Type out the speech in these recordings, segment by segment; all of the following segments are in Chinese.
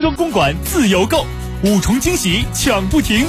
装公馆自由购，5重惊喜抢不停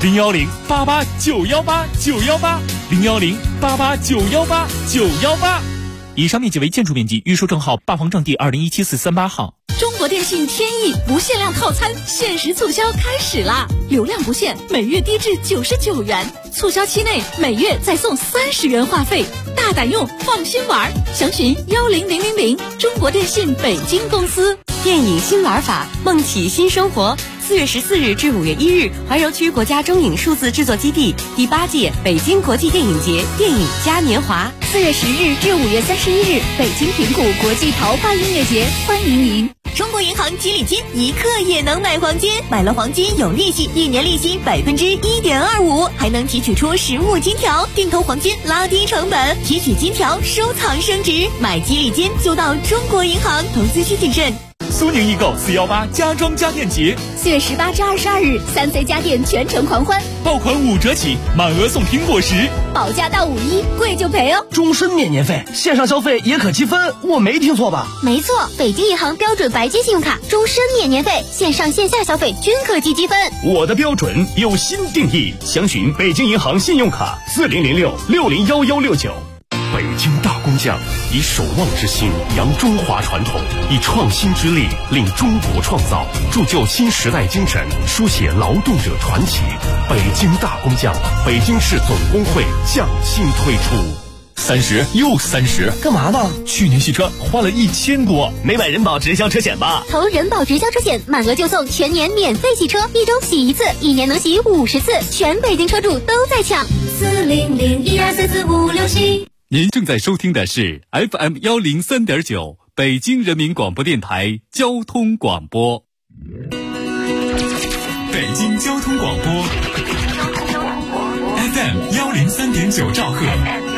，010-88-918-918，010-88-918-918。以上面积为建筑面积，预售证号八房正地2017-438号。 中国电信天翼不限量套餐限时促销开始啦！流量不限，每月低至99元，促销期内每月再送30元话费，大胆用，放心玩。详询10000，中国电信北京公司。 电影新玩法，梦起新生活。4月14日至5月1日，怀柔区国家中影数字制作基地第8届北京国际电影节电影嘉年华。 4月10日至5月31日，北京平谷国际桃花音乐节，欢迎您。 中国银行积立金，一刻也能买黄金，买了黄金有利息，1年利息1.25%，还能提取出实物金条，定投黄金拉低成本，提取金条收藏升值。买积立金就到中国银行，投资需谨慎。 苏宁易购418家装家电节 ，4月18至22日，3C 家电全程狂欢， 爆款5折起，满额送苹果10， 保价到51，贵就赔哦。 终身免年费，线上消费也可积分，我没听错吧？ 没错，北京银行标准白金信用卡，终身免年费，线上线下消费均可积积分。 我的标准有新定义，详询北京银行信用卡4006601169。 北京大工匠以守望之心扬中华传统，以创新之力令中国创造，铸就新时代精神，书写劳动者传奇。北京大工匠，北京市总工会匠心推出。 30又30， 干嘛呢？ 去年洗车花了1000多， 没买人保直销车险吧？ 投人保直销车险，满额就送全年免费洗车，1周洗1次，1年能洗50次，全北京车主都在抢。 40012445677。 您正在收听的是 FM 103.9北京人民广播电台交通广播。北京交通广播 FM 103.9兆赫，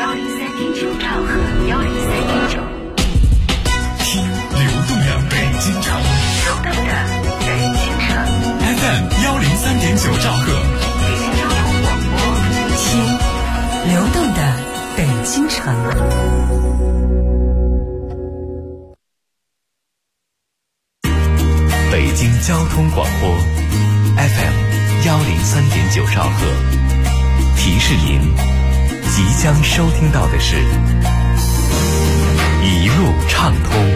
听流动的北京城，FM 103.9兆赫， 听流动的北京城。 北京交通广播 FM 103.9兆赫，提示您即将收听到的是一路畅通。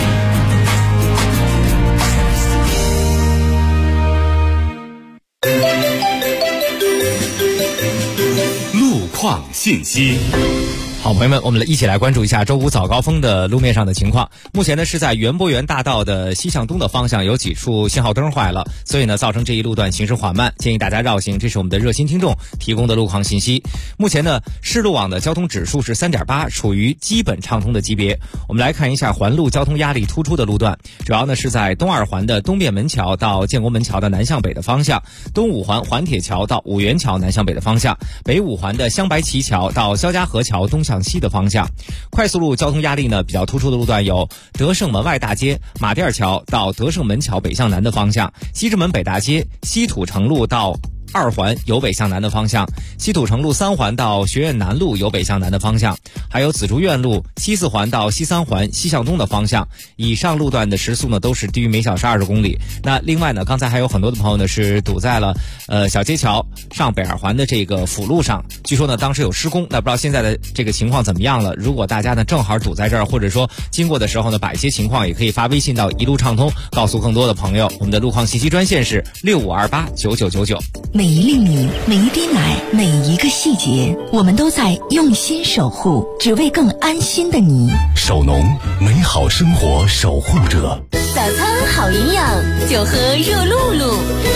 路况信息。 好，朋友们，我们一起来关注一下周五早高峰的路面上的情况。目前呢是在园博园大道的西向东的方向有几处信号灯坏了，所以呢造成这一路段行驶缓慢，建议大家绕行。这是我们的热心听众提供的路况信息。目前呢市路网的交通指数是 3.8， 处于基本畅通的级别。我们来看一下环路交通压力突出的路段，主要呢是在东二环的东便门桥到建国门桥的南向北的方向，东五环环铁桥到五元桥南向北的方向，北五环的镶白旗桥到肖家河桥东向西的方向。快速路交通压力呢比较突出的路段有德胜门外大街马甸桥到德胜门桥北向南的方向，西直门北大街西土城路到2环由北向南的方向，西土城路3环到学院南路由北向南的方向，还有紫竹院路西4环到西3环西向东的方向。以上路段的时速呢都是低于每小时20公里。那另外呢，刚才还有很多的朋友呢是堵在了小街桥上北2环的这个辅路上，据说呢当时有施工，那不知道现在的这个情况怎么样了。如果大家呢正好堵在这儿，或者说经过的时候呢把一些情况也可以发微信到一路畅通，告诉更多的朋友。我们的路况信息专线是65289999。 每一粒米，每一滴奶，每一个细节，我们都在用心守护，只为更安心的你。 守农，美好生活守护者。 早餐好营养，就喝热露露。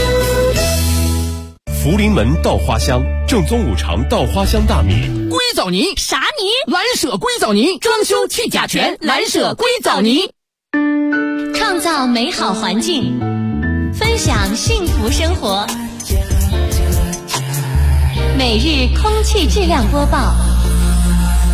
福临门稻花香，正宗五常稻花香大米。 硅藻泥啥泥？ 蓝舍硅藻泥，装修去甲醛，蓝舍硅藻泥。 创造美好环境，分享幸福生活。每日空气质量播报。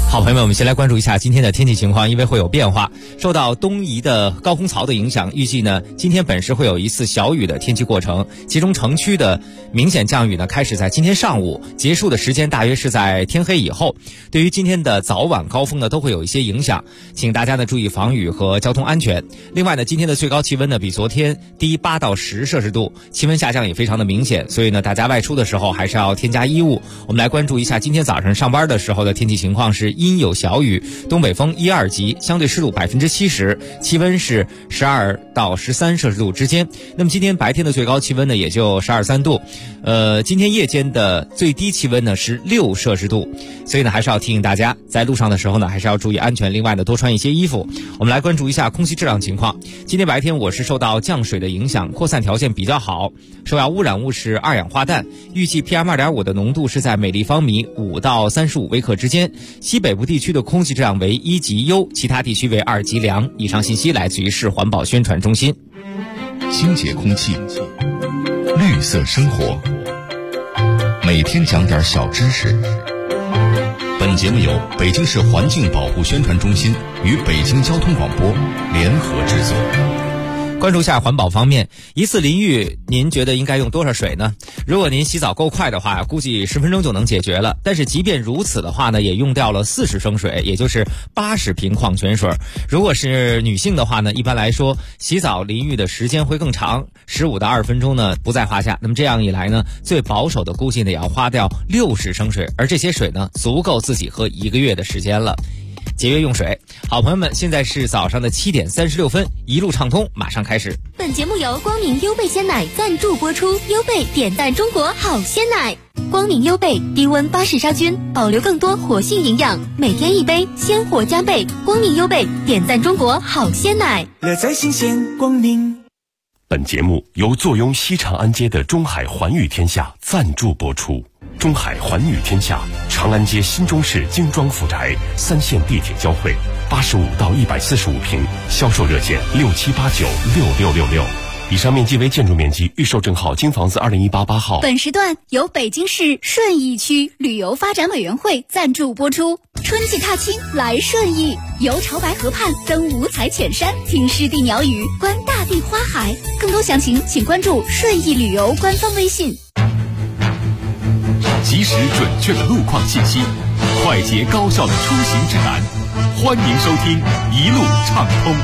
好，朋友们，我们先来关注一下今天的天气情况，因为会有变化。受到东移的高空槽的影响，预计呢，今天本市会有一次小雨的天气过程，其中城区的明显降雨呢，开始在今天上午，结束的时间大约是在天黑以后。对于今天的早晚高峰呢，都会有一些影响，请大家呢注意防雨和交通安全。另外呢，今天的最高气温呢比昨天低8到10摄氏度，气温下降也非常的明显，所以呢，大家外出的时候还是要添加衣物。我们来关注一下今天早上上班的时候的天气情况是阴有小雨，东北风1、2级，相对湿度70%，气温是12到13摄氏度之间。那么今天白天的最高气温呢也就12、3度，今天夜间的最低气温呢是6摄氏度，所以呢还是要提醒大家在路上的时候呢还是要注意安全，另外呢多穿一些衣服。我们来关注一下空气质量情况。今天白天我市受到降水的影响，扩散条件比较好，首要污染物是二氧化氮，预计 PM2.5 的浓度是在每立方米5到35微克之间，西北部地区的空气质量为1级优，其他地区为2级良。以上信息来自于市环保宣传中心。 清洁空气，绿色生活，每天讲点小知识。本节目由北京市环境保护宣传中心与北京交通广播联合制作。 关注一下环保方面，一次淋浴您觉得应该用多少水呢？如果您洗澡够快的话，估计10分钟就能解决了，但是即便如此的话呢，也用掉了40升水，也就是80瓶矿泉水。如果是女性的话呢，一般来说洗澡淋浴的时间会更长，15到20分钟呢不在话下。那么这样一来呢，最保守的估计呢也要花掉60升水，而这些水呢足够自己喝1个月的时间了。节约用水。好朋友们，现在是早上的7点36分，一路畅通马上开始。 本节目由光明优贝鲜奶赞助播出，优贝点赞中国好鲜奶。光明优贝低温巴氏杀菌，保留更多活性营养，每天一杯，鲜活加倍。光明优贝点赞中国好鲜奶， 乐在新鲜光明。 本节目由坐拥西长安街的中海环宇天下赞助播出。中海环宇天下，长安街新中式精装复宅，3线地铁交汇，85到145平，销售热线67896666。以上面积为建筑面积，预售证号京房子20188号。 本时段由北京市顺义区旅游发展委员会赞助播出。春季踏青来顺义，游潮白河畔，登五彩浅山，听湿地鸟语，观大地花海。更多详情请关注顺义旅游官方微信。 及时准确的路况信息，快捷高效的出行指南，欢迎收听一路畅通。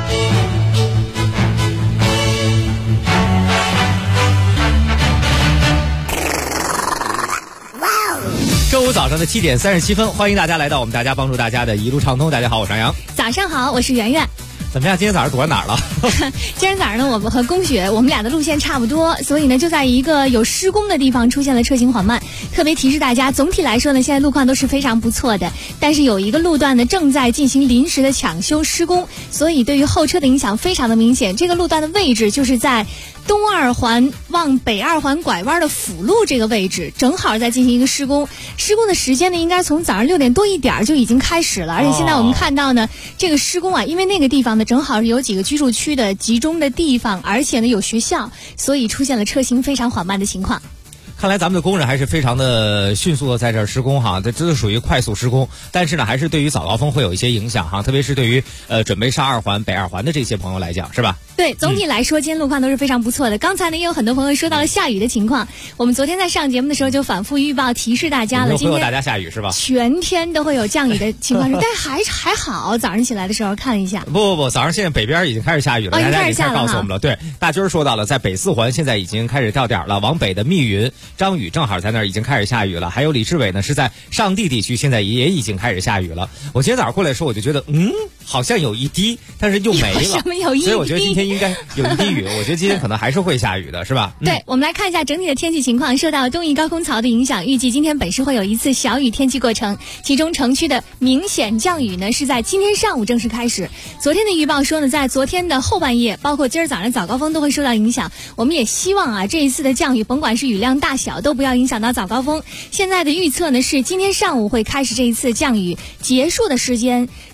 周五早上的7点37分，欢迎大家来到我们大家帮助大家的一路畅通。大家好，我是杨洋。 早上好，我是圆圆。 怎么样？今天早上躲在哪儿了？ 今天早上呢，我们和龚雪，我们俩的路线差不多，所以呢，就在一个有施工的地方出现了车行缓慢。特别提示大家，总体来说呢，现在路况都是非常不错的，但是有一个路段呢正在进行临时的抢修施工，所以对于后车的影响非常的明显。这个路段的位置就是在东二环往北二环拐弯的辅路这个位置，正好在进行一个施工。施工的时间呢，应该从早上6点多一点就已经开始了，而且现在我们看到呢，这个施工啊，因为那个地方呢正好是有几个居住区的集中的地方，而且呢有学校，所以出现了车行非常缓慢的情况。 看来咱们的工人还是非常的迅速的在这儿施工哈，这是属于快速施工，但是呢还是对于早高峰会有一些影响哈，特别是对于准备上二环北二环的这些朋友来讲，是吧？ 对，总体来说今天路况都是非常不错的。刚才呢也有很多朋友说到了下雨的情况，我们昨天在上节目的时候就反复预报提示大家了， 今天会有大家下雨是吧？ 全天都会有降雨的情况，但还好，早上起来的时候看了一下。 不，早上现在北边已经开始下雨了，大家已经开始告诉我们了。对，大军说到了，在北4环现在已经开始掉点了，往北的密云、张宇正好在那儿已经开始下雨了，还有李志伟呢是在上地地区现在也已经开始下雨了。我今天早上过来的时候我就觉得好像有一滴，但是又没了， 什么有一滴？ 所以我觉得今天应该有一滴雨，我觉得今天可能还是会下雨的，是吧？ 对，我们来看一下整体的天气情况。受到东移高空槽的影响，预计今天本市会有一次小雨天气过程，其中城区的明显降雨呢是在今天上午正式开始。昨天的预报说呢，在昨天的后半夜，包括今儿早上早高峰都会受到影响。我们也希望啊，这一次的降雨，甭管是雨量大小，都不要影响到早高峰。现在的预测呢是今天上午会开始这一次降雨，结束的时间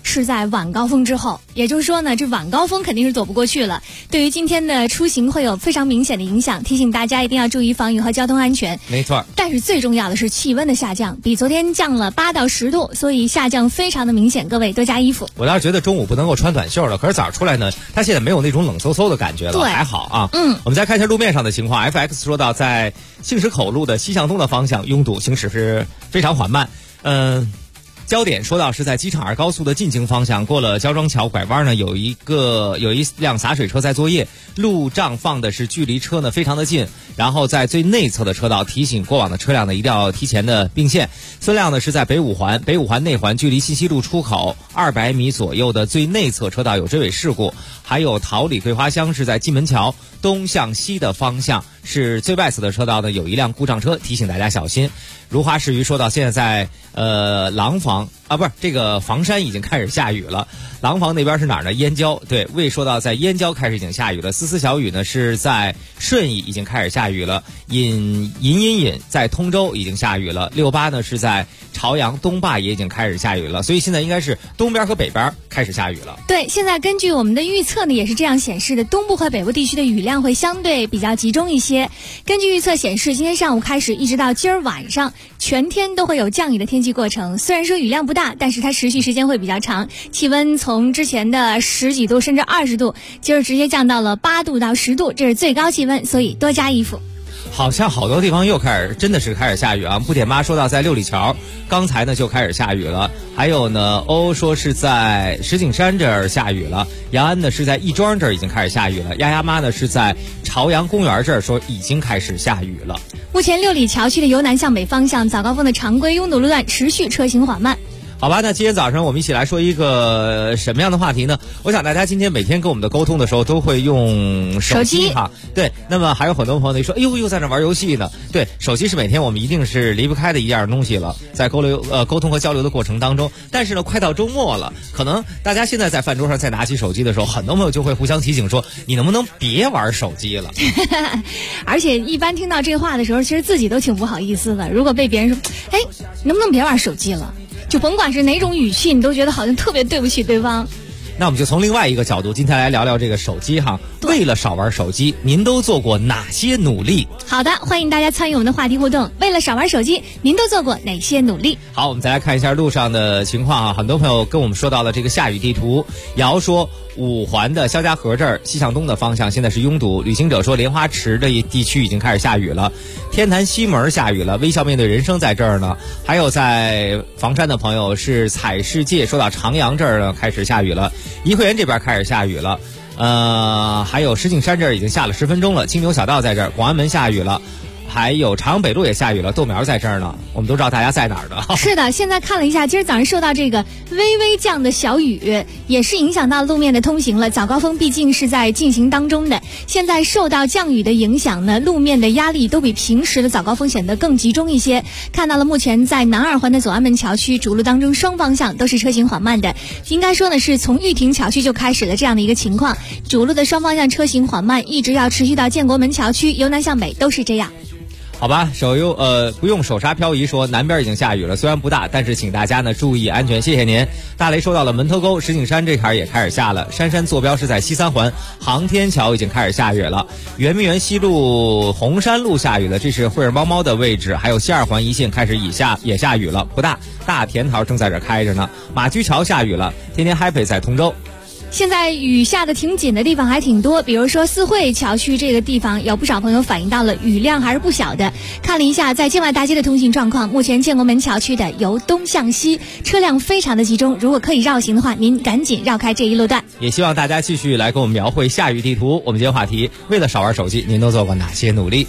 是在晚高峰之后，也就是说呢，这晚高峰肯定是躲不过去了，对于今天的出行会有非常明显的影响，提醒大家一定要注意防雨和交通安全。 没错， 但是最重要的是气温的下降，比昨天降了8到10度，所以下降非常的明显，各位多加衣服。 我倒是觉得中午不能够穿短袖了，可是早上出来呢，它现在没有那种冷飕飕的感觉了， 对， 还好啊。我们再看一下路面上的情况。FX 说到，在杏石口路的西向东的方向拥堵行驶是非常缓慢。焦点说到是在机场2高速的进京方向，过了焦庄桥拐弯呢，有一辆洒水车在作业，路障放的是距离车呢非常的近，然后在最内侧的车道提醒过往的车辆呢一定要提前的并线。分量呢是在北五环内环距离信息路出口200米左右的最内侧车道有追尾事故，还有桃李桂花乡是在金门桥东向西的方向是最外侧的车道呢有一辆故障车，提醒大家小心。如花市鱼说到，现在廊坊这个房山已经开始下雨了，廊坊那边是哪儿呢？燕郊。对，魏说到在燕郊开始已经下雨了，丝丝小雨呢是在顺义已经开始下雨了，隐在通州已经下雨了，68呢是在朝阳东坝也已经开始下雨了，所以现在应该是东边和北边开始下雨了。 对，现在根据我们的预测呢也是这样显示的，东部和北部地区的雨量会相对比较集中一些。根据预测显示，今天上午开始一直到今儿晚上，全天都会有降雨的天气过程，虽然说雨量不大，但是它持续时间会比较长，气温从之前的10几度甚至20度，今儿直接降到了8度到10度，这是最高气温，所以多加衣服。 好像好多地方又真的是开始下雨啊！不点妈说到在六里桥刚才呢就开始下雨了，还有呢欧说是在石景山这儿下雨了，杨安呢是在亦庄这儿已经开始下雨了，丫丫妈呢是在朝阳公园这儿说已经开始下雨了。 目前六里桥区的由南向北方向早高峰的常规拥堵路段持续车行缓慢。 好吧，那今天早上我们一起来说一个什么样的话题呢？我想大家今天每天跟我们的沟通的时候都会用手机哈。对，那么还有很多朋友说，哎呦又在那玩游戏呢。对，手机是每天我们一定是离不开的一样东西了，在沟通和交流的过程当中。但是呢，快到周末了，可能大家现在在饭桌上再拿起手机的时候，很多朋友就会互相提醒说，你能不能别玩手机了？ 而且一般听到这话的时候，其实自己都挺不好意思的。如果被别人说，哎，能不能别玩手机了？就甭管是哪种语气，你都觉得好像特别对不起对方。 那我们就从另外一个角度，今天来聊聊这个手机哈。为了少玩手机，您都做过哪些努力？ 好的，欢迎大家参与我们的话题互动。为了少玩手机，您都做过哪些努力？ 好，我们再来看一下路上的情况啊。很多朋友跟我们说到了这个下雨地图。瑶说5环的肖家河这儿西向东的方向现在是拥堵。旅行者说莲花池的地区已经开始下雨了。天坛西门下雨了。微笑面对人生在这儿呢。还有在房山的朋友是彩世界说到长阳这儿呢开始下雨了。颐和园这边开始下雨了。还有石景山这儿已经下了10分钟了。青牛小道在这儿，广安门下雨了。还有长阳北路也下雨了，豆苗在这儿呢，我们都知道大家在哪儿的。 是的，现在看了一下，今儿早上受到这个微微降的小雨，也是影响到路面的通行了。早高峰毕竟是在进行当中的，现在受到降雨的影响呢，路面的压力都比平时的早高峰显得更集中一些。看到了目前在南二环的左安门桥区主路当中，双方向都是车行缓慢的，应该说呢是从玉亭桥区就开始了这样的一个情况，主路的双方向车行缓慢，一直要持续到建国门桥区，由南向北都是这样。 好吧，不用手刹漂移说南边已经下雨了，虽然不大，但是请大家呢注意安全，谢谢您。大雷说到了门头沟石景山这坎也开始下了，杉山坐标是在西三环，航天桥已经开始下雨了，圆明园西路红山路下雨了，这是惠而猫猫的位置，还有西二环一线开始也下雨了，不大，大田桃正在这开着呢。马驹桥下雨了，天天 happy 在通州。 现在雨下的挺紧的地方还挺多，比如说四惠桥区这个地方有不少朋友反映到了雨量还是不小的。看了一下在建外大街的通行状况，目前建国门桥区的由东向西车辆非常的集中，如果可以绕行的话，您赶紧绕开这一路段。 也希望大家继续来给我们描绘下雨地图。我们今天话题，为了少玩手机，您都做过哪些努力？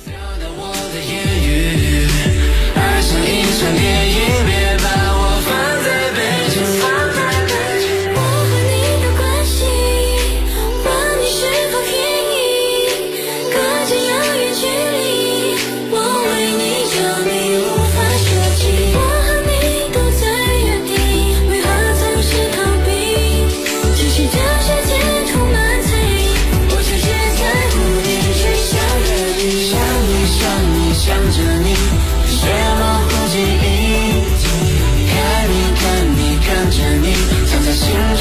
心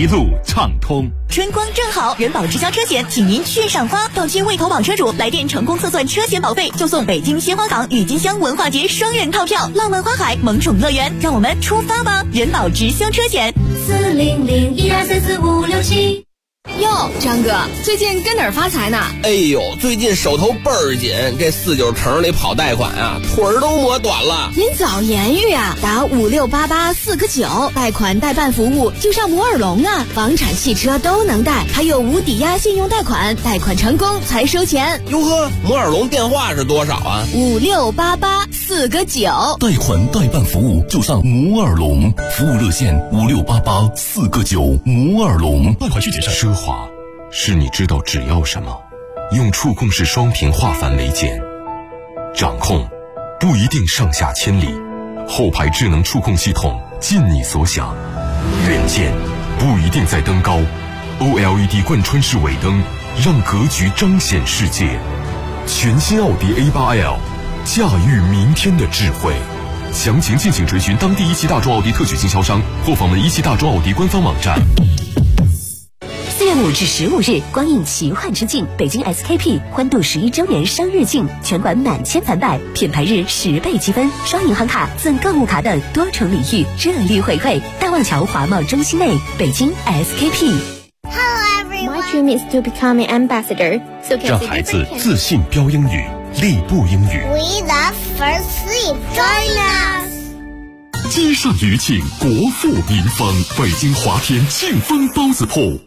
路畅通。 春光正好，人保直销车险，请您去上发。到期未投保车主来电成功测算车险保费，就送北京鲜花港郁金香文化节双人套票，浪漫花海萌宠乐园。让我们出发吧！人保直销车险 40012344567。 哟，张哥，最近跟哪儿发财呢？ 哎呦，最近手头倍儿紧，这49城里跑贷款啊，腿儿都磨短了。 您早言语啊，打56884个9，贷款代办服务就上摩尔龙啊，房产、汽车都能贷，还有无抵押信用贷款，贷款成功才收钱。 哟呵，摩尔龙电话是多少啊 ？56884个9， 贷款代办服务就上摩尔龙，服务热线56884个9，摩尔龙。贷款需谨慎。 奢华是你知道只要什么，用触控式双屏化繁为简。掌控不一定上下千里，后排智能触控系统尽你所想。远见不一定在登高， OLED 贯穿式尾灯让格局彰显世界。全新奥迪 A8L， 驾驭明天的智慧。详情敬请追寻当地一汽大众奥迪特许经销商或访问一汽大众奥迪官方网站。 4月5至15日，光影奇幻之境北京 SKP 欢度11周年生日庆，全馆满千返百，品牌日10倍积分，双银行卡赠购物卡等多重礼遇，热力回馈。大望桥华贸中心内，北京 SKP。Hello everyone. My dream is to become an ambassador. So 让孩子自信标英语，立步英语。 We love first sleep. Join us. 街上余庆，国富民丰，北京华天庆丰包子铺。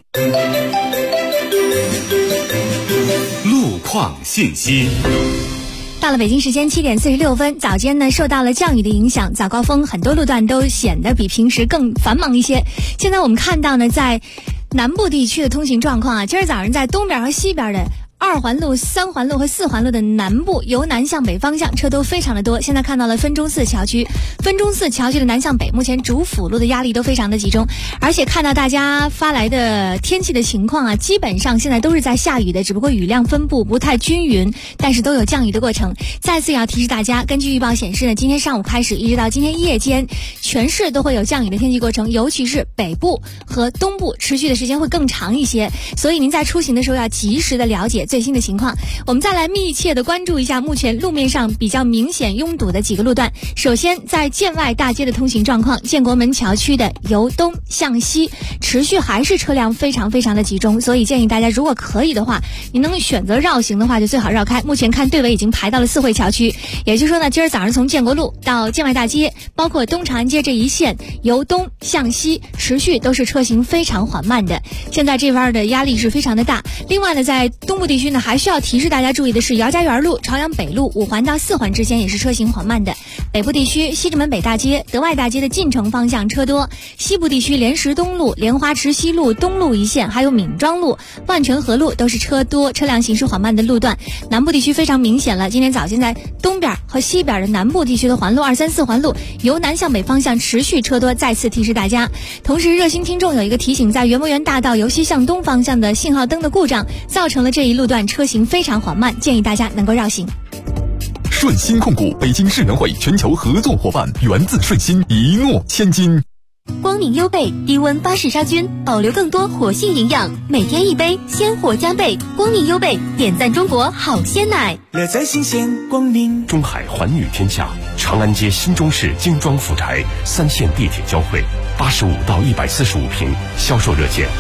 路况信息。 到了北京时间7点46分，早间呢受到了降雨的影响，早高峰很多路段都显得比平时更繁忙一些。现在我们看到呢，在南部地区的通行状况啊，今儿早上在东边和西边的2环路、3环路和4环路的南部，由南向北方向车都非常的多。现在看到了分钟寺桥区的南向北，目前主辅路的压力都非常的集中，而且看到大家发来的天气的情况啊，基本上现在都是在下雨的，只不过雨量分布不太均匀，但是都有降雨的过程。再次要提示大家，根据预报显示呢，今天上午开始一直到今天夜间，全市都会有降雨的天气过程，尤其是北部和东部持续的时间会更长一些，所以您在出行的时候要及时的了解最新的情况。我们再来密切的关注一下目前路面上比较明显拥堵的几个路段。首先在建外大街的通行状况，建国门桥区的由东向西持续还是车辆非常的集中，所以建议大家如果可以的话，你能选择绕行的话就最好绕开。目前看队尾已经排到了四惠桥区，也就是说呢，今儿早上从建国路到建外大街，包括东长安街这一线由东向西持续都是车行非常缓慢的，现在这边的压力是非常的大。另外呢，在东部地区呢，还需要提示大家注意的是，姚家园路、朝阳北路5环到4环之间也是车行缓慢的。北部地区西直门北大街、德外大街的进城方向车多，西部地区莲石东路、莲花池西路东路一线，还有闵庄路、万泉河路都是车多、车辆行驶缓慢的路段。南部地区非常明显了，今天早间在东边和西边的南部地区的环路2、3、4环路由南向北方向持续车多，再次提示大家。同时热心听众有一个提醒，在园博园大道由西向东方向的信号灯的故障，造成了这一路段车行非常缓慢，建议大家能够绕行。 顺鑫控股北京世能会全球合作伙伴，源自顺鑫，一诺千金。 光明优贝低温巴氏杀菌，保留更多活性营养，每天一杯，鲜活加倍。光明优贝点赞中国好鲜奶， 乐在新鲜光明。 中海环宇天下，长安街新中式精装复宅，3线地铁交汇，85到145平，销售热线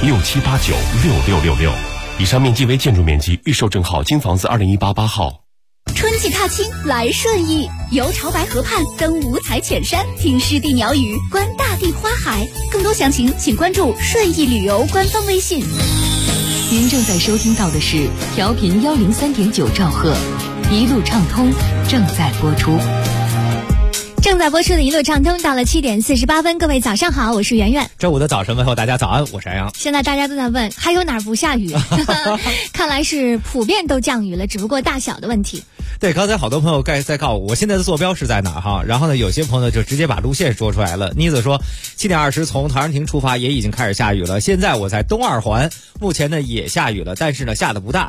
67896666。以上面积为建筑面积，预售证号金房子20188号。 春季踏青来顺义，游潮白河畔，登五彩浅山，听湿地鸟语，观大地花海。更多详情请关注顺义旅游官方微信。 您正在收听到的是调频103.9兆赫，一路畅通正在播出。 正在播出的一路畅通到了7点48分，各位早上好，我是圆圆。 周五的早晨问候大家早安，我是安阳。 现在大家都在问还有哪儿不下雨看来是普遍都降雨了，只不过大小的问题。 对，刚才好多朋友在告我现在的坐标是在哪儿哈，然后呢，有些朋友就直接把路线说出来了。妮子说7点20从陶然亭出发也已经开始下雨了，现在我在东2环，目前呢也下雨了，但是呢下的不大。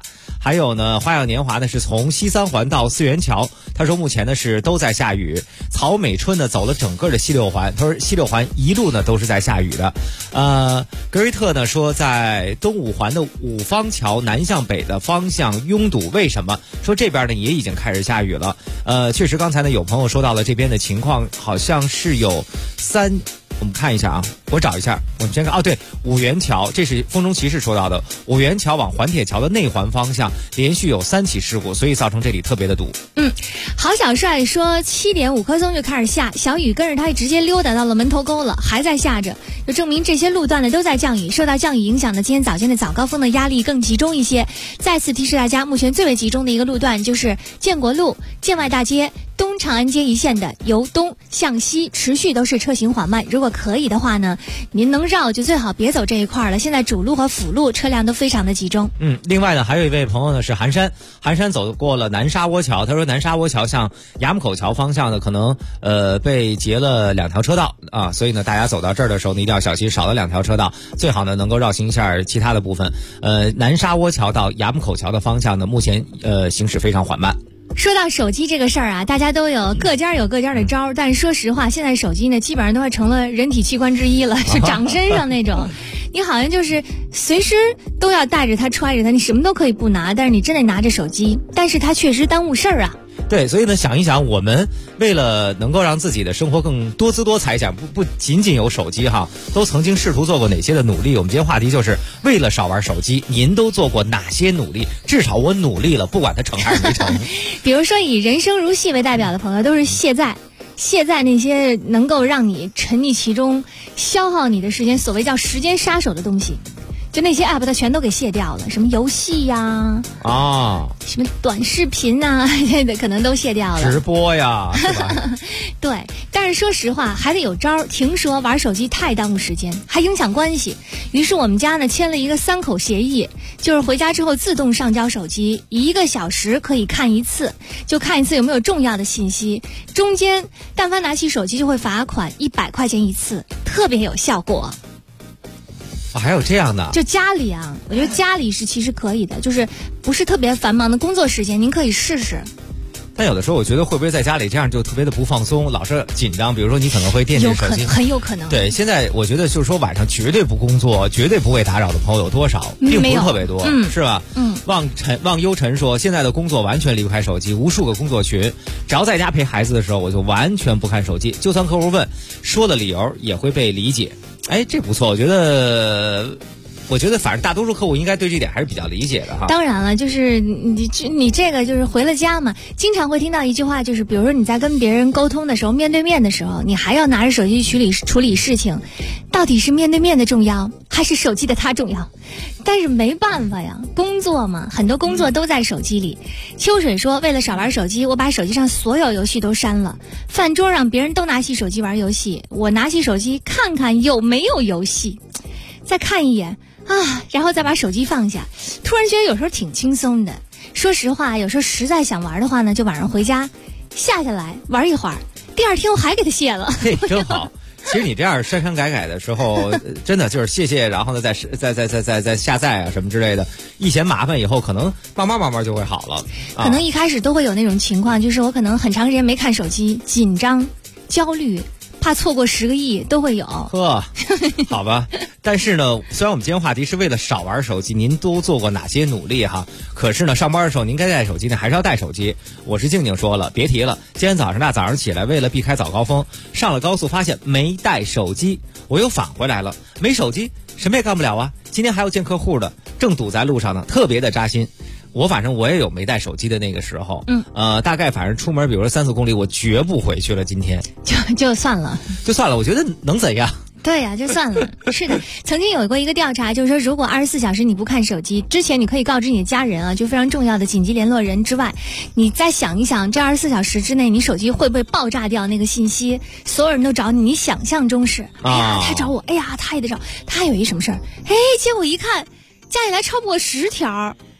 还有呢，花样年华呢是从西三环到四元桥，他说目前呢是都在下雨。曹美春呢走了整个的西六环，他说西六环一路呢都是在下雨的。格瑞特呢说在东五环的五方桥南向北的方向拥堵，为什么？说这边呢也已经开始下雨了。确实刚才呢有朋友说到了这边的情况，好像是有我们看一下啊，我找一下，我们先看对，五元桥，这是风中骑士说到的，五元桥往环铁桥的内环方向连续有3起事故，所以造成这里特别的堵。 郝小帅说7点5刻钟就开始下小雨，跟着他直接溜达到了门头沟了，还在下着，就证明这些路段呢都在降雨。受到降雨影响的今天早间的早高峰的压力更集中一些。再次提示大家，目前最为集中的一个路段就是建国路、建外大街、东长安街一线的由东向西持续都是车行缓慢，如果可以的话呢，您能绕就最好别走这一块了。现在主路和辅路车辆都非常的集中。 另外呢，还有一位朋友呢是寒山走过了南沙窝桥，他说南沙窝桥向衙门口桥方向呢可能被截了2条车道啊，所以呢大家走到这儿的时候呢一定要小心，少了2条车道，最好呢能够绕行一下其他的部分。南沙窝桥到衙门口桥的方向呢目前行驶非常缓慢。 说到手机这个事儿啊，大家都有各家的招，但是说实话，现在手机呢基本上都快成了人体器官之一了，是长身上那种。你好像就是随时都要带着它揣着它，你什么都可以不拿，但是你真得拿着手机，但是它确实耽误事儿啊。 对，所以呢，想一想，我们为了能够让自己的生活更多姿多彩，不仅仅有手机哈，都曾经试图做过哪些的努力？我们今天话题就是为了少玩手机，您都做过哪些努力？至少我努力了，不管它成还是没成。 比如说以人生如戏为代表的朋友，都是卸载那些能够让你沉溺其中、消耗你的时间，所谓叫时间杀手的东西。就那些 app 它全都给卸掉了，什么游戏呀，什么短视频啊，这的可能都卸掉了。 直播呀，是吧？ 对，但是说实话还得有招。听说玩手机太耽误时间，还影响关系，于是我们家呢签了一个3口协议，就是回家之后自动上交手机，1个小时可以看1次，就看一次有没有重要的信息。中间但凡拿起手机就会罚款100块钱1次，特别有效果。 还有这样的？ 就家里啊，我觉得家里是其实可以的，就是不是特别繁忙的工作时间，您可以试试。 但有的时候我觉得会不会在家里这样就特别的不放松，老是紧张，比如说你可能会惦记手机， 很有可能。 对，现在我觉得就是说晚上绝对不工作，绝对不会打扰的朋友有多少，并不是特别多，是吧？望幽尘说，现在的工作完全离不开手机，无数个工作群，只要在家陪孩子的时候，我就完全不看手机，就算客户问，说的理由也会被理解。哎，这不错，我觉得反正大多数客户应该对这点还是比较理解的哈。 当然了，就是你这个就是回了家嘛，经常会听到一句话，就是比如说你在跟别人沟通的时候，面对面的时候，你还要拿着手机处理事情，到底是面对面的重要，还是手机的它重要？但是没办法呀，工作嘛，很多工作都在手机里。秋水说，为了少玩手机，我把手机上所有游戏都删了。饭桌上别人都拿起手机玩游戏，我拿起手机看看有没有游戏，再看一眼啊，然后再把手机放下，突然觉得有时候挺轻松的。说实话，有时候实在想玩的话呢，就晚上回家下来玩一会儿，第2天我还给它卸了。 嘿，真好。其实你这样删改的时候，真的就是谢，然后呢再下载啊什么之类的，一嫌麻烦以后可能慢慢就会好了。 可能一开始都会有那种情况，就是我可能很长时间没看手机，紧张、焦虑。怕错过10个亿都会有。 呵，好吧。但是呢，虽然我们今天话题是为了少玩手机，您都做过哪些努力哈？可是呢，上班的时候您该带手机呢，还是要带手机。我是静静说了，别提了。今天早上起来，为了避开早高峰，上了高速发现没带手机，我又返回来了，没手机什么也干不了啊。今天还要见客户的，正堵在路上呢，特别的扎心。反正我也有没带手机的那个时候，大概反正出门，比如说3-4公里，我绝不回去了。今天就算了， 我觉得能怎样？ 对呀，就算了。是的，曾经有过一个调查，就是说，如果24小时你不看手机，之前你可以告知你的家人啊，就非常重要的紧急联络人之外，你再想一想，这24小时之内，你手机会不会爆炸掉那个信息？所有人都找你，你想象中是，哎呀，他找我，哎呀，他也得找，他有一什么事儿，哎，结果一看，加起来超不过10条。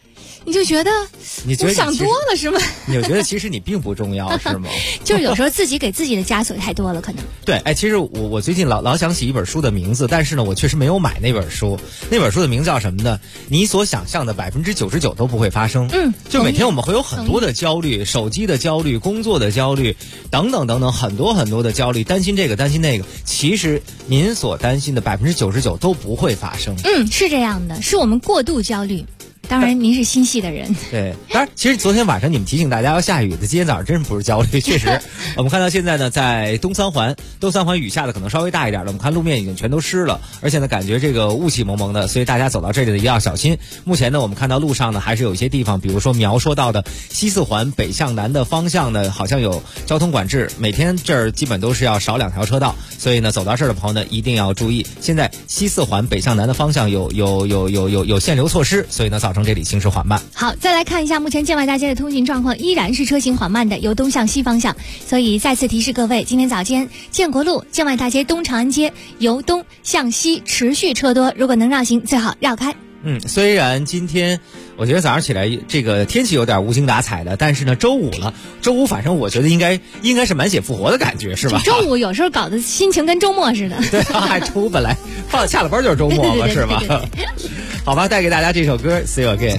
你就觉得我想多了是吗？ 你就觉得其实你并不重要是吗？ 就是有时候自己给自己的枷锁太多了，可能。 对，哎，其实我最近老想起一本书的名字，但是呢，我确实没有买那本书。那本书的名字叫什么呢？你所想象的99%都不会发生。就每天我们会有很多的焦虑，手机的焦虑，工作的焦虑，等等等等，很多很多的焦虑，担心这个担心那个。其实您所担心的99%都不会发生。 是这样的，是我们过度焦虑。当然，您是心细的人。 对，当然，其实昨天晚上你们提醒大家要下雨的，今天早上真不是焦虑，确实，我们看到现在呢，在东三环雨下的可能稍微大一点了，我们看路面已经全都湿了，而且呢，感觉这个雾气蒙蒙的，所以大家走到这里呢一定要小心。目前呢，我们看到路上呢还是有一些地方，比如说苗说到的西四环北向南的方向呢，好像有交通管制，每天这儿基本都是要少2条车道，所以呢，走到这儿的朋友呢一定要注意。现在西四环北向南的方向有限流措施，所以呢造成这里行驶缓慢。 好，再来看一下目前建外大街的通行状况，依然是车行缓慢的，由东向西方向。所以再次提示各位，今天早间建国路、建外大街、东长安街由东向西持续车多，如果能绕行最好绕开。 虽然今天我觉得早上起来这个天气有点无精打采的，但是呢，周五了，周五反正我觉得应该是满血复活的感觉，是吧？ 周五有时候搞得心情跟周末似的。 对啊，周五本来下了班就是周末嘛，是吧？好吧，带给大家这首歌《See You Again》。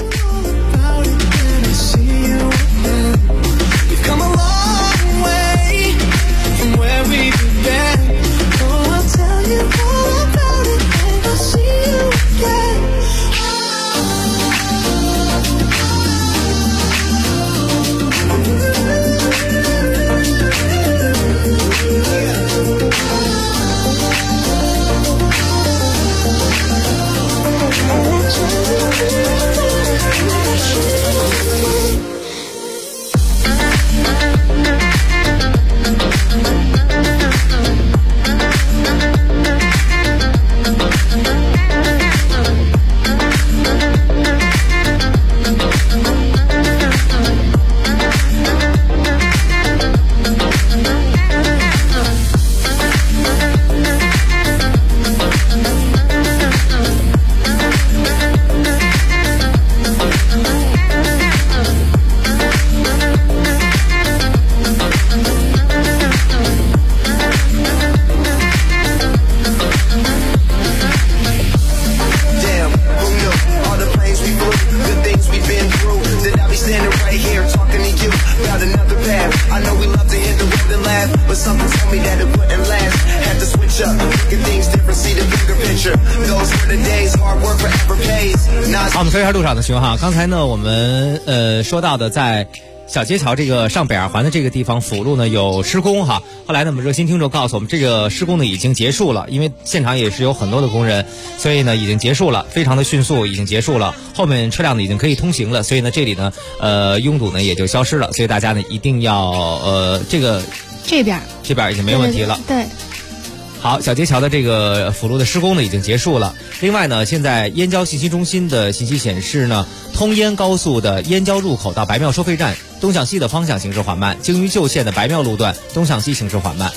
好，我们说一下路上的情况。刚才呢，我们说到的在小街桥这个上北二环的这个地方辅路呢有施工哈。后来呢，我们热心听众告诉我们，这个施工呢已经结束了，因为现场也是有很多的工人，所以呢已经结束了，非常的迅速，已经结束了。后面车辆呢已经可以通行了，所以呢这里呢拥堵呢也就消失了。所以大家呢一定要这边已经没问题了。 对。 好，小街桥的这个辅路的施工呢已经结束了。另外呢，现在燕郊信息中心的信息显示呢，通燕高速的燕郊入口到白庙收费站东向西的方向行驶缓慢，京渝旧线的白庙路段东向西行驶缓慢。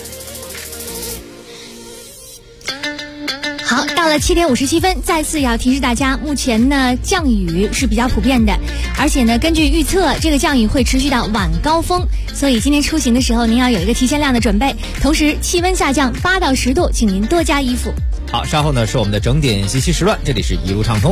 好，到了7点57分，再次要提示大家，目前呢降雨是比较普遍的，而且呢根据预测，这个降雨会持续到晚高峰，所以今天出行的时候您要有一个提前量的准备。同时气温下降8到10度，请您多加衣服。 好，稍后呢是我们的整点信息时段，这里是一路畅通。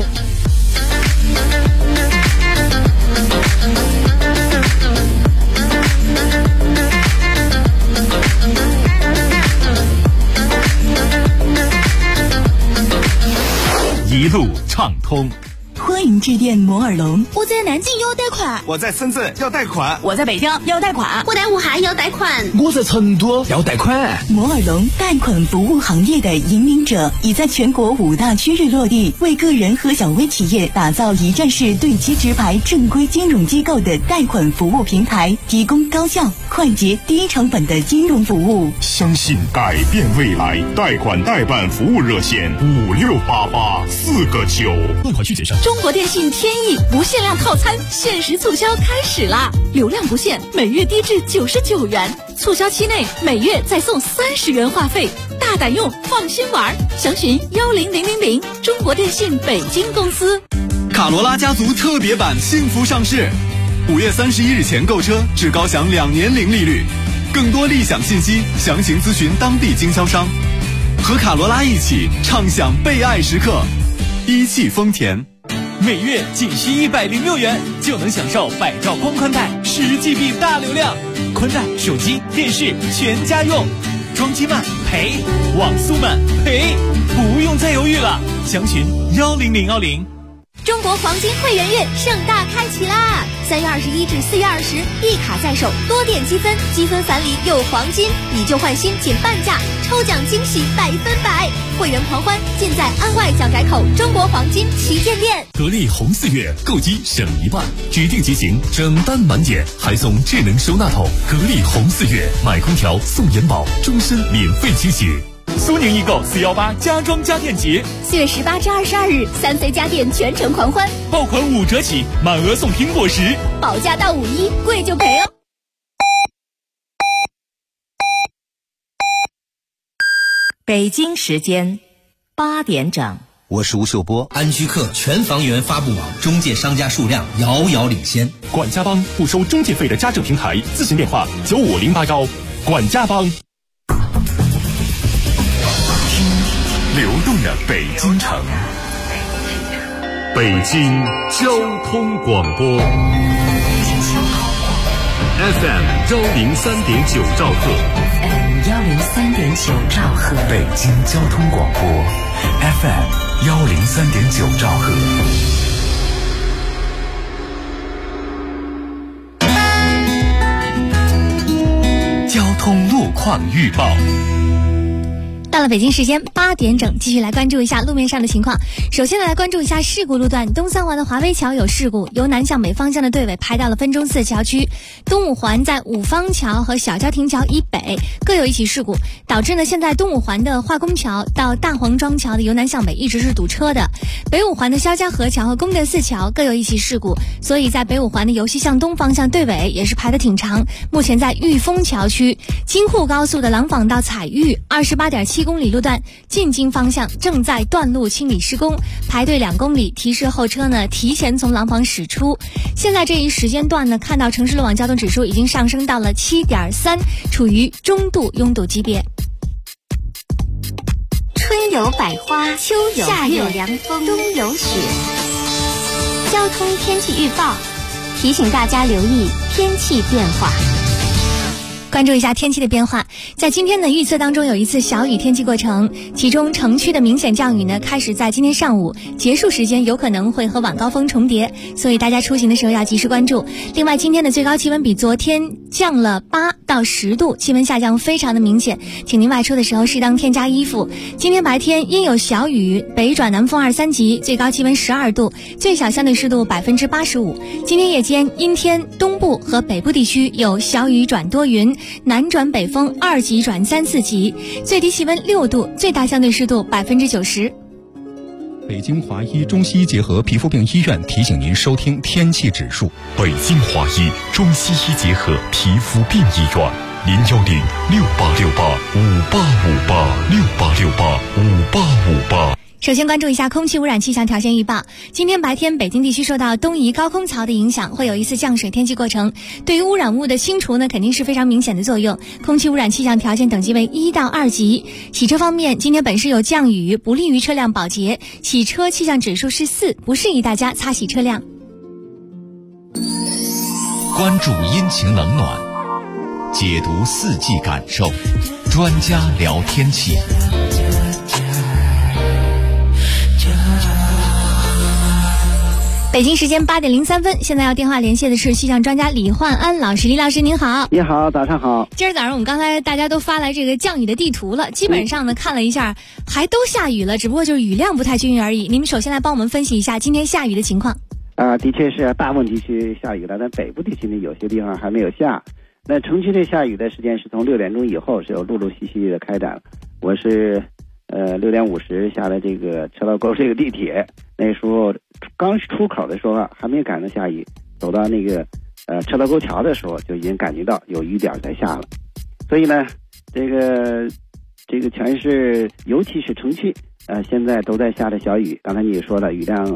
一路畅通。 欢迎致电摩尔龙。 我在南京要贷款， 我在深圳要贷款， 我在北京要贷款， 我在武汉要贷款， 我在成都要贷款。 摩尔龙贷款服务行业的引领者，已在全国5大区域落地，为个人和小微企业打造一站式对接直排正规金融机构的贷款服务平台，提供高效、快捷、低成本的金融服务。 相信改变未来，贷款代办服务热线568849， 贷款需谨慎。中国电信天翼不限量套餐限时促销开始啦！流量不限，每月低至99元，促销期内每月再送30元话费，大胆用，放心玩。详询10000，中国电信北京公司。 卡罗拉家族特别版幸福上市，5月31日前购车至高享2年零利率。更多立享信息，详情咨询当地经销商。和卡罗拉一起畅享被爱时刻，一汽丰田。 每月仅需106元就能享受百兆光宽带10GB 大流量，宽带、手机、电视全家用。装机慢赔，网速慢赔，不用再犹豫了，详询10010。 中国黄金会员月盛大开启啦！3月21至4月20，一卡在手，多点积分，积分返礼有黄金，以旧换新减半价，抽奖惊喜100%，会员狂欢尽在安外小改口中国黄金旗舰店。 格力红4月购机省1万，指定机型整单满减，还送智能收纳桶。格力红4月买空调送元宝，终身免费清洗。 苏宁易购418家装家电节 ，4月18至22日，3飞家电全程狂欢， 爆款5折起，满额送苹果10， 保价到51，贵就赔哦。 北京时间8点整， 我是吴秀波。安居客全房源发布网中介商家数量遥遥领先， 管家帮不收中介费的家政平台，咨询电话95081，管家帮。 流动的北京城，北京交通广播 FM 103.9兆赫 103.9兆赫， 北京交通广播 FM 103.9兆赫。 交通路况预报。 到了北京时间8点整，继续来关注一下路面上的情况。首先来关注一下事故路段，东三环的华威桥有事故，由南向北方向的队尾排到了分钟寺桥区。东五环在五方桥和小郊亭桥以北各有一起事故，导致呢现在东五环的化工桥到大黄庄桥的由南向北一直是堵车的。北五环的肖家河桥和公德寺桥各有一起事故，所以在北五环的由西向东方向队尾也是排得挺长。目前在玉峰桥区京沪高速的廊坊到彩玉28.7公里路段进京方向正在断路清理施工，排队2公里，提示后车呢提前从廊坊驶出。现在这一时间段呢，看到城市路网交通指数已经上升到了7.3，处于中度拥堵级别。 春有百花，秋有夏有凉风，冬有雪。交通天气预报提醒大家留意天气变化。 关注一下天气的变化，在今天的预测当中有一次小雨天气过程，其中城区的明显降雨呢开始在今天上午，结束时间有可能会和晚高峰重叠，所以大家出行的时候要及时关注。另外今天的最高气温比昨天降了8到10度，气温下降非常的明显，请您外出的时候适当添加衣服。今天白天阴有小雨，北转南风2、3级，最高气温12度，最小相对湿度85%。今天夜间阴天，东部和北部地区有小雨转多云，南转北风2级转3、4级，最低气温6度，最大相对湿度90%。 北京华医中西医结合皮肤病医院提醒您收听天气指数。 北京华医中西医结合皮肤病医院，0106868585858，68685858。 首先关注一下空气污染气象条件预报。今天白天北京地区受到东移高空槽的影响，会有一次降水天气过程，对于污染物的清除呢肯定是非常明显的作用。空气污染气象条件等级为1到2级。洗车方面，今天本市有降雨，不利于车辆保洁，洗车气象指数是4，不适宜大家擦洗车辆。 关注阴晴冷暖，解读四季感受，专家聊天气。 北京时间8点03分，现在要电话连线的是气象专家李焕安老师。李老师您好。 你好，早上好。 今儿早上我们刚才大家都发来这个降雨的地图了，基本上呢看了一下，还都下雨了，只不过就是雨量不太均匀而已。您们首先来帮我们分析一下今天下雨的情况。 的确是大部分地区下雨了，但北部地区呢有些地方还没有下。那城区内下雨的时间是从6点钟以后是有陆陆续续的开展。我是6点50下了这个车道沟这个地铁，那时候刚出口的时候还没赶上下雨，走到那个车道沟桥的时候就已经感觉到有雨点在下了。所以呢，这个全市尤其是城区现在都在下着小雨。刚才你也说了，雨量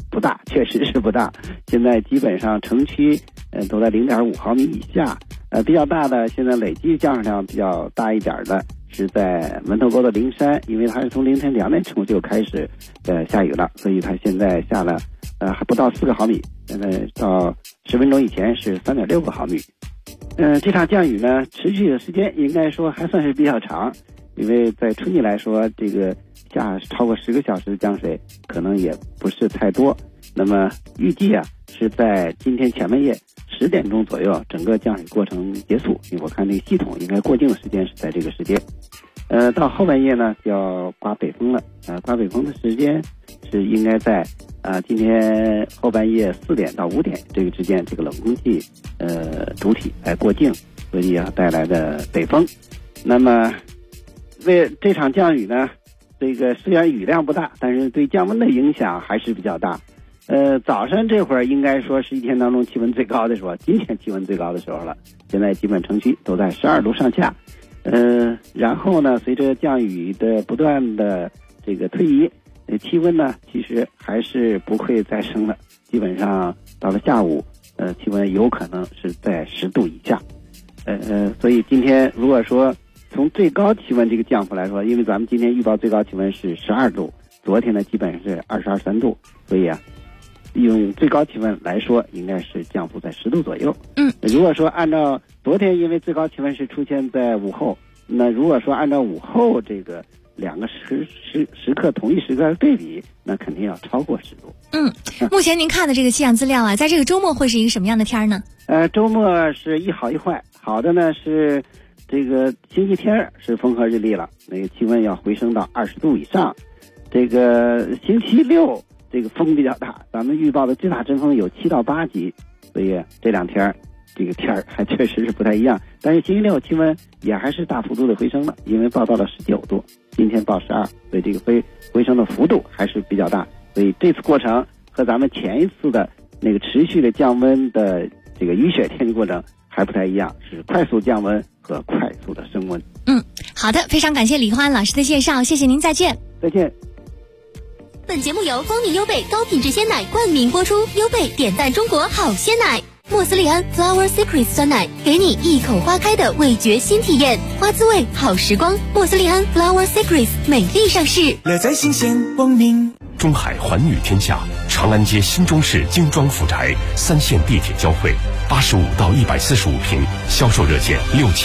不大，确实是不大。现在基本上城区都在0.5毫米以下，比较大的现在累计降水量比较大一点的是在门头沟的灵山，因为它是从凌晨2点钟就开始下雨了，所以它现在下了还不到4个毫米，现在到10分钟以前是3.6个毫米。这场降雨呢，持续的时间应该说还算是比较长，因为在春季来说，这个下超过10个小时的降水可能也不是太多。那么预计是在今天前半夜10点钟左右，整个降水过程结束。因为我看这个系统应该过境的时间是在这个时间。到后半夜呢要刮北风了，刮北风的时间是应该在今天后半夜4点到5点这个之间，这个冷空气主体来过境，所以带来的北风。那么为这场降雨呢，这个虽然雨量不大，但是对降温的影响还是比较大。早上这会儿应该说是一天当中气温最高的时候，今天气温最高的时候了。现在基本城区都在12度上下。然后呢，随着降雨的不断的这个推移，气温呢其实还是不会再升了。基本上到了下午，气温有可能是在10度以下。所以今天如果说从最高气温这个降幅来说，因为咱们今天预报最高气温是12度，昨天呢基本上是22、23度，所以用最高气温来说，应该是降幅在10度左右。如果说按照昨天，因为最高气温是出现在午后，那如果说按照午后这个2个时刻同一时刻对比，那肯定要超过10度。 目前您看的这个气象资料在这个周末会是一个什么样的天呢？ 周末是一好一坏，好的呢是这个星期天是风和日丽了，那个气温要回升到20度以上。这个星期六这个风比较大，咱们预报的最大阵风有7到8级，所以这2天这个天还确实是不太一样。但是星期六气温也还是大幅度的回升了，因为报到了19度，今天报12，所以这个回升的幅度还是比较大。所以这次过程和咱们前一次的那个持续的降温的这个雨雪天气过程还不太一样，是快速降温和快速的升温。 好的，非常感谢李欢老师的介绍，谢谢您，再见。 再见。 本节目由光明优贝高品质鲜奶冠名播出，优贝点赞中国好鲜奶，莫斯利安 Flower Secret 酸奶，给你一口花开的味觉新体验，花滋味好时光。莫斯利安 Flower Secret 美丽上市， 乐在新鲜光明。 中海环宇天下，长安街新中式精装富宅，3线地铁交汇，85到145平，销售热线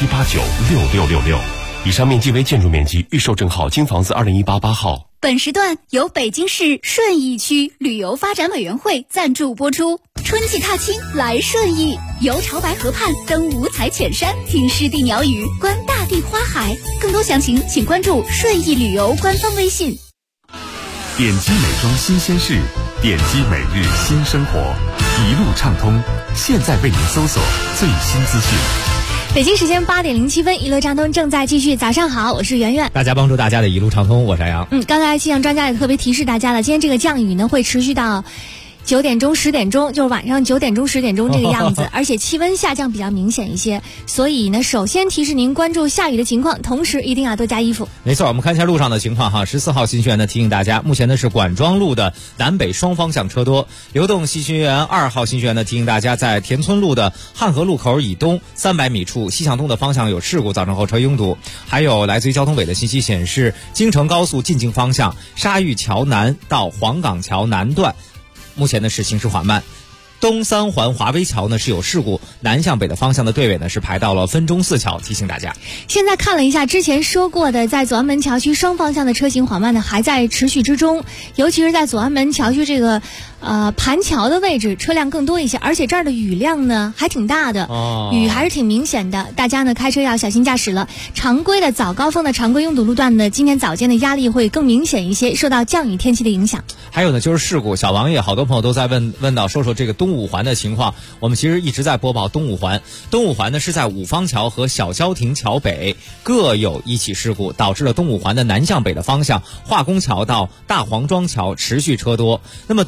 67896666。以上面积为建筑面积，预售证号京房子2018-8号。 本时段由北京市顺义区旅游发展委员会赞助播出。春季踏青来顺义，游潮白河畔，登五彩浅山，听湿地鸟语，观大地花海。更多详情请关注顺义旅游官方微信。 点击美妆新鲜事，点击每日新生活，一路畅通。现在为您搜索最新资讯。 北京时间8点07分，一路畅通正在继续。早上好，我是圆圆。 大家帮助大家的一路畅通，我是杨洋。 刚才气象专家也特别提示大家了，今天这个降雨呢会持续到9点钟、10点钟，就是晚上9点钟、10点钟这个样子，而且气温下降比较明显一些，所以呢，首先提示您关注下雨的情况，同时一定要多加衣服。 没错，我们看一下路上的情况哈。14号新学园呢提醒大家，目前呢是管庄路的南北双方向车多。流动西学园2号新学园呢提醒大家，在田村路的汉河路口以东300米处西向东的方向有事故，造成后车拥堵。还有来自于交通委的信息显示，京承高速进京方向沙峪桥南到黄岗桥南段目前呢是行驶缓慢。东三环华威桥呢是有事故，南向北的方向的队尾呢是排到了分钟寺桥，提醒大家。 现在看了一下之前说过的，在左安门桥区双方向的车行缓慢呢还在持续之中，尤其是在左安门桥区这个盘桥的位置车辆更多一些，而且这儿的雨量呢还挺大的，雨还是挺明显的，大家呢开车要小心驾驶了。常规的早高峰的常规拥堵路段呢，今天早间的压力会更明显一些，受到降雨天气的影响。 还有呢就是事故，小王爷好多朋友都在问到说这个东五环的情况，我们其实一直在播报东五环。东五环呢是在五方桥和小消亭桥北各有一起事故，导致了东五环的南向北的方向化工桥到大黄庄桥持续车多。那么东五环的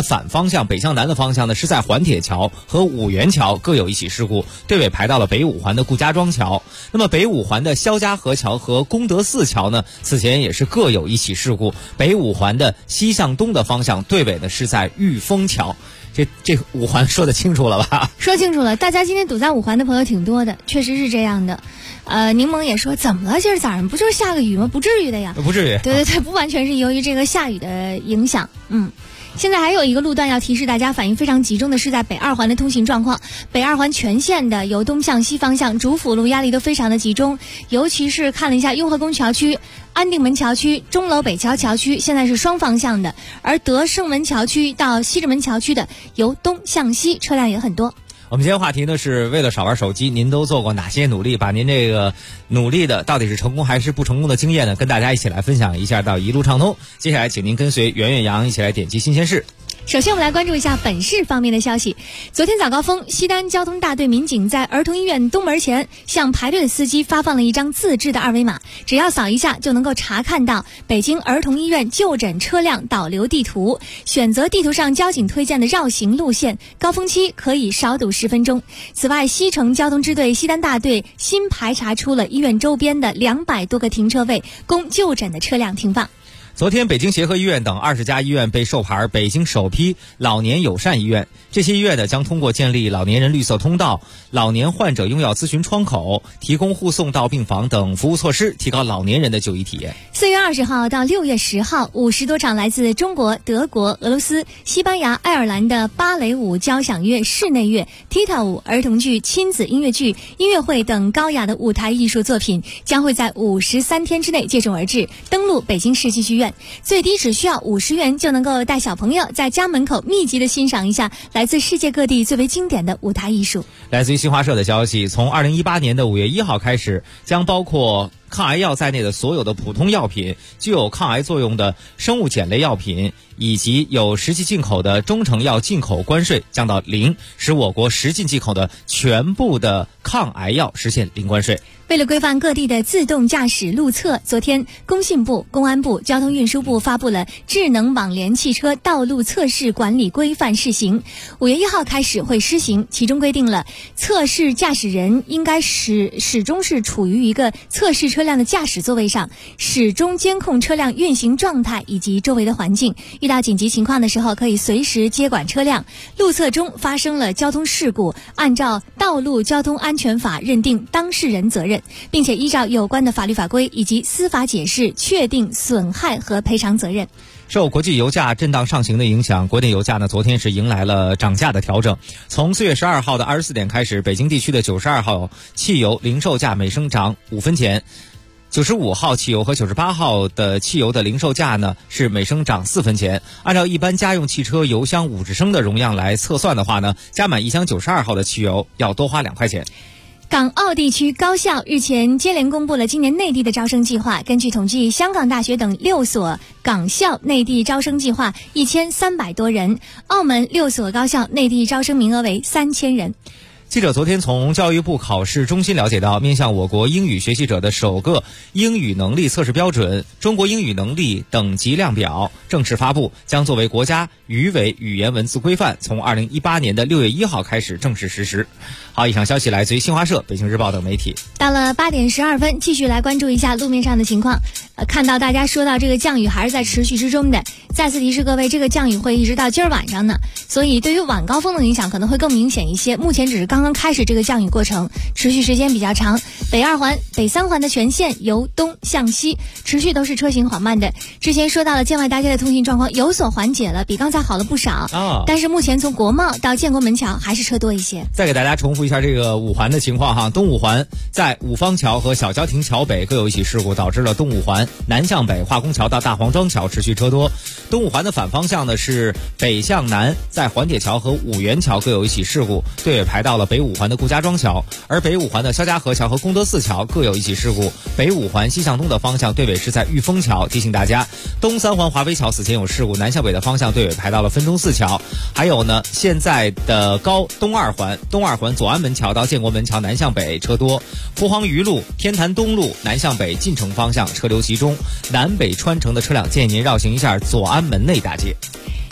反方向北向南的方向呢，是在环铁桥和五元桥各有一起事故，队尾排到了北五环的顾家庄桥。那么北五环的肖家河桥和功德寺桥呢，此前也是各有一起事故，北五环的西向东的方向队尾呢是在玉峰桥。这五环说得清楚了吧？ 说清楚了，大家今天堵在五环的朋友挺多的，确实是这样的。柠檬也说怎么了？今儿早上不就是下个雨吗？不至于的呀。 不至于。 对，不完全是由于这个下雨的影响。现在还有一个路段要提示大家反应非常集中的是在北二环的通行状况。北二环全线的由东向西方向主辅路压力都非常的集中，尤其是看了一下雍和宫桥区、安定门桥区、钟楼北桥桥区，现在是双方向的，而德胜门桥区到西直门桥区的由东向西车辆也很多。 我们今天话题呢是为了少玩手机，您都做过哪些努力？把您这个努力的到底是成功还是不成功的经验呢，跟大家一起来分享一下到一路畅通。接下来请您跟随圆圆阳一起来点击新鲜事。 首先我们来关注一下本市方面的消息。昨天早高峰，西单交通大队民警在儿童医院东门前向排队的司机发放了一张自制的二维码，只要扫一下就能够查看到北京儿童医院就诊车辆导流地图，选择地图上交警推荐的绕行路线，高峰期可以少堵10分钟。此外，西城交通支队西单大队新排查出了医院周边的200多个停车位，供就诊的车辆停放。 昨天，北京协和医院等20家医院被授牌北京首批老年友善医院。这些医院呢，将通过建立老年人绿色通道、老年患者用药咨询窗口、提供护送到病房等服务措施，提高老年人的就医体验。 4月20号到6月10号，50多场来自中国、德国、俄罗斯、西班牙、爱尔兰的芭蕾舞、交响乐、室内乐、踢踏舞、儿童剧、亲子音乐剧、音乐会等高雅的舞台艺术作品，将会在53天之内接踵而至，登陆北京市戏剧院。最低只需要50元就能够带小朋友在家门口密集的欣赏一下来自世界各地最为经典的舞台艺术。 来自于新华社的消息，从2018年的5月1号开始，将包括抗癌药在内的所有的普通药品、具有抗癌作用的生物碱类药品以及有实际进口的中成药进口关税降到0，使我国实际进口的全部的抗癌药实现零关税。 为了规范各地的自动驾驶路测，昨天工信部、公安部、交通运输部发布了智能网联汽车道路测试管理规范试行，5月1号开始会施行。其中规定了测试驾驶人应该始终是处于一个测试车辆的驾驶座位上，始终监控车辆运行状态以及周围的环境，遇到紧急情况的时候可以随时接管车辆。路测中发生了交通事故，按照道路交通安全法认定当事人责任，并且依照有关的法律法规以及司法解释确定损害和赔偿责任。 受国际油价震荡上行的影响，国内油价呢昨天是迎来了涨价的调整。从4月12号的24点开始，北京地区的92号汽油零售价每升涨5分钱。95号汽油和98号的汽油的零售价呢是每升涨4分钱。按照一般家用汽车油箱50升的容量来测算的话呢，加满一箱92号的汽油要多花2块钱。 港澳地区高校日前接连公布了今年内地的招生计划。根据统计，香港大学等6所港校内地招生计划1300多人，澳门6所高校内地招生名额为3000人。 记者昨天从教育部考试中心了解到，面向我国英语学习者的首个英语能力测试标准《中国英语能力等级量表》正式发布，将作为国家语委语言文字规范，从2018年的6月1号开始正式实施。好，以上消息来自于新华社、北京日报等媒体。 到了8点12分，继续来关注一下路面上的情况。看到大家说到这个降雨还是在持续之中的，再次提示各位，这个降雨会一直到今儿晚上呢，所以对于晚高峰的影响可能会更明显一些。目前只是刚刚开始这个降雨过程，持续时间比较长。北2环、北3环的全线由东向西持续都是车行缓慢的。之前说到了建外大街的通行状况有所缓解了，比刚才好了不少但是目前从国贸到建国门桥还是车多一些。 再给大家重复一下这个5环的情况哈，东5环在五方桥和小郊亭桥北各有一起事故，导致了东5环南向北化工桥到大黄庄桥持续车多。东5环的反方向呢是北向南，在环铁桥和五元桥各有一起事故，队尾排到了北5环的顾家庄桥，而北5环的肖家河桥和功德寺桥各有一起事故，北5环西向东的方向队尾是在玉峰桥。提醒大家，东3环华威桥此前有事故，南向北的方向队尾排到了分钟寺桥。还有呢，现在的东2环左安门桥到建国门桥南向北车多，蒲黄榆路、天坛东路南向北进城方向车流集中，南北穿城的车辆建议您绕行一下左安门内大街。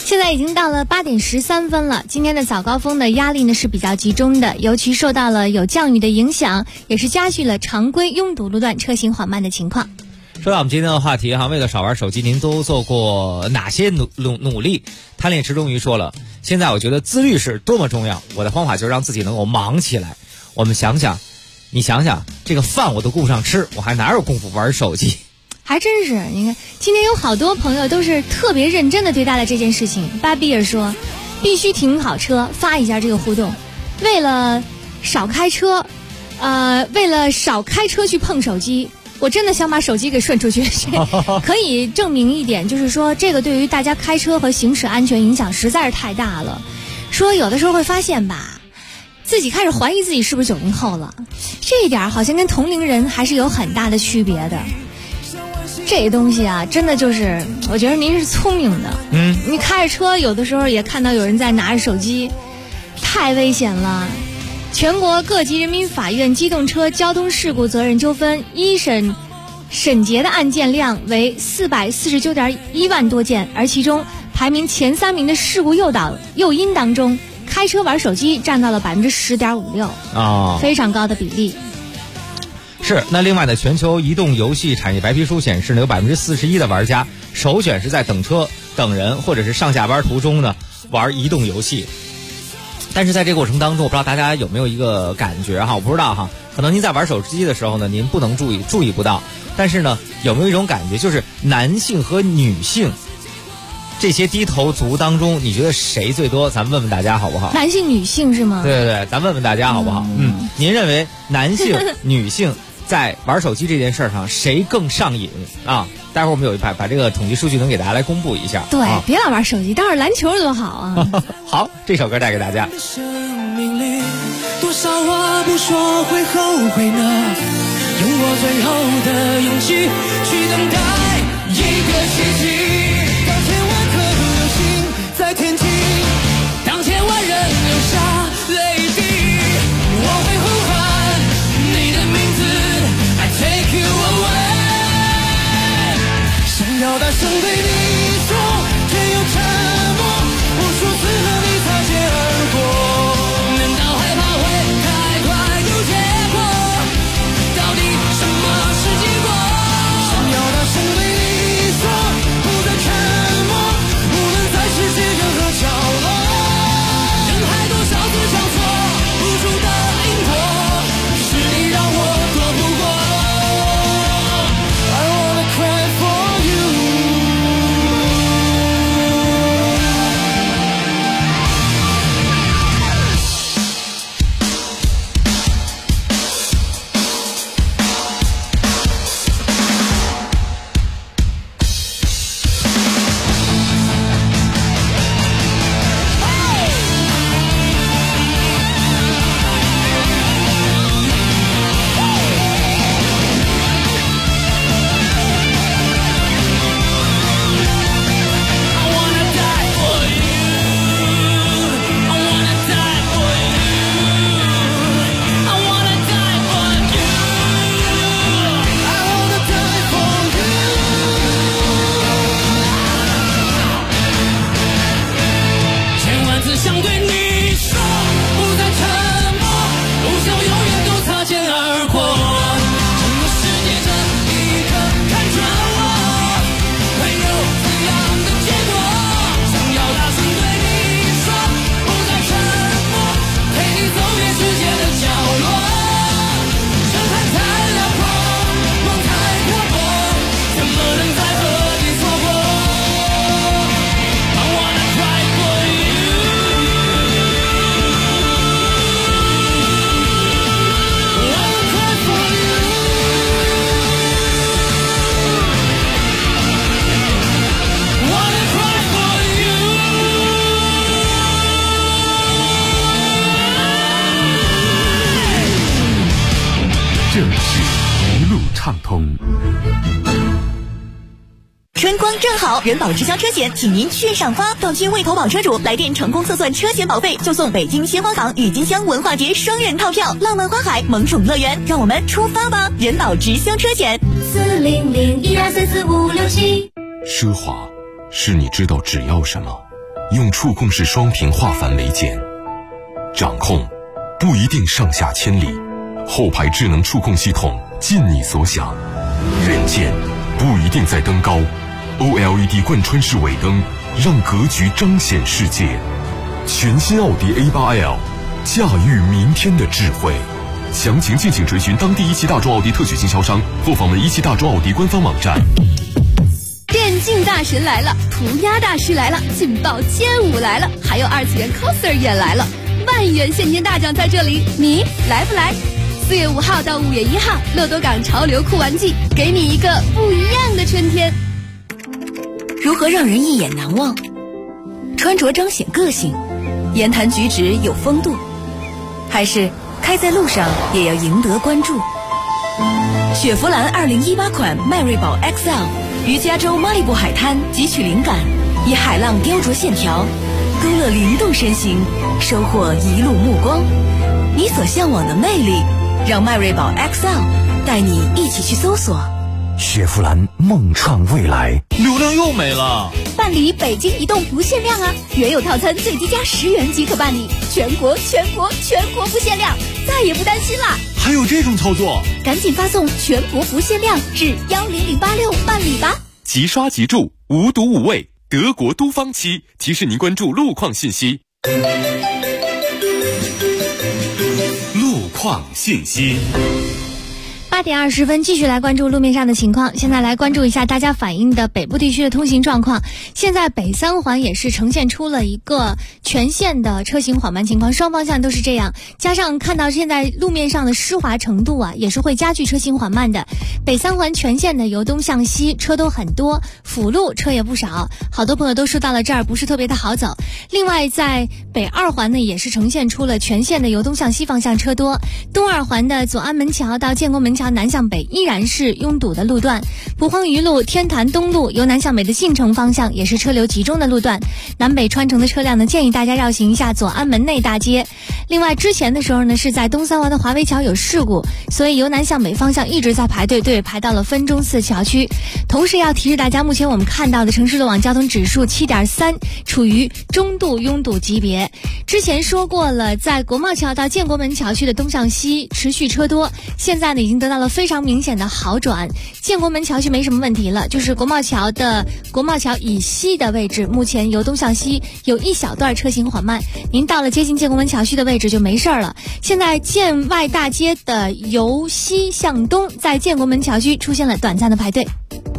现在已经到了8点13分了。今天的早高峰的压力呢是比较集中的，尤其受到了有降雨的影响，也是加剧了常规拥堵路段车行缓慢的情况。 说到我们今天的话题哈，为了少玩手机，您都做过哪些努力？贪恋池终于说了，现在我觉得自律是多么重要。我的方法就是让自己能够忙起来。我们想想，你想想，这个饭我都顾不上吃，我还哪有功夫玩手机？ 还真是，你看今天有好多朋友都是特别认真的对待了这件事情。巴比尔说，必须停好车，发一下这个互动。为了少开车去碰手机，我真的想把手机给顺出去。可以证明一点，就是说这个对于大家开车和行驶安全影响实在是太大了。说有的时候会发现吧，自己开始怀疑自己是不是90后了，这一点好像跟同龄人还是有很大的区别的。这东西啊，真的就是我觉得您是聪明的。你开着车有的时候也看到有人在拿着手机，太危险了。全国各级人民法院机动车交通事故责任纠纷一审审结的案件量为449.1万多件，而其中排名前3名的事故诱因当中，开车玩手机占到了10.56%，非常高的比例。 是，那另外呢，全球移动游戏产业白皮书显示呢，有41%的玩家首选是在等车、等人或者是上下班途中呢玩移动游戏。但是在这个过程当中，我不知道大家有没有一个感觉哈，我不知道哈，可能您在玩手机的时候呢，您不能注意不到，但是呢，有没有一种感觉，就是男性和女性这些低头族当中，你觉得谁最多？咱们问问大家好不好？ 男性、女性是吗？ 对，咱问问大家好不好？您认为男性、女性在玩手机这件事上谁更上瘾啊？待会儿我们有把这个统计数据能给大家来公布一下。 对，别老玩手机，待会儿篮球多好啊！ 好，这首歌带给大家。 生命里多少话不说会后悔呢？用我最后的勇气去等待一个奇迹。当千万颗流星在天际，当千万人流下泪滴，我会呼喊你的名字 I take you away， 想要大声对你说，却又沉默，无数次和你擦肩而过，难道害怕会太快有结果？到底什么是结果？想要大声对你说，不再沉默，无论在世界任何角落，人海多少次交错，无助的因果，是你让我躲不过。I wanna cry for you。想对你说，不再沉默，不想永远都擦肩而过。整个世界这一刻看着我，会有怎样的结果？想要大声对你说，不再沉默，陪你走遍世界的角落。人海太辽阔，梦太漂泊，怎么能再和你错过？ I wanna cry for you。 这里是一路畅通。 春光正好，人保直销车险，请您炫上发！到期未投保车主来电成功测算车险保费，就送北京鲜花港郁金香文化节双人套票，浪漫花海萌宠乐园，让我们出发吧！人保直销车险 40012344567。 奢华是你知道只要什么， 用触控式双屏化繁为简，掌控不一定上下千里，后排智能触控系统尽你所想，远见不一定在登高， OLED 贯穿式尾灯让格局彰显世界。全新奥迪 A8L， 驾驭明天的智慧。详情敬请追寻当地一汽大众奥迪特许经销商或访问一汽大众奥迪官方网站。 电竞大神来了，涂鸦大师来了，劲爆街舞来了，还有二次元 coser 也来了，万元现金大奖在这里，你来不来？4月5号到5月1号，乐多港潮流酷玩季，给你一个不一样的春天。 如何让人一眼难忘？穿着彰显个性，言谈举止有风度，还是开在路上也要赢得关注？雪佛兰2018款迈锐宝 XL 于加州马里布海滩汲取灵感，以海浪雕琢线条，勾勒灵动身形，收获一路目光。你所向往的魅力，让迈锐宝 XL 带你一起去搜索。 雪佛兰梦创未来， 流量又没了。 办理北京移动不限量啊！原有套餐最低价10元即可办理，全国不限量，再也不担心啦！ 还有这种操作？ 赶紧发送全国不限量至10086办理吧！ 即刷即住，无毒无味，德国都方漆提示您关注路况信息。路况信息。 8点20分，继续来关注路面上的情况。现在来关注一下大家反映的北部地区的通行状况。现在北三环也是呈现出了一个全线的车行缓慢情况，双方向都是这样。加上看到现在路面上的湿滑程度啊，也是会加剧车行缓慢的。北三环全线的由东向西车都很多，辅路车也不少，好多朋友都说到了这儿不是特别的好走。另外在北二环呢，也是呈现出了全线的由东向西方向车多，东二环的左安门桥到建国门桥南向北依然是拥堵的路段，蒲黄榆路天坛东路由南向北的信城方向也是车流集中的路段，南北穿城的车辆呢，建议大家绕行一下左安门内大街。另外之前的时候呢，是在东三环的华威桥有事故，所以由南向北方向一直在排队排到了分钟寺桥区。同时要提示大家，目前我们看到的城市路网交通指数7.3，处于中度拥堵级别。之前说过了，在国贸桥到建国门桥区的东向西持续车多，现在呢已经得到了非常明显的好转。建国门桥区没什么问题了，就是国贸桥以西的位置，目前由东向西有一小段车行缓慢，您到了接近建国门桥区的位置就没事了。现在建外大街的由西向东，在建国门桥区出现了短暂的排队。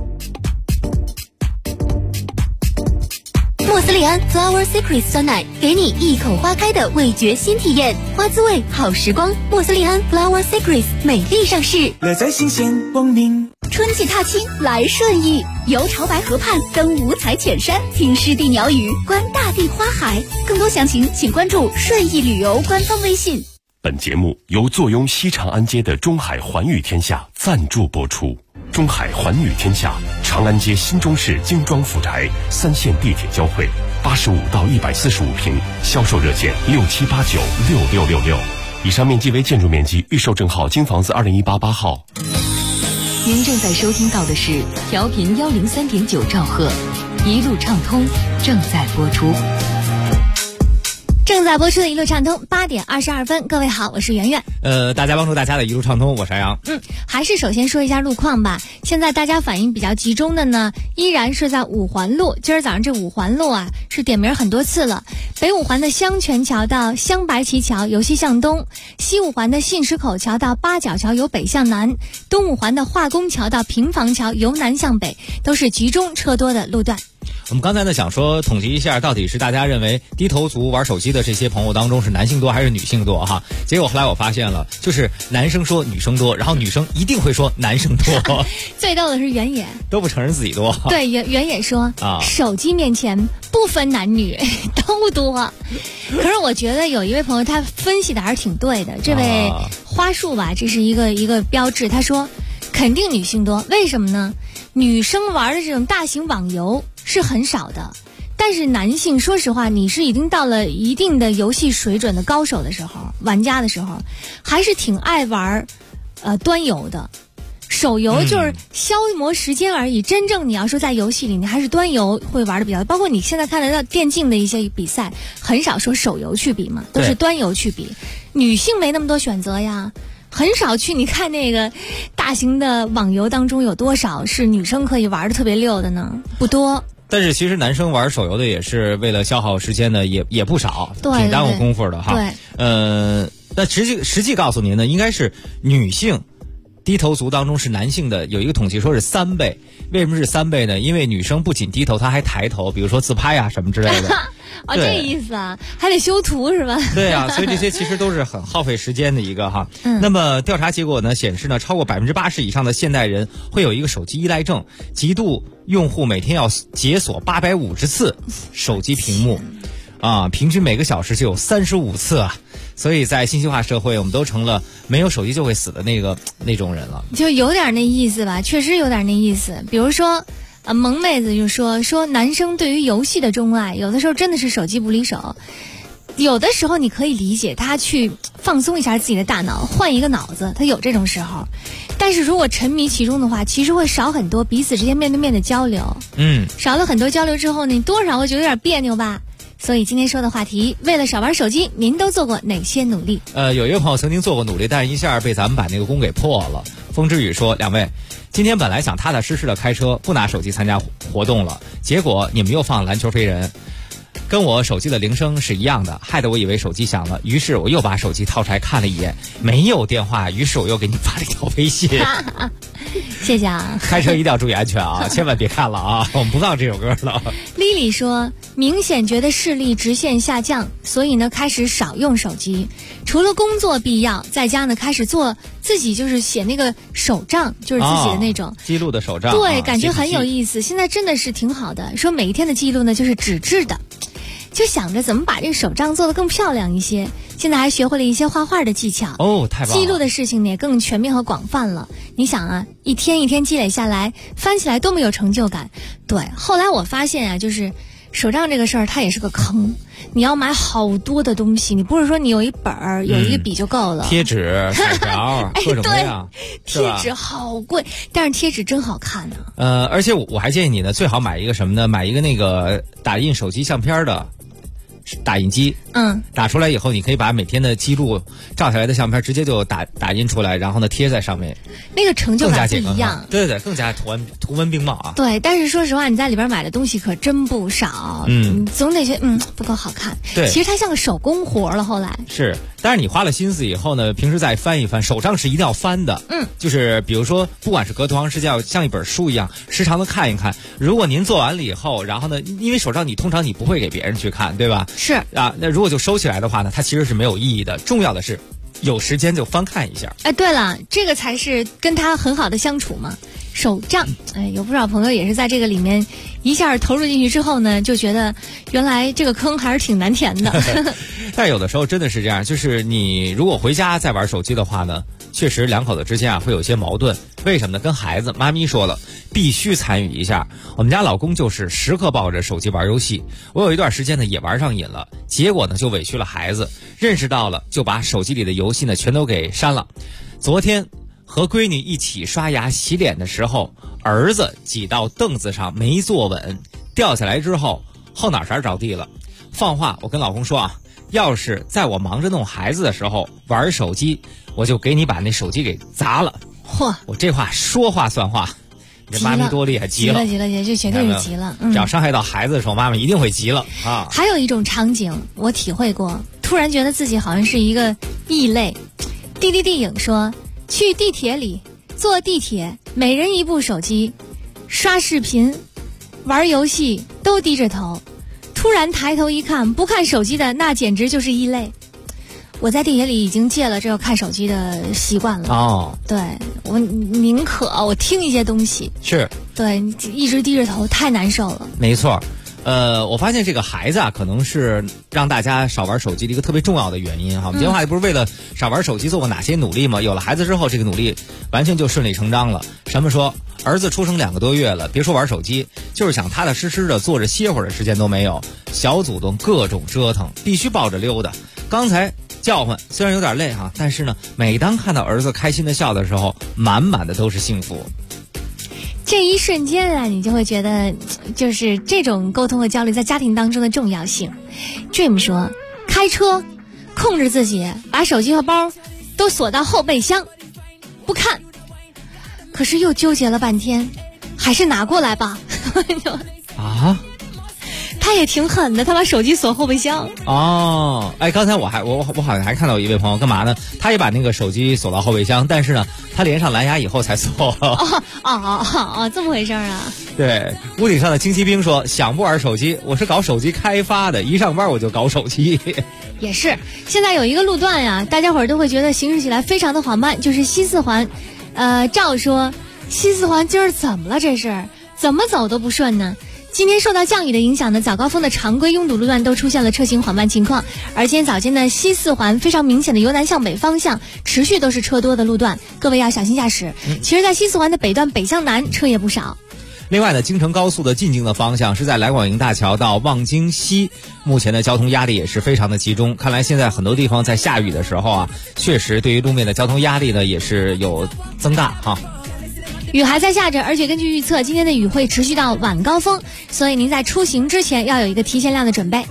莫斯利安 Flower Secret 酸奶，给你一口花开的味觉新体验，花滋味好时光。莫斯利安 Flower Secret 美丽上市， 乐在新鲜光明。 春季踏青来顺义，游潮白河畔，登五彩浅山，听湿地鸟语，观大地花海。更多详情请关注顺义旅游官方微信。 本节目由坐拥西长安街的中海环宇天下赞助播出。中海环宇天下，长安街新中式精装复宅，3线地铁交汇，85到145平，销售热线67896666。以上面积为建筑面积，预售证号京房子2018-8号。 您正在收听到的是调频103.9兆赫，一路畅通正在播出。 正在播出的一路畅通，8点22分，各位好，我是圆圆。 大家帮助大家的一路畅通，我是阿阳。 还是首先说一下路况吧。现在大家反应比较集中的呢，依然是在五环路。今儿早上这五环路啊，是点名很多次了。北五环的香泉桥到香白旗桥由西向东，西五环的信石口桥到八角桥由北向南，东五环的化工桥到平房桥由南向北，都是集中车多的路段。 我们刚才呢想说统计一下，到底是大家认为低头族玩手机的这些朋友当中是男性多还是女性多哈？结果后来我发现了，就是男生说女生多，然后女生一定会说男生多。 最逗的是原野都不承认自己多。 对，原野说手机面前不分男女都多。可是我觉得有一位朋友他分析的还是挺对的，这位花束吧，这是一个标志。他说肯定女性多，为什么呢？女生玩的这种大型网游是很少的，但是男性说实话，你是已经到了一定的游戏水准的高手的时候，玩家的时候，还是挺爱玩端游的。 手游就是消磨时间而已。真正你要说在游戏里，你还是端游会玩的比较，包括你现在看得到电竞的一些比赛，很少说手游去比嘛，都是端游去比。女性没那么多选择呀。很少去，你看那个大型的网游当中有多少是女生可以玩的特别溜的呢？不多。 但是其实男生玩手游的也是为了消耗时间的，也不少，挺耽误功夫的哈。 对。 那实际告诉您呢，应该是女性低头族当中是男性的有一个统计说是3倍。为什么是3倍呢？因为女生不仅低头，她还抬头，比如说自拍啊什么之类的。 哦，这意思啊，还得修图是吧？ 对啊，所以这些其实都是很耗费时间的一个哈。那么调查结果呢显示呢，超过80%以上的现代人会有一个手机依赖症，极度用户每天要解锁850次手机屏幕，平均每个小时就有35次啊。所以在信息化社会，我们都成了没有手机就会死的那种人了， 就有点那意思吧，确实有点那意思。比如说。萌妹子就说男生对于游戏的钟爱，有的时候真的是手机不离手。有的时候你可以理解他去放松一下自己的大脑，换一个脑子，他有这种时候。但是如果沉迷其中的话，其实会少很多彼此之间面对面的交流。少了很多交流之后呢，你多少会觉得有点别扭吧。所以今天说的话题，为了少玩手机，您都做过哪些努力？ 有一个朋友曾经做过努力，但是一下被咱们把那个功给破了。风之雨说：“2位，今天本来想踏踏实实的开车，不拿手机参加活动了，结果你们又放篮球飞人，跟我手机的铃声是一样的，害得我以为手机响了，于是我又把手机掏出来看了一眼，没有电话，于是我又给你发了一条微信。 谢谢啊！ 开车一定要注意安全啊，千万别看了啊，我们不放这首歌了。 丽丽说，明显觉得视力直线下降，所以呢开始少用手机，除了工作必要，在家呢开始做自己就是写那个手账，就是自己的那种、 记录的手账， 对，感觉很有意思。现在真的是挺好的，说每一天的记录呢就是纸质的，就想着怎么把这个手账做得更漂亮一些。现在还学会了一些画画的技巧哦，太棒了！ 记录的事情呢也更全面和广泛了。你想啊，一天一天积累下来，翻起来多么有成就感。对，后来我发现啊，就是手账这个事儿它也是个坑，你要买好多的东西，你不是说你有一本儿、有一个笔就够了。 贴纸、彩条各种各样， 贴纸好贵，但是贴纸真好看呢。 而且我还建议你呢，最好买一个什么呢？买一个那个打印手机相片的打印机，打出来以后，你可以把每天的记录照下来的相片直接就打印出来，然后呢贴在上面， 那个成就感不一样。 对对对，更加图文并茂啊。 对，但是说实话，你在里边买的东西可真不少，总得觉得不够好看。 对， 其实它像个手工活了。后来是，但是你花了心思以后呢，平时再翻一翻，手账是一定要翻的。就是比如说，不管是隔多长时间，要像一本书一样，时常的看一看。如果您做完了以后，然后呢，因为手账通常你不会给别人去看，对吧？ 是啊，那如果就收起来的话呢，它其实是没有意义的。重要的是，有时间就翻看一下。 哎，对了，这个才是跟他很好的相处嘛。手账，有不少朋友也是在这个里面一下投入进去之后呢，就觉得原来这个坑还是挺难填的。 但有的时候真的是这样，就是你如果回家再玩手机的话呢，确实两口子之间会有些矛盾。为什么呢？跟孩子，妈咪说了，必须参与一下。我们家老公就是时刻抱着手机玩游戏，我有一段时间呢也玩上瘾了，结果呢就委屈了孩子，认识到了就把手机里的游戏呢全都给删了。昨天和闺女一起刷牙洗脸的时候，儿子挤到凳子上没坐稳，掉下来之后后脑勺着地了。放话我跟老公说啊，要是在我忙着弄孩子的时候玩手机，我就给你把那手机给砸了。 嚯， 我这话说话算话，你这妈咪多厉害，急了， 就绝对是急了。 只要伤害到孩子的时候，妈妈一定会急了啊。 还有一种场景我体会过，突然觉得自己好像是一个异类。滴滴滴影说，去地铁里坐地铁，每人一部手机，刷视频玩游戏都低着头，突然抬头一看，不看手机的那简直就是异类。我在地铁里已经戒了这个看手机的习惯了。哦，对，我宁可我听一些东西。 是， 对，一直低着头太难受了。 没错。我发现这个孩子啊，可能是让大家少玩手机的一个特别重要的原因哈。我们今天话题不是为了少玩手机做过哪些努力吗？有了孩子之后，这个努力完全就顺理成章了。什么说儿子出生2个多月了，别说玩手机，就是想踏踏实实的坐着歇会儿的时间都没有，小祖宗各种折腾，必须抱着溜达。刚才叫唤，虽然有点累哈，但是呢，每当看到儿子开心的笑的时候，满满的都是幸福。 这一瞬间啊，你就会觉得，就是这种沟通和交流在家庭当中的重要性。Dream 说，开车控制自己，把手机和包都锁到后备箱，不看。可是又纠结了半天，还是拿过来吧。 啊？ 他也挺狠的，他把手机锁后备箱。 哦，哎，刚才我好像还看到一位朋友干嘛呢？他也把那个手机锁到后备箱，但是呢，他连上蓝牙以后才锁。 这么回事啊？ 对，屋顶上的清晰兵说，想不玩手机，我是搞手机开发的，一上班我就搞手机。 也是，现在有一个路段呀，大家伙儿都会觉得行驶起来非常的缓慢，就是西四环。赵说，西四环今儿怎么了？这是怎么走都不顺呢？今天受到降雨的影响呢，早高峰的常规拥堵路段都出现了车行缓慢情况，而今天早间的西四环非常明显的由南向北方向持续都是车多的路段，各位要小心驾驶。其实在西四环的北段北向南车也不少。 另外呢，京承高速的进京的方向是在来广营大桥到望京西，目前的交通压力也是非常的集中。看来现在很多地方在下雨的时候啊，确实对于路面的交通压力呢也是有增大哈。 雨还在下着，而且根据预测，今天的雨会持续到晚高峰，所以您在出行之前要有一个提前量的准备。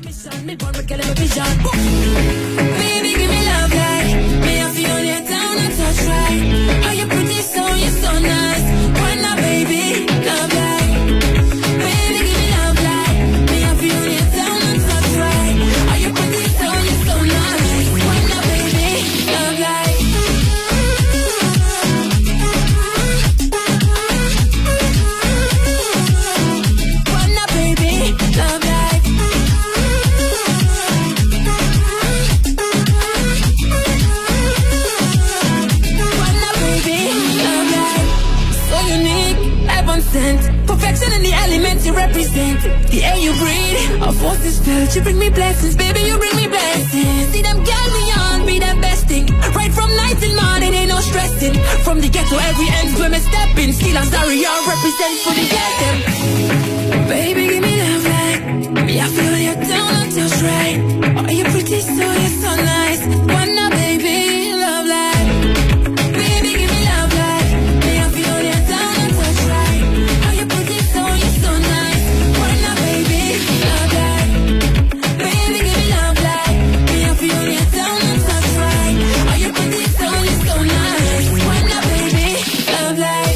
Perfection in the elements you represent. The air you breathe, our forces felt. You bring me blessings, baby, you bring me blessings. See them girls beyond, be the best thing. Right from night till morning, ain't no stressing. From the ghetto, every end, where me stepping. Still I'm sorry, I represent for the anthem. Baby, give me love like me, I feel you down and touch right. Oh, you're pretty, so you're so nice. One now, baby, love like. Baby, give me love like me, I feel you down and touch right. Oh, you're pretty, so you're so nice. One now, baby, love like. Baby, give me love like me, I feel you down and touch right. Oh, you're pretty, so you're so nice. One now, baby, love like.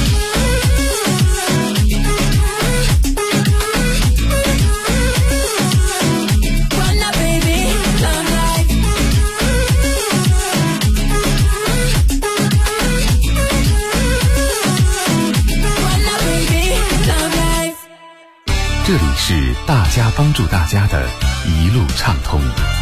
这里是大家帮助大家的一路畅通。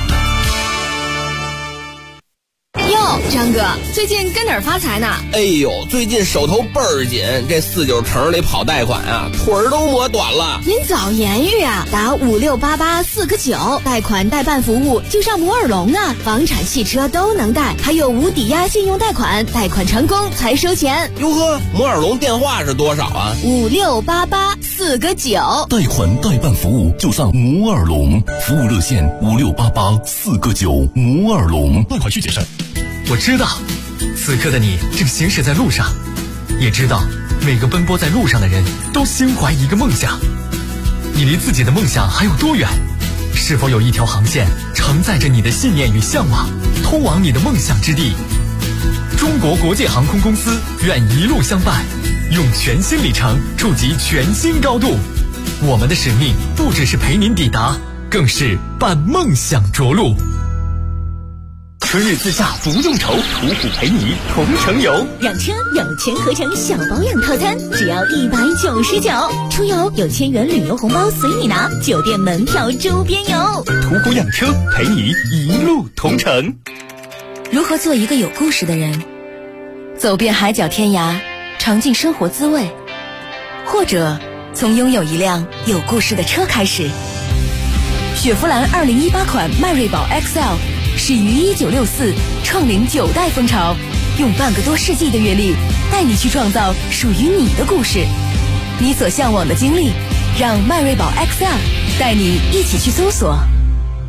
哟，张哥，最近跟哪儿发财呢？ 哎呦，最近手头倍儿紧，这49城里跑贷款啊，腿儿都磨短了。 您早言语啊，打5688-4个9，贷款代办服务就上摩尔龙啊，房产、汽车都能贷，还有无抵押信用贷款，贷款成功才收钱。 哟呵，摩尔龙电话是多少啊 ？5688-4个9， 贷款代办服务就上摩尔龙，服务热线5688-4个9，摩尔龙，贷款需谨慎。 我知道，此刻的你正行驶在路上，也知道每个奔波在路上的人都心怀一个梦想。你离自己的梦想还有多远？是否有一条航线承载着你的信念与向往，通往你的梦想之地？中国国际航空公司愿一路相伴，用全新里程触及全新高度。我们的使命不只是陪您抵达，更是伴梦想着陆。春日自驾不用愁，途虎陪你同城游。 养车有钱合成小保养套餐，只要199。出游有1000元旅游红包随你拿，酒店门票周边游。 途虎养车陪你一路同城。 如何做一个有故事的人？走遍海角天涯，尝尽生活滋味，或者从拥有一辆有故事的车开始。雪佛兰2018款迈锐宝 XL。始于1964，创领9代风潮，用半个多世纪的阅历，带你去创造属于你的故事，你所向往的经历，让迈锐宝 XL 带你一起去搜索。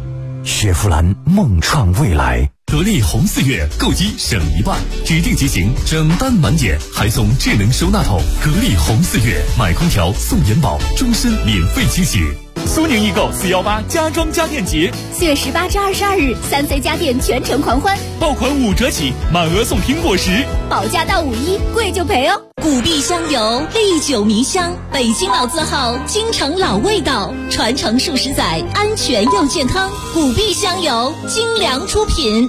雪佛兰梦创未来。 格力红4月购机省1半，指定机型整单满减，还送智能收纳桶。格力红4月买空调送延保，终身免费清洗。 苏宁易购418家装家电节 ，4月18至22日，3C 家电全程狂欢， 爆款5折起，满额送苹果10， 保价到51，贵就赔哦。 古碧香油，历久弥香，北京老字号，京城老味道，传承数十载，安全又健康。古碧香油，精良出品。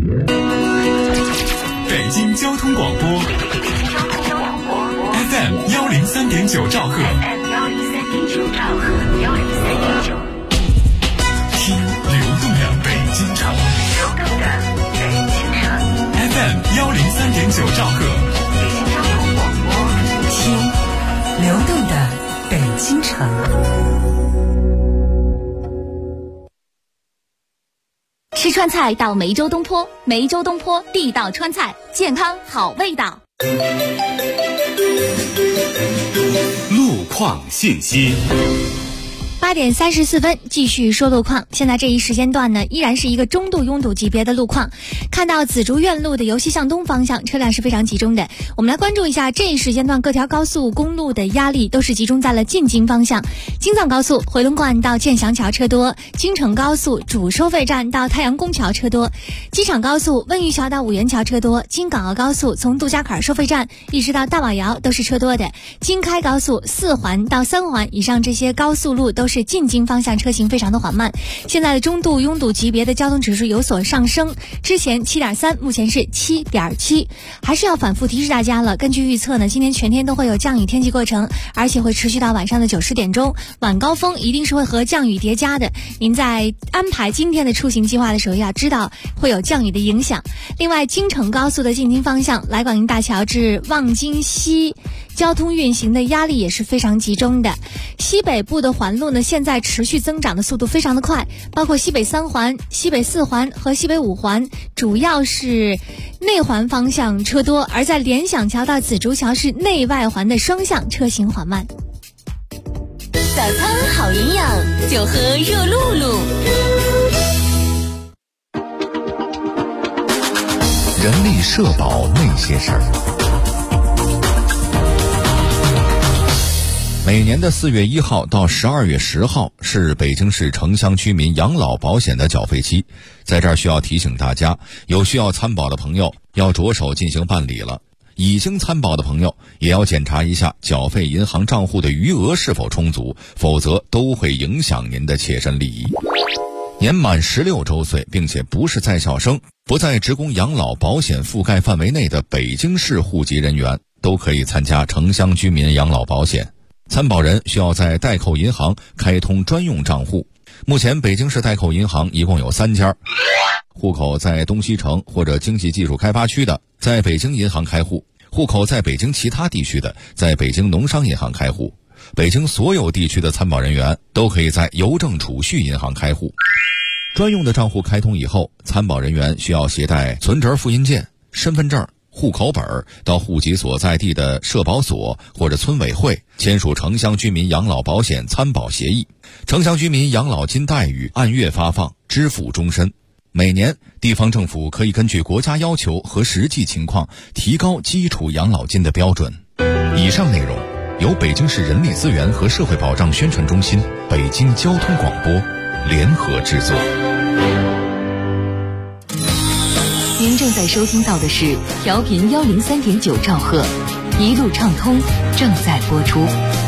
北京交通广播 FM 103.9兆赫，听流动的北京城，FM 103.9兆赫， 听流动的北京城。 吃川菜到梅州东坡，梅州东坡地道川菜，健康好味道。 路况信息。 8点34分，继续说路况。现在这一时间段呢，依然是一个中度拥堵级别的路况。看到紫竹院路的由西向东方向车辆是非常集中的。我们来关注一下这一时间段各条高速公路的压力都是集中在了进京方向。京藏高速回龙观到建祥桥车多，京承高速主收费站到太阳宫桥车多，机场高速温榆桥到五元桥车多，京港澳高速从杜家坎收费站一直到大堡窑都是车多的。京开高速4环到3环以上这些高速路都是进京方向车行非常的缓慢。现在的中度拥堵级别的交通指数有所上升，之前7.3，目前是7.7，还是要反复提示大家了。根据预测呢，今天全天都会有降雨天气过程，而且会持续到晚上的9、10点钟，晚高峰一定是会和降雨叠加的。您在安排今天的出行计划的时候，要知道会有降雨的影响。另外，京承高速的进京方向，来广营大桥至望京西交通运行的压力也是非常集中的。西北部的环路呢，现在持续增长的速度非常的快，包括西北3环、西北4环和西北5环，主要是内环方向车多，而在联想桥到紫竹桥是内外环的双向车行缓慢。 早餐好营养，就喝热露露。 人力社保那些事儿。每年的4月1号到12月10号是北京市城乡居民养老保险的缴费期，在这儿需要提醒大家，有需要参保的朋友要着手进行办理了。已经参保的朋友也要检查一下缴费银行账户的余额是否充足，否则都会影响您的切身利益。年满16周岁并且不是在校生，不在职工养老保险覆盖范围内的北京市户籍人员都可以参加城乡居民养老保险。参保人需要在代扣银行开通专用账户。目前北京市代扣银行一共有3家，户口在东西城或者经济技术开发区的在北京银行开户，户口在北京其他地区的在北京农商银行开户。北京所有地区的参保人员都可以在邮政储蓄银行开户。专用的账户开通以后，参保人员需要携带存折复印件、身份证、户口本到户籍所在地的社保所或者村委会签署城乡居民养老保险参保协议，城乡居民养老金待遇按月发放，支付终身。每年地方政府可以根据国家要求和实际情况提高基础养老金的标准。以上内容由北京市人力资源和社会保障宣传中心、北京交通广播联合制作。 您正在收听到的是调频103.9兆赫，一路畅通正在播出。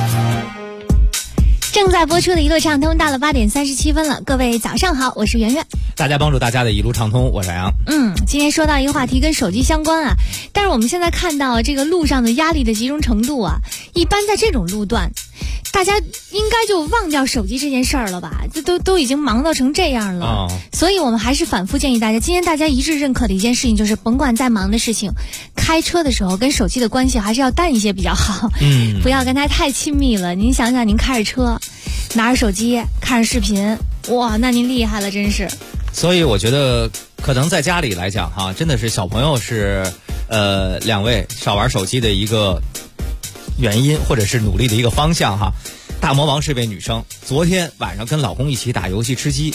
正在播出的一路畅通到了8点37分了，各位早上好，我是圆圆。 大家帮助大家的一路畅通，我是杨。 今天说到一个话题跟手机相关啊，但是我们现在看到这个路上的压力的集中程度啊，一般在这种路段，大家应该就忘掉手机这件事儿了吧？这都已经忙到成这样了，所以我们还是反复建议大家，今天大家一致认可的一件事情就是，甭管再忙的事情，开车的时候跟手机的关系还是要淡一些比较好。不要跟它太亲密了。您想想，您开着车，拿着手机看着视频，哇，那您厉害了，真是。 所以我觉得可能在家里来讲哈，真的是小朋友是2位少玩手机的一个原因，或者是努力的一个方向哈。大魔王是位女生，昨天晚上跟老公一起打游戏吃鸡，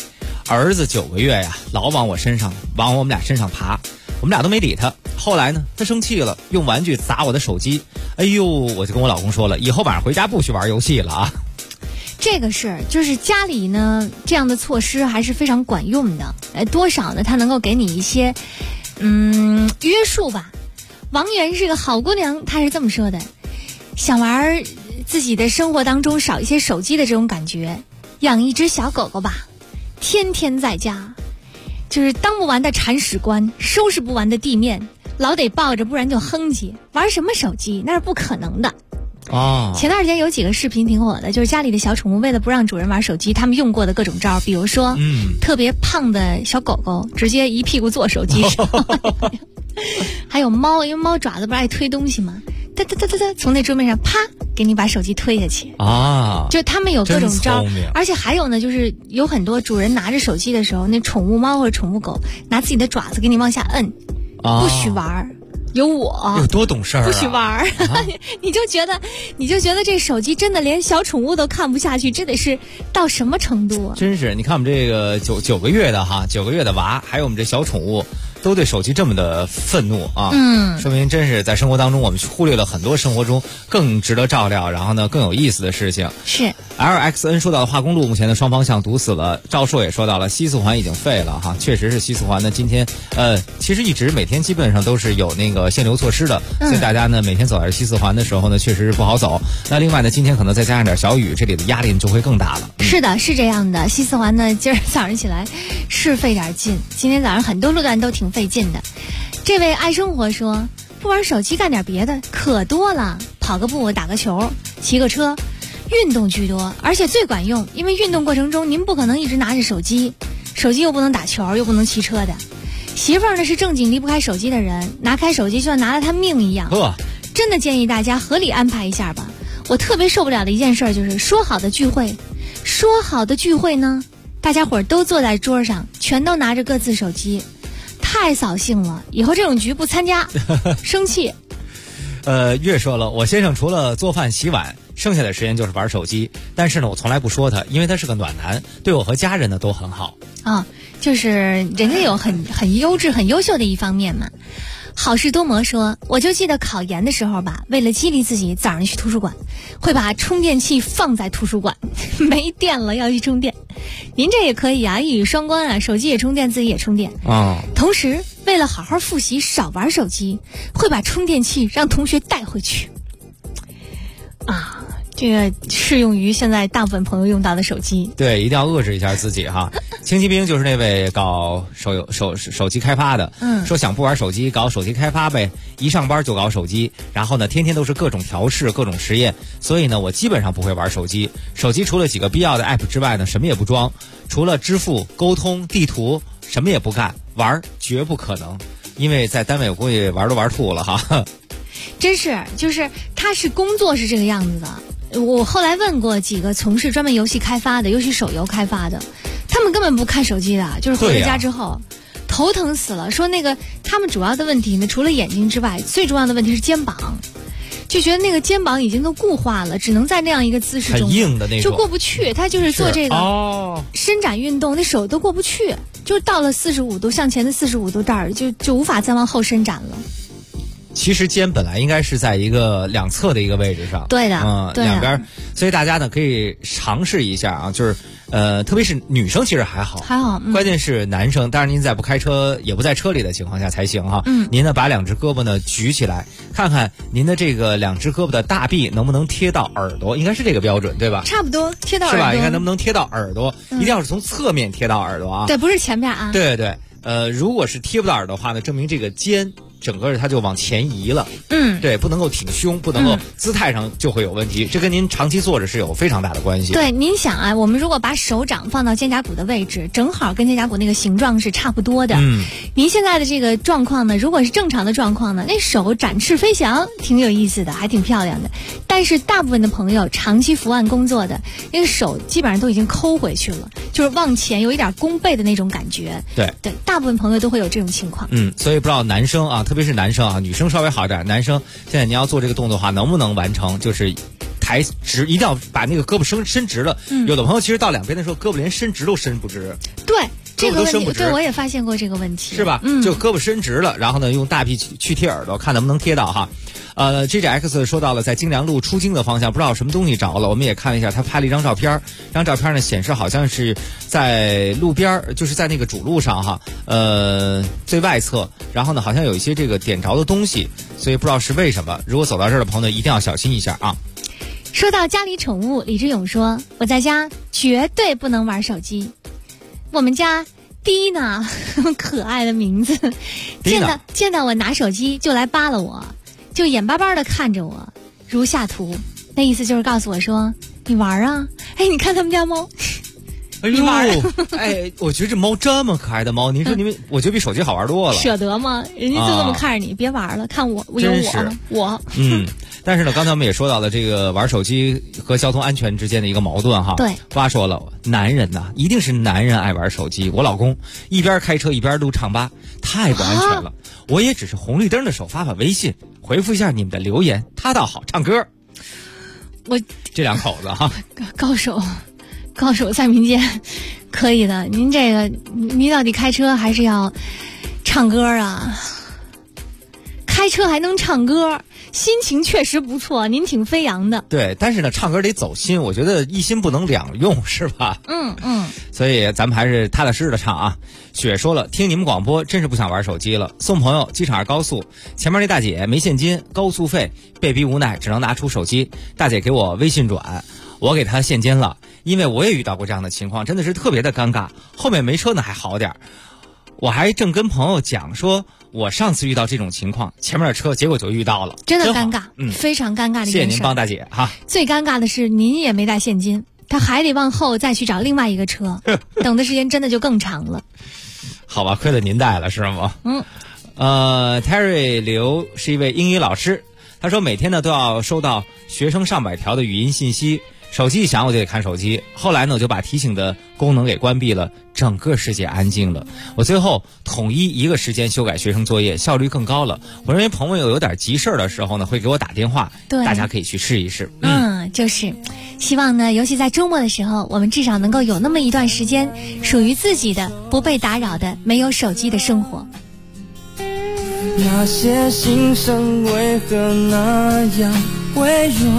儿子9个月呀，老往我们俩身上爬，我们俩都没理他。后来呢，他生气了，用玩具砸我的手机。哎呦，我就跟我老公说了，以后晚上回家不许玩游戏了啊。 这个是就是家里呢这样的措施还是非常管用的，多少呢，它能够给你一些约束吧。王源是个好姑娘，她是这么说的：想玩自己的生活当中少一些手机的这种感觉，养一只小狗狗吧，天天在家，就是当不完的铲屎官，收拾不完的地面，老得抱着，不然就哼唧，玩什么手机那是不可能的。前段时间有几个视频挺火的，就是家里的小宠物为了不让主人玩手机，他们用过的各种招，比如说特别胖的小狗狗直接一屁股坐手机上还有猫，因为猫爪子不是爱推东西吗，哒哒哒哒哒，从那桌面上啪给你把手机推下去啊！就他们有各种招，而且还有呢，就是有很多主人拿着手机的时候，那宠物猫或者宠物狗拿自己的爪子给你往下摁，不许玩。有我有多懂事儿啊！ 不许玩你就觉得这手机真的连小宠物都看不下去，这得是到什么程度啊？ 真是，你看我们这个九个月的9个月的娃，还有我们这小宠物，都对手机这么的愤怒啊！说明真是在生活当中我们忽略了很多生活中更值得照料，然后呢更有意思的事情。 是 LXN 说到的化工路目前的双方向堵死了，赵硕也说到了西四环已经废了哈，确实是西四环呢今天其实一直每天基本上都是有那个限流措施的，所以大家呢每天走在西四环的时候呢确实是不好走。那另外呢今天可能再加上点小雨，这里的压力就会更大了。 是的，是这样的，西四环呢今儿早上起来是费点劲，今天早上很多路段都挺费劲的。这位爱生活说，不玩手机干点别的可多了，跑个步，打个球，骑个车，运动居多，而且最管用，因为运动过程中您不可能一直拿着手机又不能打球又不能骑车的。媳妇儿呢是正经离不开手机的人，拿开手机就像拿了他命一样，真的建议大家合理安排一下吧。我特别受不了的一件事就是说好的聚会呢，大家伙儿都坐在桌上，全都拿着各自手机，太扫兴了，以后这种局不参加生气。 月说了，我先生除了做饭洗碗，剩下的时间就是玩手机，但是呢我从来不说他，因为他是个暖男，对我和家人呢都很好啊，就是人家有很优质很优秀的一方面嘛。好事多磨说，我就记得考研的时候吧，为了激励自己，早上去图书馆会把充电器放在图书馆没电了要去充电。您这也可以啊，一语双关啊，手机也充电，自己也充电啊。同时为了好好复习，少玩手机，会把充电器让同学带回去啊。这个适用于现在大部分朋友用到的手机。 对，一定要遏制一下自己哈。轻骑兵就是那位搞手机开发的，说想不玩手机，搞手机开发呗。一上班就搞手机，然后呢，天天都是各种调试、各种实验。所以呢，我基本上不会玩手机。手机除了几个必要的 app 之外呢，什么也不装，除了支付、沟通、地图，什么也不干，玩绝不可能。因为在单位我估计玩都玩吐了哈。 真是，就是他是工作是这个样子的。我后来问过几个从事专门游戏开发的，尤其手游开发的，他们根本不看手机的，就是回家之后头疼死了，说那个他们主要的问题呢，除了眼睛之外，最重要的问题是肩膀，就觉得那个肩膀已经都固化了，只能在那样一个姿势中很硬的那种就过不去。他就是做这个伸展运动，那手都过不去，就到了45度向前的45度带就无法再往后伸展了。 其实肩本来应该是在一个两侧的一个位置上， 对的， 两边，所以大家呢可以尝试一下啊，就是特别是女生其实还好，关键是男生，当然您在不开车也不在车里的情况下才行哈。您呢把两只胳膊呢举起来，看看您的这个两只胳膊的大臂能不能贴到耳朵，应该是这个标准对吧？ 差不多贴到耳朵， 是吧？应该能不能贴到耳朵？一定要是从侧面贴到耳朵啊。 对，不是前面啊。 对对，如果是贴不到耳朵的话呢，证明这个肩整个它就往前移了，对，不能够挺胸，不能够姿态上就会有问题，这跟您长期坐着是有非常大的关系。 对，您想啊，我们如果把手掌放到肩胛骨的位置，正好跟肩胛骨那个形状是差不多的。您现在的这个状况呢，如果是正常的状况呢，那手展翅飞翔，挺有意思的，还挺漂亮的。但是大部分的朋友长期伏案工作的，那个手基本上都已经抠回去了，就是往前有一点弓背的那种感觉。 对， 大部分朋友都会有这种情况。 所以不知道男生啊，特别是男生啊，女生稍微好一点。男生现在你要做这个动作的话，能不能完成？就是抬直，一定要把那个胳膊伸直了。有的朋友其实到两边的时候，胳膊连伸直都伸不直。 对， 这个问题， 胳膊都伸不直， 对，我也发现过这个问题， 是吧？就胳膊伸直了，然后呢，用大臂去贴耳朵，看能不能贴到哈。GGX 说到了在京良路出京的方向，不知道有什么东西着了。我们也看了一下，他拍了一张照片，这张照片呢显示好像是在路边，就是在那个主路上哈，最外侧，然后呢好像有一些这个点着的东西，所以不知道是为什么。如果走到这儿的朋友一定要小心一下啊。 说到家里宠物，李志勇说，我在家绝对不能玩手机。我们家蒂娜可爱的名字，见到我拿手机就来扒拉我，就眼巴巴的看着我，如下图，那意思就是告诉我说，你玩啊，哎，你看他们家猫， 哎呦，哎，我觉得这猫这么可爱的猫，您说我觉得比手机好玩多了。 舍得吗？人家就这么看着你，别玩了，看我有我。 但是呢，刚才我们也说到了这个玩手机和交通安全之间的一个矛盾哈。 对， 花说了，男人呐，一定是男人爱玩手机。我老公一边开车一边录唱吧，太不安全了。我也只是红绿灯的时候发微信，回复一下你们的留言，他倒好唱歌。这两口子哈， 高手在民间，可以的。您这个，您到底开车还是要唱歌啊？开车还能唱歌，心情确实不错，您挺飞扬的。 对，但是呢，唱歌得走心，我觉得一心不能两用，是吧？所以咱们还是踏踏实实的唱啊。雪说了，听你们广播真是不想玩手机了。送朋友，机场上高速，前面那大姐没现金，高速费，被逼无奈只能拿出手机。大姐给我微信转，我给她现金了，因为我也遇到过这样的情况，真的是特别的尴尬。后面没车呢还好点，我还正跟朋友讲说，我上次遇到这种情况，前面的车结果就遇到了， 真的尴尬，非常尴尬的一件事。 谢谢您帮大姐哈。 最尴尬的是您也没带现金，他还得往后再去找另外一个车，等的时间真的就更长了。 好吧，亏了您带了是吗？Terry 刘是一位英语老师，他说每天呢都要收到学生上百条的语音信息，手机一响我就得看手机。后来呢我就把提醒的功能给关闭了，整个世界安静了。我最后统一一个时间修改学生作业，效率更高了。我认为朋友有点急事的时候呢会给我打电话，大家可以去试一试。 就是希望呢，尤其在周末的时候，我们至少能够有那么一段时间属于自己的不被打扰的没有手机的生活。 那些心声为何那样微弱，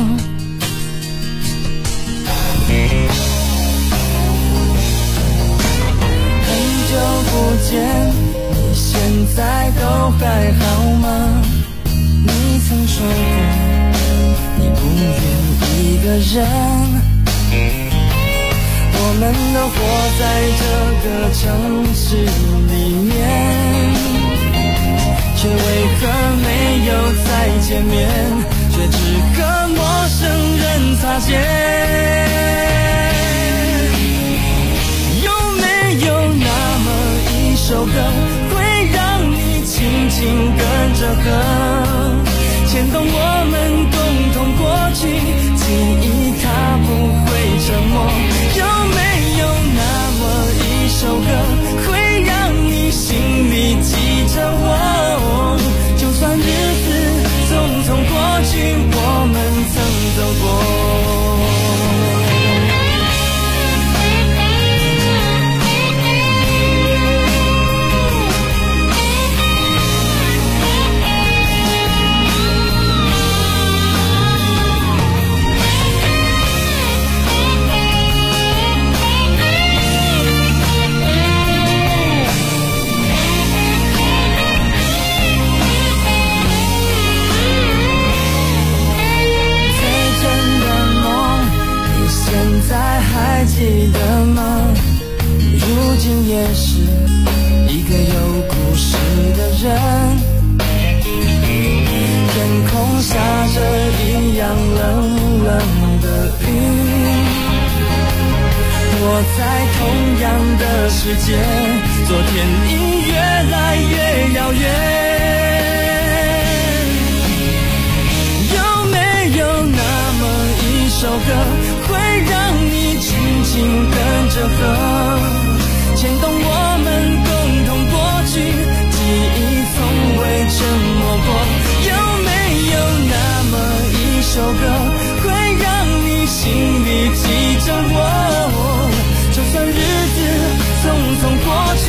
很久不见，你现在都还好吗？你曾说过你不愿一个人，我们都活在这个城市里面，却为何没有再见面，却只和陌生人擦肩。有没有那么一首歌，会让你轻轻跟着和，牵动我们共同过去，记忆它不会沉默。有没有那么一首歌，会让你心里记着我，就算日子匆匆过去，我们曾走过。还记得吗？如今也是一个有故事的人，天空下着一样冷冷的雨，我在同样的世界，昨天已越来越遥远。有没有那么一首歌，会让你轻轻跟着和，牵动我们共同过去，记忆从未沉默过。有没有那么一首歌，会让你心里记着我，就算日子匆匆过去，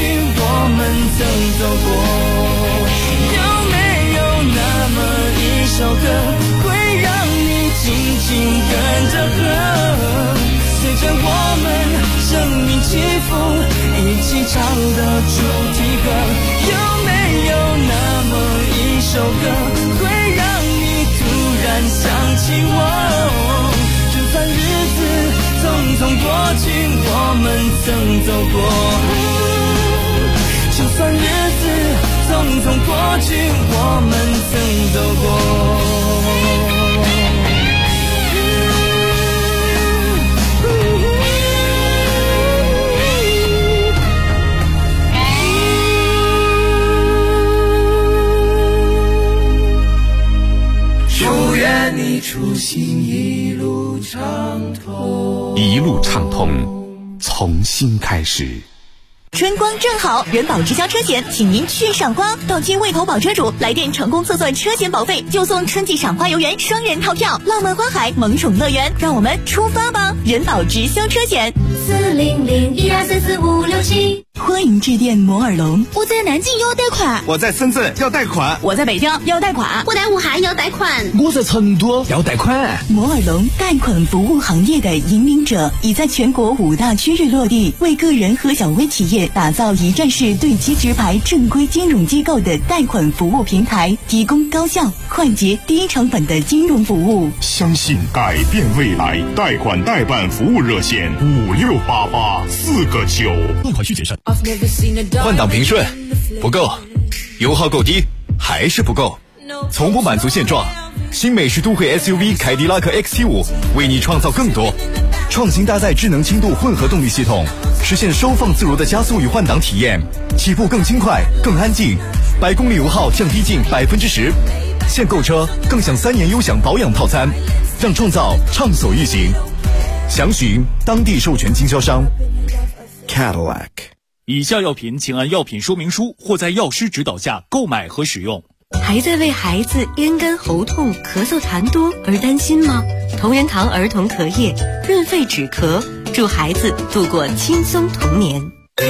歌会让你突然想起我。就算日子匆匆过去，我们曾走过。就算日子匆匆过去，我们曾走过。祝愿你出行一路畅通， 一路畅通，从新开始。 春光正好，人保直销车险，请您去赏花。到期未投保车主来电成功测算车险保费，就送春季赏花游园双人套票，浪漫花海萌宠乐园。让我们出发吧！人保直销车险，40012344567。欢迎致电摩尔龙。 我在南京要贷款， 我在深圳要贷款， 我在北京要贷款， 我在武汉要贷款， 我在成都要贷款。 摩尔龙贷款服务行业的引领者，已在全国5大区域落地，为个人和小微企业打造一站式对接直排正规金融机构的贷款服务平台，提供高效、快捷、低成本的金融服务。 相信改变未来，贷款代办服务热线5688-4个9。 贷款需谨慎。换挡平顺不够，油耗够低还是不够，从不满足现状。新美式都会 SUV 凯迪拉克 XT5 为你创造更多，创新搭载智能轻度混合动力系统，实现收放自如的加速与换挡体验，起步更轻快更安静，100公里油耗降低近10%。现购车更享3年优享保养套餐，让创造畅所欲行。详询当地授权经销商 Cadillac。 以下药品请按药品说明书或在药师指导下购买和使用。 还在为孩子咽干喉痛、咳嗽痰多而担心吗？同仁堂儿童咳液润肺止咳，助孩子度过轻松童年。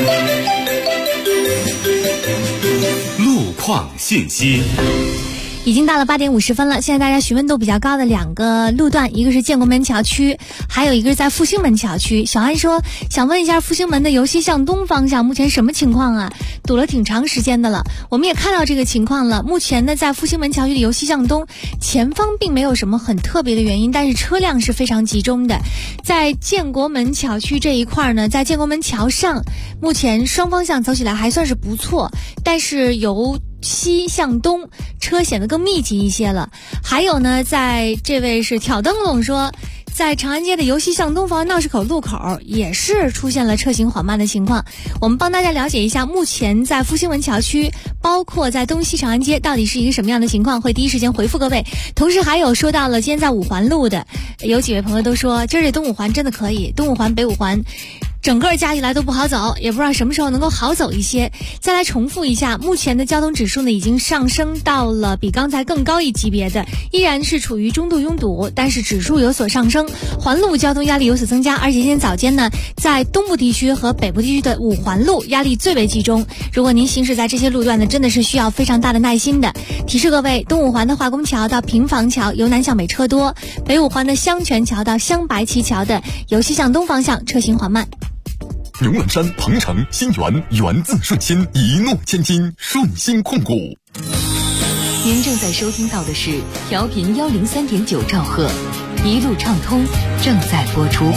路况信息。 已经到了8点50分了，现在大家询问度比较高的2个路段，一个是建国门桥区，还有一个是在复兴门桥区。小安说想问一下复兴门的由西向东方向目前什么情况啊？堵了挺长时间的了。我们也看到这个情况了，目前呢在复兴门桥区的由西向东前方并没有什么很特别的原因，但是车辆是非常集中的。在建国门桥区这一块呢，在建国门桥上目前双方向走起来还算是不错，但是由西向东车显得更密集一些了。还有呢，在这位是挑灯笼说，在长安街的由西向东方闹市口路口也是出现了车行缓慢的情况。我们帮大家了解一下目前在复兴门桥区包括在东西长安街到底是一个什么样的情况，会第一时间回复各位。同时还有说到了今天在五环路的，有几位朋友都说今儿这东五环真的可以，东五环北五环整个加起来都不好走，也不知道什么时候能够好走一些。再来重复一下，目前的交通指数呢已经上升到了比刚才更高一级别的，依然是处于中度拥堵，但是指数有所上升，环路交通压力有所增加。而且今天早间呢，在东部地区和北部地区的五环路压力最为集中。如果您行驶在这些路段呢，真的是需要非常大的耐心的。提示各位，东五环的化工桥到平房桥由南向北车多，北五环的香泉桥到香白旗桥的由西向东方向车行缓慢。 牛栏山、鹏城、新源，源自顺心，一诺千金，顺心控股。 您正在收听到的是调频103.9兆赫，一路畅通正在播出。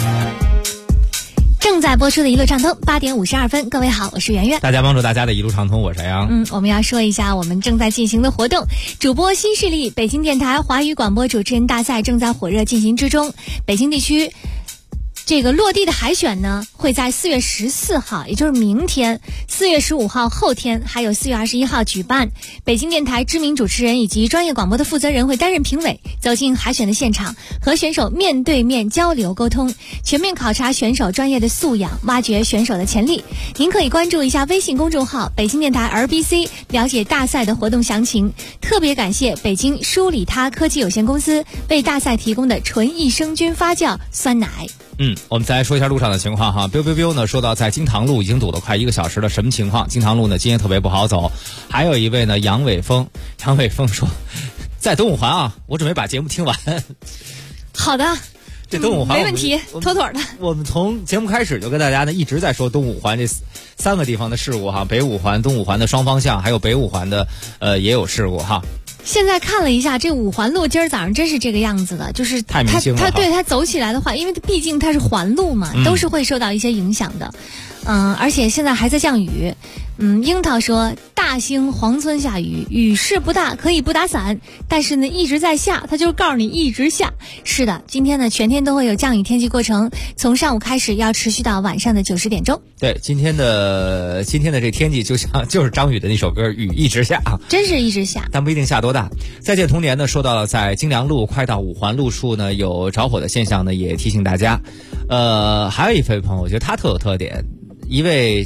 正在播出的一路畅通，8点52分，各位好，我是圆圆。 大家帮助大家的一路畅通，我是杨。 我们要说一下我们正在进行的活动，主播新势力北京电台华语广播主持人大赛正在火热进行之中。北京地区这个落地的海选呢，会在4月14号，也就是明天，4月15号后天，还有4月21号举办。北京电台知名主持人以及专业广播的负责人会担任评委，走进海选的现场，和选手面对面交流沟通，全面考察选手专业的素养，挖掘选手的潜力。您可以关注一下微信公众号北京电台 RBC， 了解大赛的活动详情。特别感谢北京舒里他科技有限公司为大赛提供的纯益生菌发酵酸奶。 我们再来说一下路上的情况哈。biu biu biu 呢，说到在京塘路已经堵了快1个小时了，什么情况？京塘路呢今天特别不好走。还有一位呢，杨伟峰说，在东五环啊，我准备把节目听完。 好的， 这东五环没问题，妥妥的。 我们从节目开始就跟大家呢一直在说东五环这3个地方的事故哈，北五环、东五环的双方向，还有北五环的也有事故哈。 现在看了一下这五环路，今儿早上真是这个样子的，就是太明显了。 它走起来的话，因为毕竟它是环路嘛，都是会受到一些影响的。而且现在还在降雨。樱桃说大兴黄村下雨，雨势不大，可以不打伞，但是呢一直在下，它就是告诉你一直下。是的，今天呢全天都会有降雨天气过程，从上午开始要持续到晚上的90点钟。 对，今天的这天气就是张宇的那首歌，雨一直下， 真是一直下， 但不一定下多大。再见童年呢，说到了在京良路快到五环路处呢有着火的现象呢，也提醒大家。还有一位朋友，我觉得他特有特点，一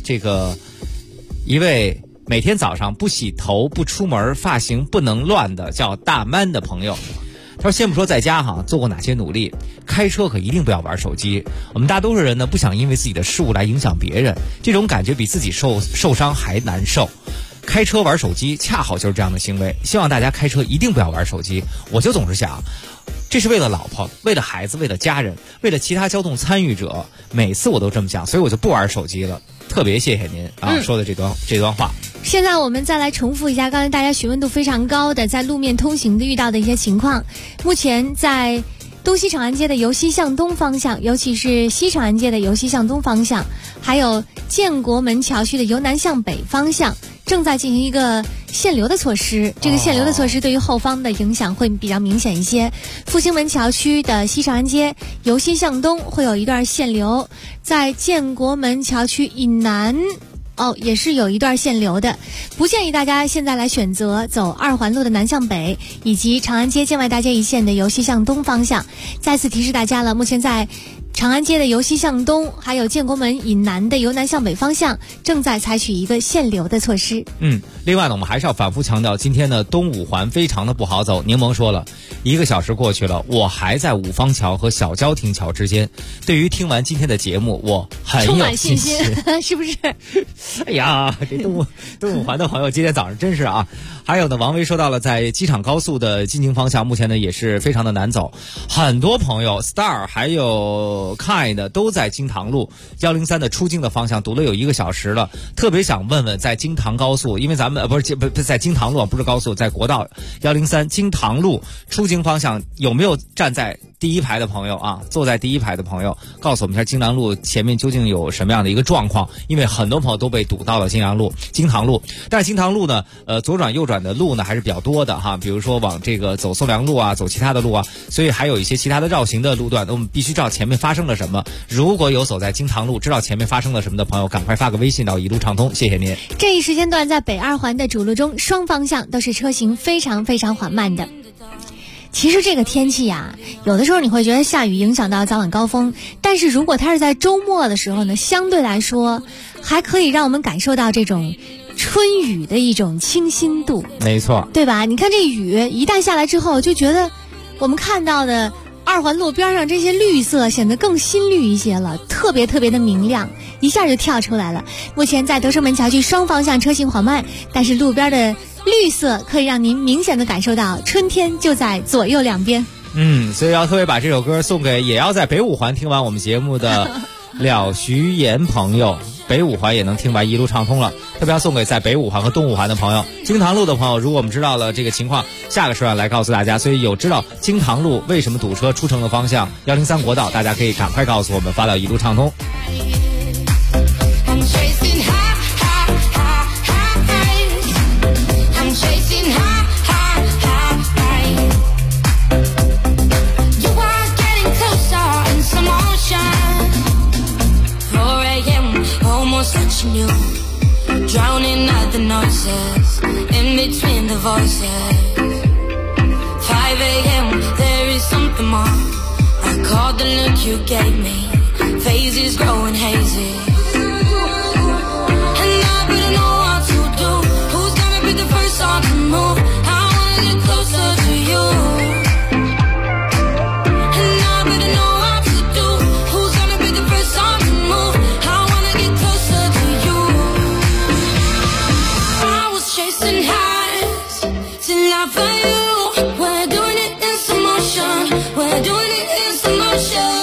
位每天早上不洗头不出门发型不能乱的叫大 man 的朋友，他说先不说在家做过哪些努力，开车可一定不要玩手机。我们大多数人呢不想因为自己的失误来影响别人，这种感觉比自己受伤还难受。开车玩手机恰好就是这样的行为，希望大家开车一定不要玩手机。我就总是想，这是为了老婆，为了孩子，为了家人，为了其他交通参与者，每次我都这么想，所以我就不玩手机了。特别谢谢您说的这段话。 现在我们再来重复一下刚才大家询问度非常高的在路面通行的遇到的一些情况。目前在东西长安街的由西向东方向，尤其是西长安街的由西向东方向，还有建国门桥区的由南向北方向，正在进行一个限流的措施。这个限流的措施对于后方的影响会比较明显一些。复兴门桥区的西长安街由西向东会有一段限流，在建国门桥区以南也是有一段限流的，不建议大家现在来选择走2环路的南向北，以及长安街建外大街一线的由西向东方向。再次提示大家了，目前在长安街的由西向东，还有建国门以南的由南向北方向，正在采取一个限流的措施。 另外呢，我们还是要反复强调，今天呢东五环非常的不好走。柠檬说了，1个小时过去了，我还在五方桥和小交亭桥之间。对于听完今天的节目，我很充有满信心，是不是？ 哎呀，这东五环的朋友今天早上真是啊！还有呢，王威说到了在机场高速的进京方向，目前呢也是非常的难走。很多朋友 Star 还有 Kind 都在京塘路103的出京的方向堵了有1个小时了。特别想问问，在京塘高速，因为咱们不是在京塘路，不是高速，在国道103京塘路出京方向，有没有站在第一排的朋友坐在第一排的朋友，告诉我们一下京塘路前面究竟有什么样的一个状况？因为很多朋友都被堵到了京塘路，但是京塘路呢，左转右转的路呢还是比较多的比如说往这个走宋良路走其他的路所以还有一些其他的绕行的路段，我们必须知道前面发生了什么。如果有走在京塘路知道前面发生了什么的朋友，赶快发个微信到一路畅通，谢谢您。 这一时间段在北2环的主路中，双方向都是车行非常非常缓慢的。其实这个天气有的时候你会觉得下雨影响到早晚高峰，但是如果它是在周末的时候呢，相对来说还可以让我们感受到这种春雨的一种清新度。 没错， 对吧？你看这雨一旦下来之后，就觉得我们看到的2环路边上这些绿色显得更新绿一些了，特别特别的明亮，一下就跳出来了。目前在德胜门桥区双方向车行缓慢，但是路边的绿色可以让您明显的感受到春天就在左右两边。 所以要特别把这首歌送给也要在北5环听完我们节目的了徐岩朋友，北5环也能听完一路畅通了。特别要送给在北5环和东5环的朋友，京塘路的朋友，如果我们知道了这个情况，下个时段来告诉大家。所以有知道京塘路为什么堵车出城的方向103国道，大家可以赶快告诉我们，发到一路畅通。 Touching you, drowning out the noises in between the voices. 5 a.m. there is something more. I caught the look you gave me. Phases growing hazy, and I better know what to do. Who's gonna be the first one to move? I wanna get closer to you. We're doing it in slow motion. We're doing it in slow motion.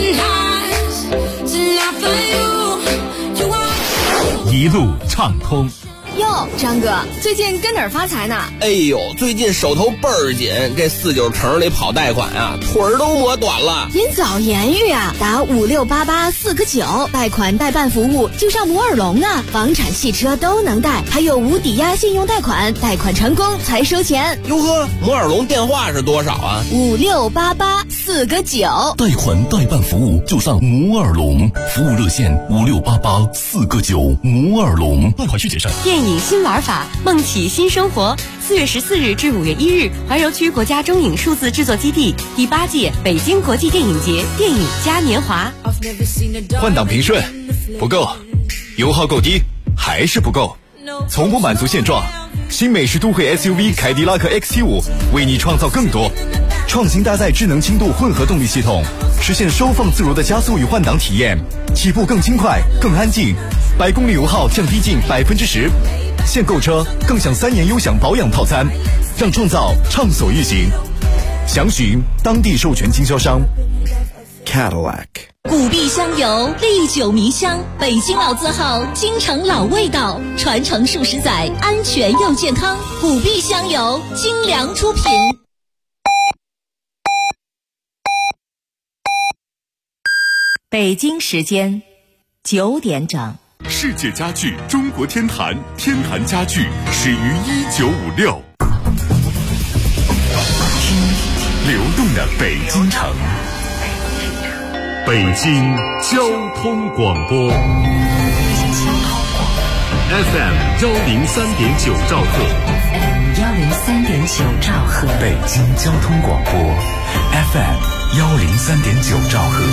一路畅通。 哟，张哥，最近跟哪儿发财呢？ 哎呦，最近手头倍儿紧，这49城里跑贷款啊，腿儿都磨短了。 您早言语啊，打5688-4个9，贷款代办服务就上摩尔龙啊，房产、汽车都能贷，还有无抵押信用贷款，贷款成功才收钱。 哟呵，摩尔龙电话是多少啊 ？5688-4个9， 贷款代办服务就上摩尔龙，服务热线5688-4个9，摩尔龙。贷款需谨慎。 电影新玩法，梦起新生活。4月14日至5月1日，怀柔区国家中影数字制作基地第8届北京国际电影节电影嘉年华。 换挡平顺不够，油耗够低还是不够，从不满足现状。新美式都会 SUV 凯迪拉克 XT5 为你创造更多，创新搭载智能轻度混合动力系统，实现收放自如的加速与换挡体验，起步更轻快更安静，100公里油耗降低近10%。现购车更享3年优享保养套餐，让创造畅所欲行。详询当地授权经销商 Cadillac。 古碧香油，历久弥香，北京老字号，京城老味道，传承数十载，安全又健康。古碧香油，精良出品。 北京时间9点整。 世界家具中国天坛，天坛家具始于1956。听流动的北京城，北京交通广播 FM 103.9兆赫 103.9兆赫，北京交通广播 FM 103.9兆赫。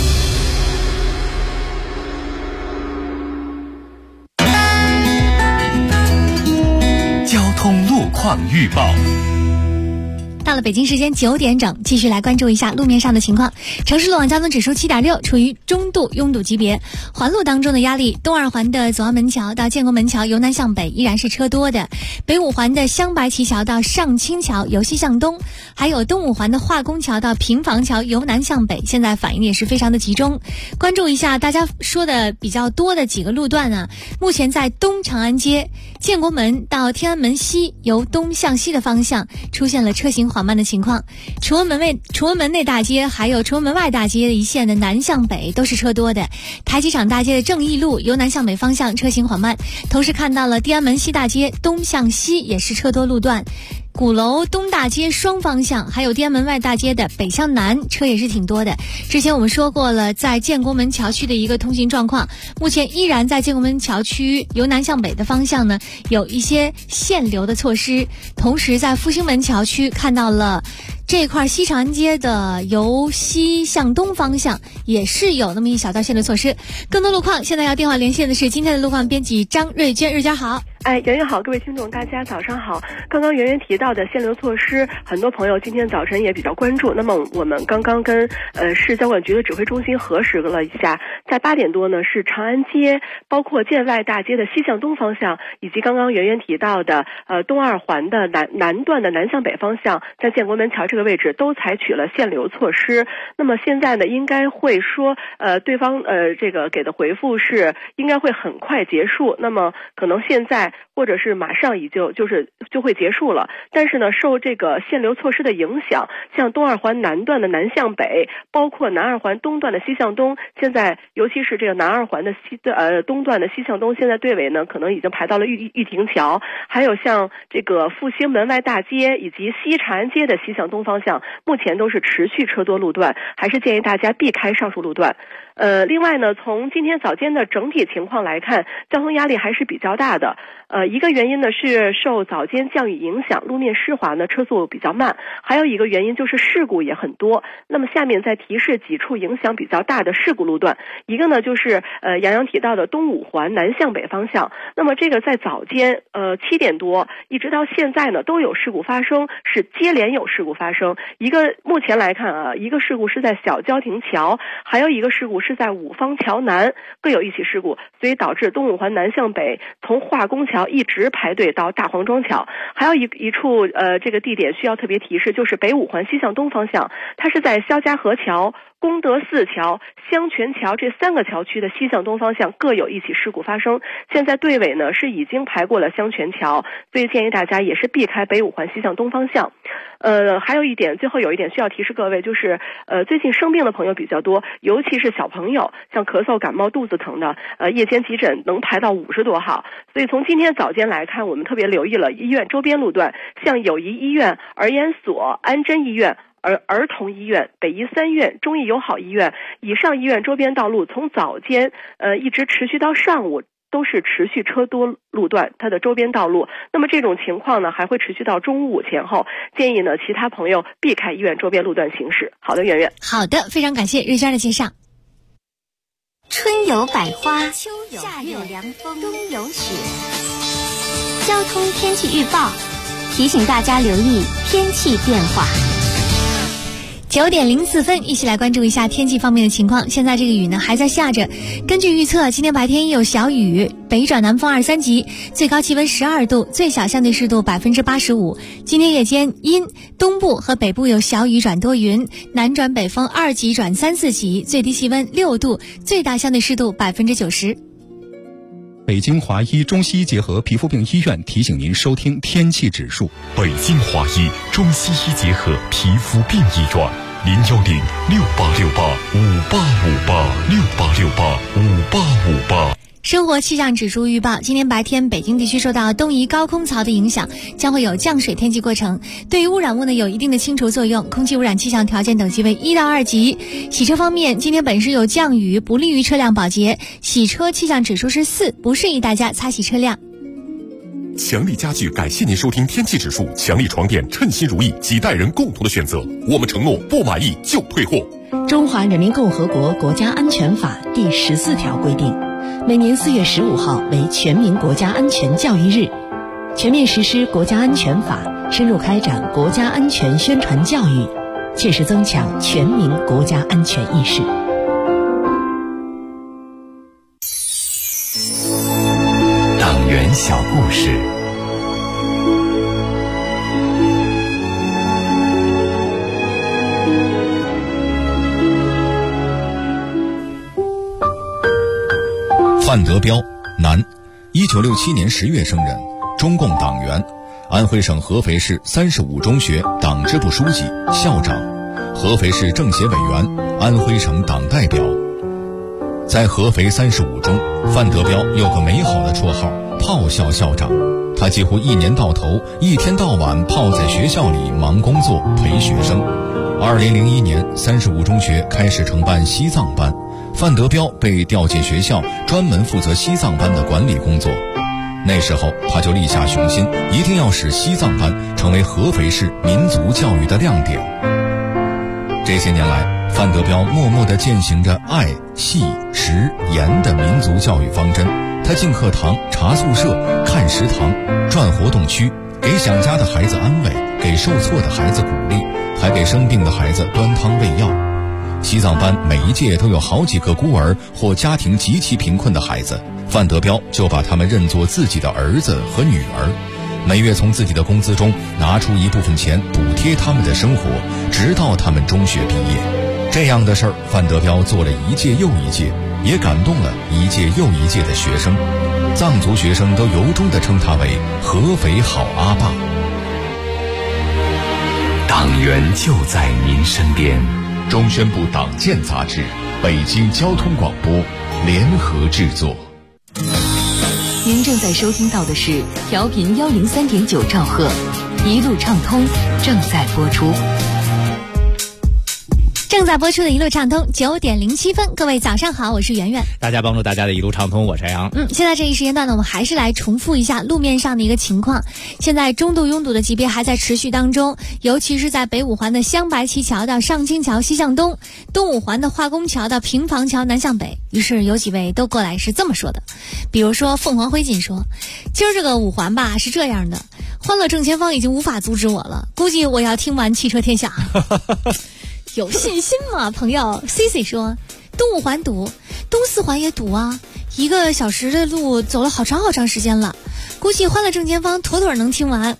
交通路况预报。 到了北京时间9点整，继续来关注一下路面上的情况。城市路网交通指数7.6，处于中度拥堵级别。环路当中的压力，东二环的左安门桥到建国门桥由南向北依然是车多的，北五环的香白旗桥到上清桥由西向东，还有东五环的化工桥到平房桥由南向北，现在反应也是非常的集中。关注一下大家说的比较多的几个路段啊，目前在东长安街建国门到天安门西由东向西的方向出现了车行缓慢的情况，崇文门内大街还有崇文门外大街的一线的南向北都是车多的，台机场大街的正义路由南向北方向车行缓慢，同时看到了天安门西大街东向西也是车多路段，鼓楼东大街双方向还有天安门外大街的北向南车也是挺多的。之前我们说过了，在建国门桥区的一个通行状况，目前依然在建国门桥区由南向北的方向呢有一些限流的措施，同时在复兴门桥区看到了这块西长安街的由西向东方向也是有那么一小段限流措施。更多路况现在要电话连线的是今天的路况编辑张瑞娟。瑞娟好。 圆圆好，各位听众大家早上好。刚刚圆圆提到的限流措施，很多朋友今天早晨也比较关注。那么我们刚刚跟市交管局的指挥中心核实了一下，在8点多呢是长安街包括建外大街的西向东方向，以及刚刚圆圆提到的东二环的南段的南向北方向，在建国门桥这个位置都采取了限流措施。那么现在呢应该会说对方这个给的回复是应该会很快结束，那么可能现在或者是马上就会结束了。但是呢受这个限流措施的影响，像东二环南段的南向北，包括南二环东段的西向东，现在尤其是这个南二环的东段的西向东，现在队尾呢可能已经排到了玉亭桥，还有像这个复兴门外大街以及西长安街的西向东方向，目前都是持续车多路段，还是建议大家避开上述路段。另外呢，从今天早间的整体情况来看，交通压力还是比较大的。一个原因呢是受早间降雨影响，路面湿滑呢，车速比较慢。还有一个原因就是事故也很多。那么下面再提示几处影响比较大的事故路段。一个呢就是杨洋提到的东五环南向北方向。那么这个在早间7点多一直到现在呢都有事故发生，是接连有事故发生。 生，目前来看啊，一个事故是在小焦亭桥，还有一个事故是在五方桥南，各有一起事故，所以导致东五环南向北从化工桥一直排队到大黄庄桥。还有一处这个地点需要特别提示，就是北五环西向东方向，它是在肖家河桥、功德寺桥、香泉桥这3个桥区的西向东方向各有一起事故发生。现在队尾呢是已经排过了香泉桥，所以建议大家也是避开北五环西向东方向。还有一点，最后有一点需要提示各位，就是最近生病的朋友比较多，尤其是小朋友，像咳嗽、感冒、肚子疼的，夜间急诊能排到50多号。所以从今天早间来看，我们特别留意了医院周边路段，像友谊医院、儿研所、安贞医院、儿童医院、北医3院、中医友好医院以上医院周边道路，从早间一直持续到上午，都是持续车多路段，它的周边道路。那么这种情况呢，还会持续到中午前后。建议呢，其他朋友避开医院周边路段行驶。好的，圆圆。 好的，非常感谢瑞娟的介绍。 春有百花，秋有夏有凉风，冬有雪。交通天气预报提醒大家留意天气变化。 9点04分，一起来关注一下天气方面的情况。现在这个雨呢还在下着，根据预测，今天白天有小雨，北转南风2、3级，最高气温12度，最小相对湿度85%。今天夜间阴，东部和北部有小雨转多云，南转北风2级转3、4级，最低气温6度，最大相对湿度90%。 北京华医中西医结合皮肤病医院提醒您收听天气指数。 北京华医中西医结合皮肤病医院，086858585868585858。 生活气象指数预报，今天白天北京地区受到东移高空槽的影响，将会有降水天气过程，对于污染物呢有一定的清除作用，空气污染气象条件等级为1到2级。洗车方面，今天本市有降雨，不利于车辆保洁，洗车气象指数是4，不适宜大家擦洗车辆。 强力家具感谢您收听天气指数，强力床垫称心如意，几代人共同的选择，我们承诺不满意就退货。 中华人民共和国国家安全法第14条规定，每年4月15号为全民国家安全教育日，全面实施国家安全法，深入开展国家安全宣传教育，切实增强全民国家安全意识。 党员小故事。 范德彪，男，1967年10月生人，中共党员，安徽省合肥市35中学党支部书记、校长，合肥市政协委员，安徽省党代表。在合肥35中，范德彪有个美好的绰号“炮校校长”。他几乎一年到头、一天到晚泡在学校里忙工作、陪学生。2001年，35中学开始承办西藏班，范德彪被调进学校，专门负责西藏班的管理工作。那时候他就立下雄心，一定要使西藏班成为合肥市民族教育的亮点。这些年来，范德彪默默地践行着爱、细、实、严的民族教育方针。他进课堂、查宿舍、看食堂、转活动区，给想家的孩子安慰，给受挫的孩子鼓励，还给生病的孩子端汤喂药。西藏班每一届都有好几个孤儿或家庭极其贫困的孩子，范德彪就把他们认作自己的儿子和女儿，每月从自己的工资中拿出一部分钱补贴他们的生活，直到他们中学毕业。这样的事儿，范德彪做了一届又一届，也感动了一届又一届的学生。藏族学生都由衷地称他为合肥好阿爸。 党员就在您身边。 中宣部党建杂志、北京交通广播联合制作。 您正在收听到的是调频103.9兆赫，一路畅通正在播出。 正在播出的一路畅通9:07，各位早上好，我是圆圆。 大家帮助大家的一路畅通，我是杨。 现在这一时间段呢，我们还是来重复一下路面上的一个情况。现在中度拥堵的级别还在持续当中，尤其是在北五环的镶白旗桥到上清桥西向东，东五环的化工桥到平房桥南向北。于是有几位都过来是这么说的，比如说凤凰灰烬说，今儿这个五环吧是这样的，欢乐正前方已经无法阻止我了，估计我要听完汽车天下。有信心吗，朋友 ？CC 说，东五环堵，东四环也堵啊，1个小时的路走了好长时间了，估计欢乐正前方妥妥能听完。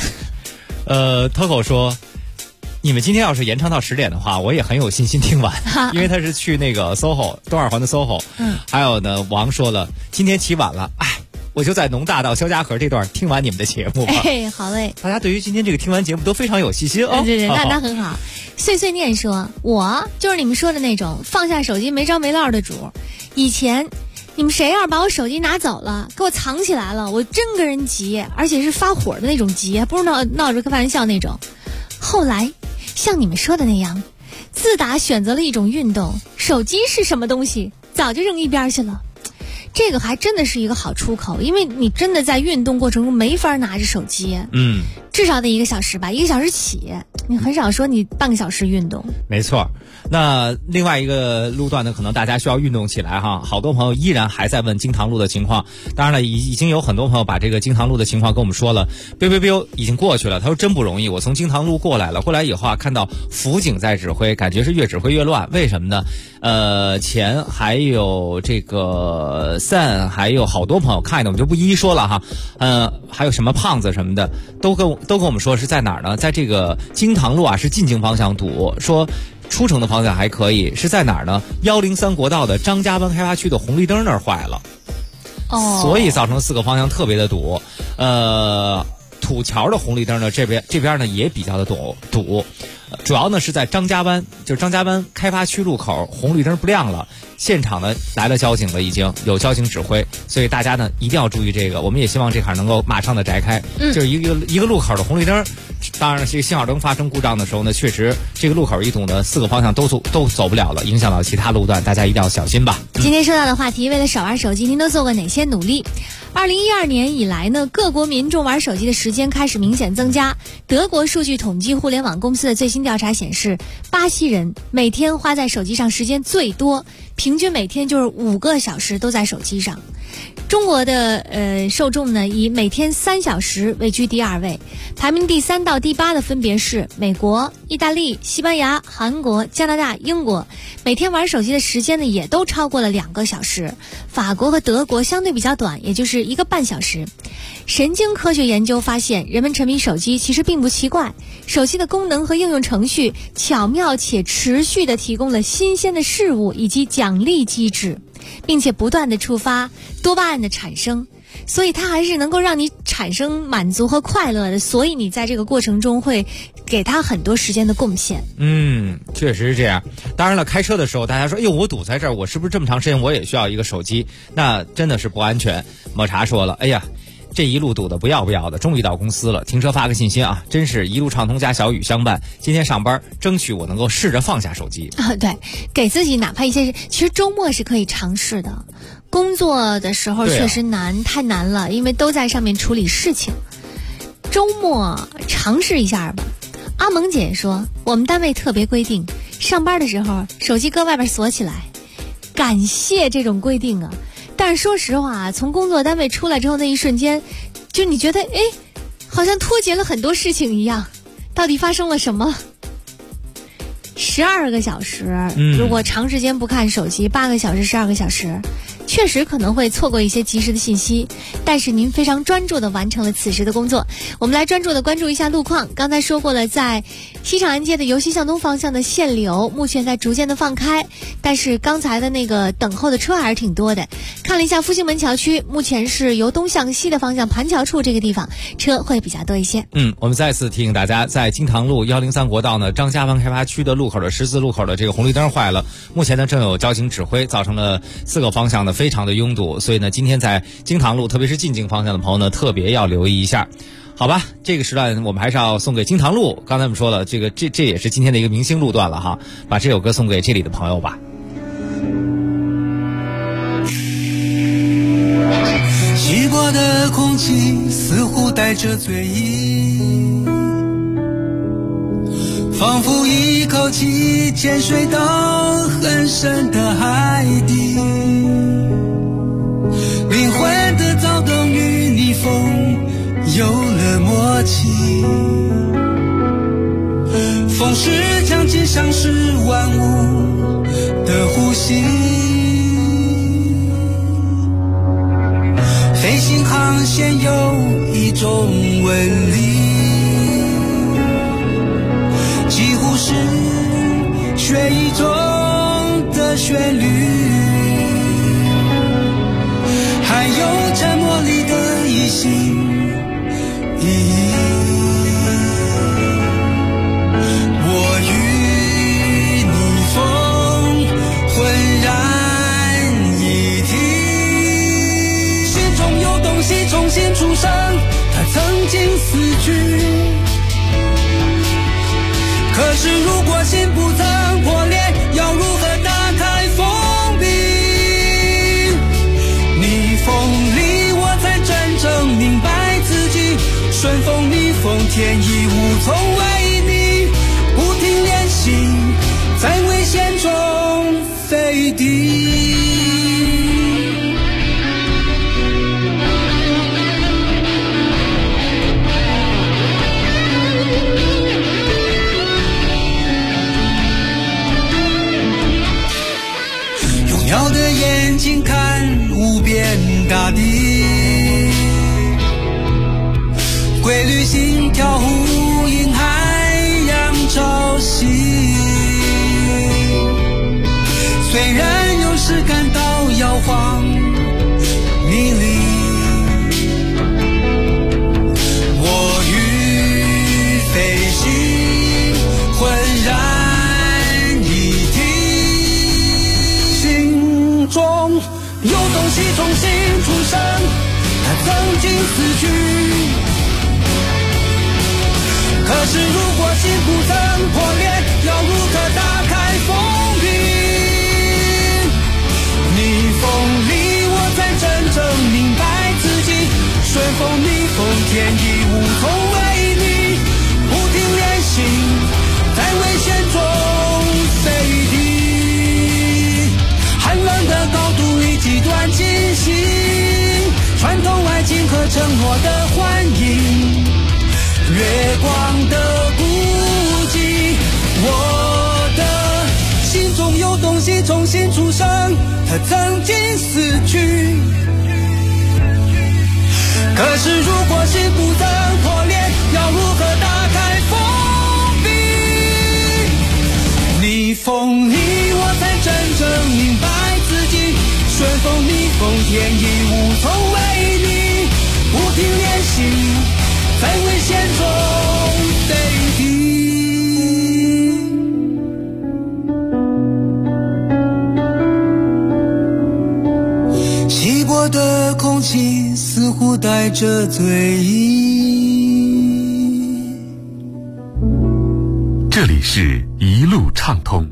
Toco 说，你们今天要是延长到10点的话，我也很有信心听完，因为他是去那个 SOHO 东二环的 SOHO。还有呢，王说了，今天起晚了，我就在农大到肖家河这段听完你们的节目吧。 好嘞。 大家对于今天这个听完节目都非常有信心哦。 对，那很好。碎碎念说，我就是你们说的那种放下手机没着没落的主。以前你们谁要是把我手机拿走了，给我藏起来了，我真跟人急，而且是发火的那种急，不是闹着开玩笑那种。后来像你们说的那样，自打选择了一种运动，手机是什么东西早就扔一边去了。这个还真的是一个好出口，因为你真的在运动过程中没法拿着手机，至少得1个小时吧，1个小时起，你很少说你半个小时运动。 没错。那另外一个路段呢，可能大家需要运动起来哈，好多朋友依然还在问京塘路的情况。当然了，已经有很多朋友把这个京塘路的情况跟我们说了，已经过去了。他说真不容易，我从京塘路过来了，过来以后啊，看到辅警在指挥，感觉是越指挥越乱。为什么呢？前还有这个San，还有好多朋友看的，我们就不一一说了哈。还有什么胖子什么的，都跟我们说是在哪儿呢？在这个京塘路啊，是进京方向堵，说出城的方向还可以，是在哪儿呢？103国道的张家湾开发区的红绿灯那儿坏了，所以造成4个方向特别的堵。土桥的红绿灯呢，这边呢也比较的堵，主要呢是在张家湾，就是张家湾开发区路口红绿灯不亮了，现场呢来了交警了，已经有交警指挥，所以大家呢一定要注意这个。我们也希望这坎能够马上的摘开，就是一个路口的红绿灯。当然，这个信号灯发生故障的时候呢，确实这个路口一堵呢，4个方向都走不了了，影响到其他路段，大家一定要小心吧。 今天说到的话题，为了少玩手机，您都做过哪些努力？2012年以来呢，各国民众玩手机的时间开始明显增加。德国数据统计互联网公司的最新调查显示，巴西人每天花在手机上时间最多，平均每天就是5个小时都在手机上。中国的受众呢，以每天3小时位居第2位，排名第3到第8的分别是美国、意大利、西班牙、韩国、加拿大、英国。每天玩手机的时间呢，也都超过了2个小时。法国和德国相对比较短，也就是1个半小时。神经科学研究发现，人们沉迷手机其实并不奇怪，手机的功能和应用程序巧妙且持续地提供了新鲜的事物以及奖励机制，并且不断地触发多巴胺的产生，所以它还是能够让你产生满足和快乐的，所以你在这个过程中会给它很多时间的贡献。 确实是这样。当然了，开车的时候大家说，我堵在这儿，我是不是这么长时间我也需要一个手机？那真的是不安全。抹茶说了，这一路堵的不要的，终于到公司了，停车发个信息啊，真是一路畅通加小雨相伴。今天上班争取我能够试着放下手机对，给自己哪怕一些其实周末是可以尝试的。工作的时候确实太难了，因为都在上面处理事情。周末尝试一下吧。阿萌姐说，我们单位特别规定，上班的时候手机搁外边锁起来。感谢这种规定啊。但是说实话，从工作单位出来之后那一瞬间，就你觉得好像脱节了很多事情一样，到底发生了什么？12个小时，如果长时间不看手机，8个小时、12个小时，确实可能会错过一些及时的信息，但是您非常专注地完成了此时的工作。我们来专注地关注一下路况。刚才说过了，在西长安街的由西向东方向的限流目前在逐渐的放开，但是刚才的那个等候的车还是挺多的。看了一下复兴门桥区，目前是由东向西的方向盘桥处这个地方车会比较多一些。 我们再次提醒大家，在京塘路103国道呢张家湾开发区的路口的十字路口的这个红绿灯坏了，目前呢正有交警指挥，造成了4个方向呢非常的拥堵，所以呢今天在京塘路特别是进京方向的朋友呢特别要留意一下。 好吧，这个时段我们还是要送给金堂路。刚才我们说了，这也是今天的一个明星路段了哈，把这首歌送给这里的朋友吧。 稀薄的空气似乎带着醉意，仿佛一口气潜水到很深的海底，灵魂的躁动与逆风有了默契，风势将其像是万物的呼吸，飞行航线有一种纹理，几乎是血液中的旋律，还有沉默里的一心一意。我与逆风浑然一体，心中有东西重新出生，它曾经死去。可是如果心不曾破裂，要如何打开封闭？逆风里我才真正明白自己，顺风逆风天衣无从为逆，不停练习，在危险中飞低。用的眼睛看无边大地，规律心跳呼应海洋潮汐，虽然有时感到摇晃迷离，我与飞行浑然一体，心中有东西重新出生，它曾经死去。可是如果心不曾破裂，要如何打开封闭？逆风里我才真正明白自己，顺风逆风天衣无从为逆，不停练习，在危险中飞低。寒冷的高度与极端进行，传统爱情和承诺的欢迎，月光的孤寂，我的心中有东西重新出生，它曾经死去。可是如果心不曾破裂，要如何打开封闭？逆风里我才真正明白自己，顺风逆风天衣无从为逆，不停练习，在危险中飞低。稀薄的空气似乎带着醉意。 这里是一路畅通。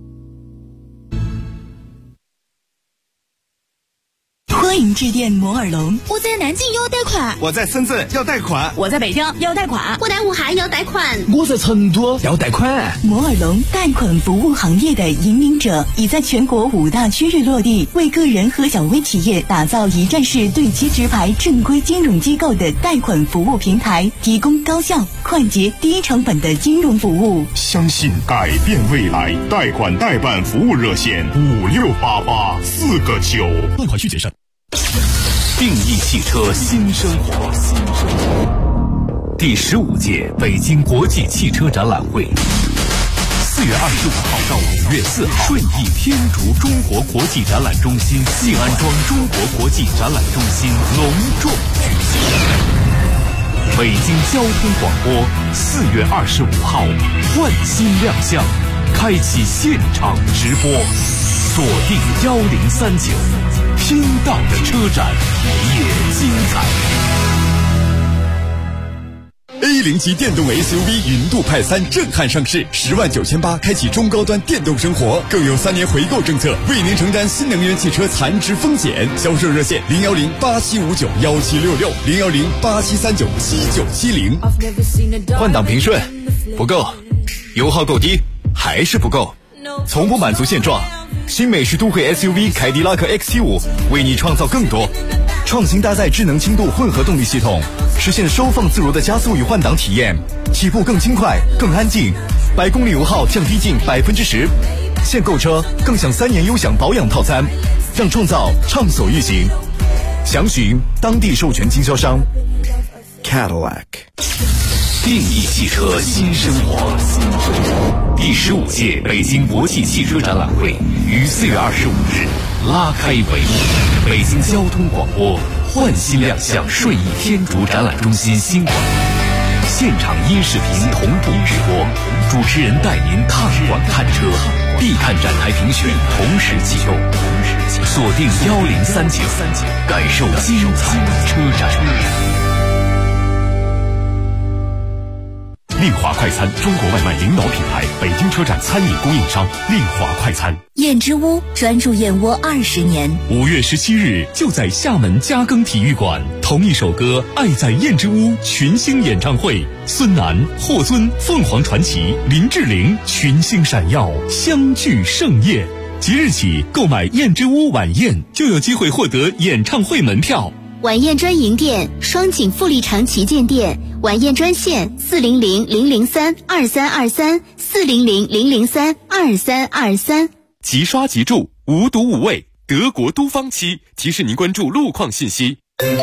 欢迎致电摩尔龙。 我在南京要贷款， 我在深圳要贷款， 我在北京要贷款， 我在武汉要贷款， 我在成都要贷款。 摩尔龙贷款服务行业的引领者，已在全国5大区域落地，为个人和小微企业打造一站式对接直排正规金融机构的贷款服务平台，提供高效、快捷、低成本的金融服务。 相信改变未来，贷款代办服务热线5688-4个9。 贷款需谨慎。定义汽车新生活，第15届北京国际汽车展览会，4月25号到5月4号，顺义天竺中国国际展览中心西安庄中国国际展览中心隆重举行。北京交通广播4月25号换新亮相，开启现场直播，锁定1039，听到的车展也精彩。 A0级电动 SUV 云度派3震撼上市，10.98000开启中高端电动生活，更有3年回购政策，为您承担新能源汽车残值风险。销售热线 01087591760，01087397970。换挡平顺不够，油耗够低还是不够，从不满足现状。新美式都会 SUV 凯迪拉克 XT5 为你创造更多，创新搭载智能轻度混合动力系统，实现收放自如的加速与换挡体验，起步更轻快更安静，100公里油耗降低近10%。现购车更享3年优享保养套餐，让创造畅所欲行。详询当地授权经销商 Cadillac。 定义汽车新生活。第15届北京国际汽车展览会于4月25日拉开帷幕。北京交通广播焕新亮相顺义天竺展览中心新馆，现场音视频同步直播，主持人带您看馆看车，必看展台评选同时启动，锁定1039，感受精彩车展。丽华快餐，中国外卖领导品牌，北京车站餐饮供应商。丽华快餐。 燕之屋专注燕窝20年。 5月17日就在厦门嘉庚体育馆，同一首歌《爱在燕之屋》群星演唱会，孙楠、霍尊、凤凰传奇、林志玲群星闪耀，相聚盛宴。即日起购买燕之屋晚宴，就有机会获得演唱会门票。 晚宴专营店：双井富力城旗舰店。晚宴专线：400-003-2323，400-003-2323。 即刷即住，无毒无味，德国都方期。提示您关注路况信息。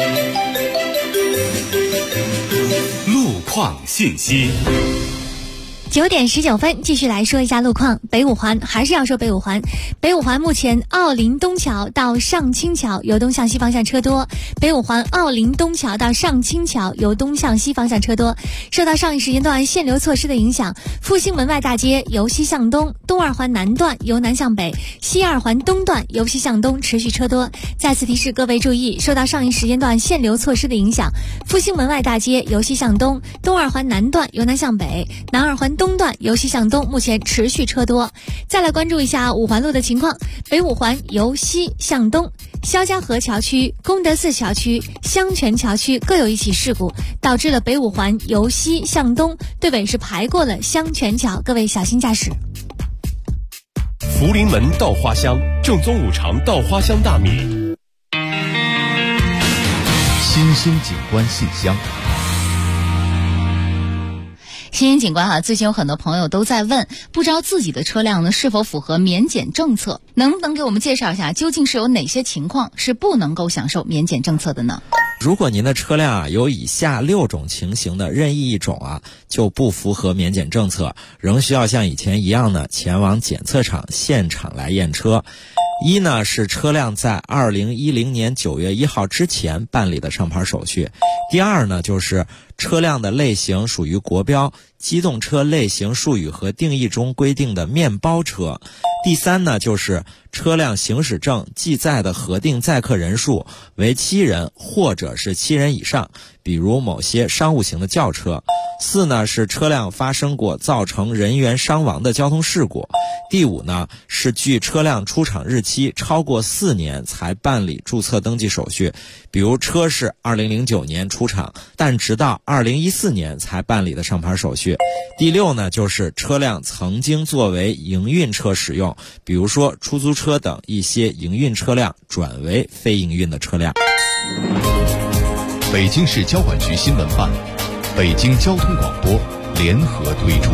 路况信息。 9点19分，继续来说一下路况。北五环还是要说北五环。北五环目前奥林东桥到上清桥由东向西方向车多。北五环奥林东桥到上清桥由东向西方向车多。受到上一时间段限流措施的影响，复兴门外大街由西向东，东二环南段由南向北，西二环东段由西向东持续车多。再次提示各位注意，受到上一时间段限流措施的影响，复兴门外大街由西向东，东二环南段由南向北，南二环东段由西向东目前持续车多。再来关注一下五环路的情况，北五环由西向东，肖家河桥区、功德寺桥区、香泉桥区各有一起事故，导致了北五环由西向东对北是排过了香泉桥，各位小心驾驶。 福临门稻花香，正宗五常稻花香大米。 新兴景观信箱。 新兴景观啊，最近有很多朋友都在问，不知道自己的车辆呢是否符合免检政策，能不能给我们介绍一下，究竟是有哪些情况是不能够享受免检政策的呢？ 如果您的车辆有以下6种情形的任意一种就不符合免检政策，仍需要像以前一样呢前往检测场现场来验车。一呢是车辆在2010年9月1号之前办理的上牌手续。第二呢就是车辆的类型属于国标机动车类型术语和定义中规定的面包车。第三呢就是车辆行驶证记载的核定载客人数为7人或者是7人以上，比如某些商务型的轿车。4呢是车辆发生过造成人员伤亡的交通事故。第5呢是距车辆出厂日期超过4年才办理注册登记手续，比如车是2009年出厂，但直到2014年才办理的上牌手续。第6呢就是车辆曾经作为营运车使用，比如说出租车等一些营运车辆转为非营运的车辆。 北京市交管局新闻办、北京交通广播联合推出。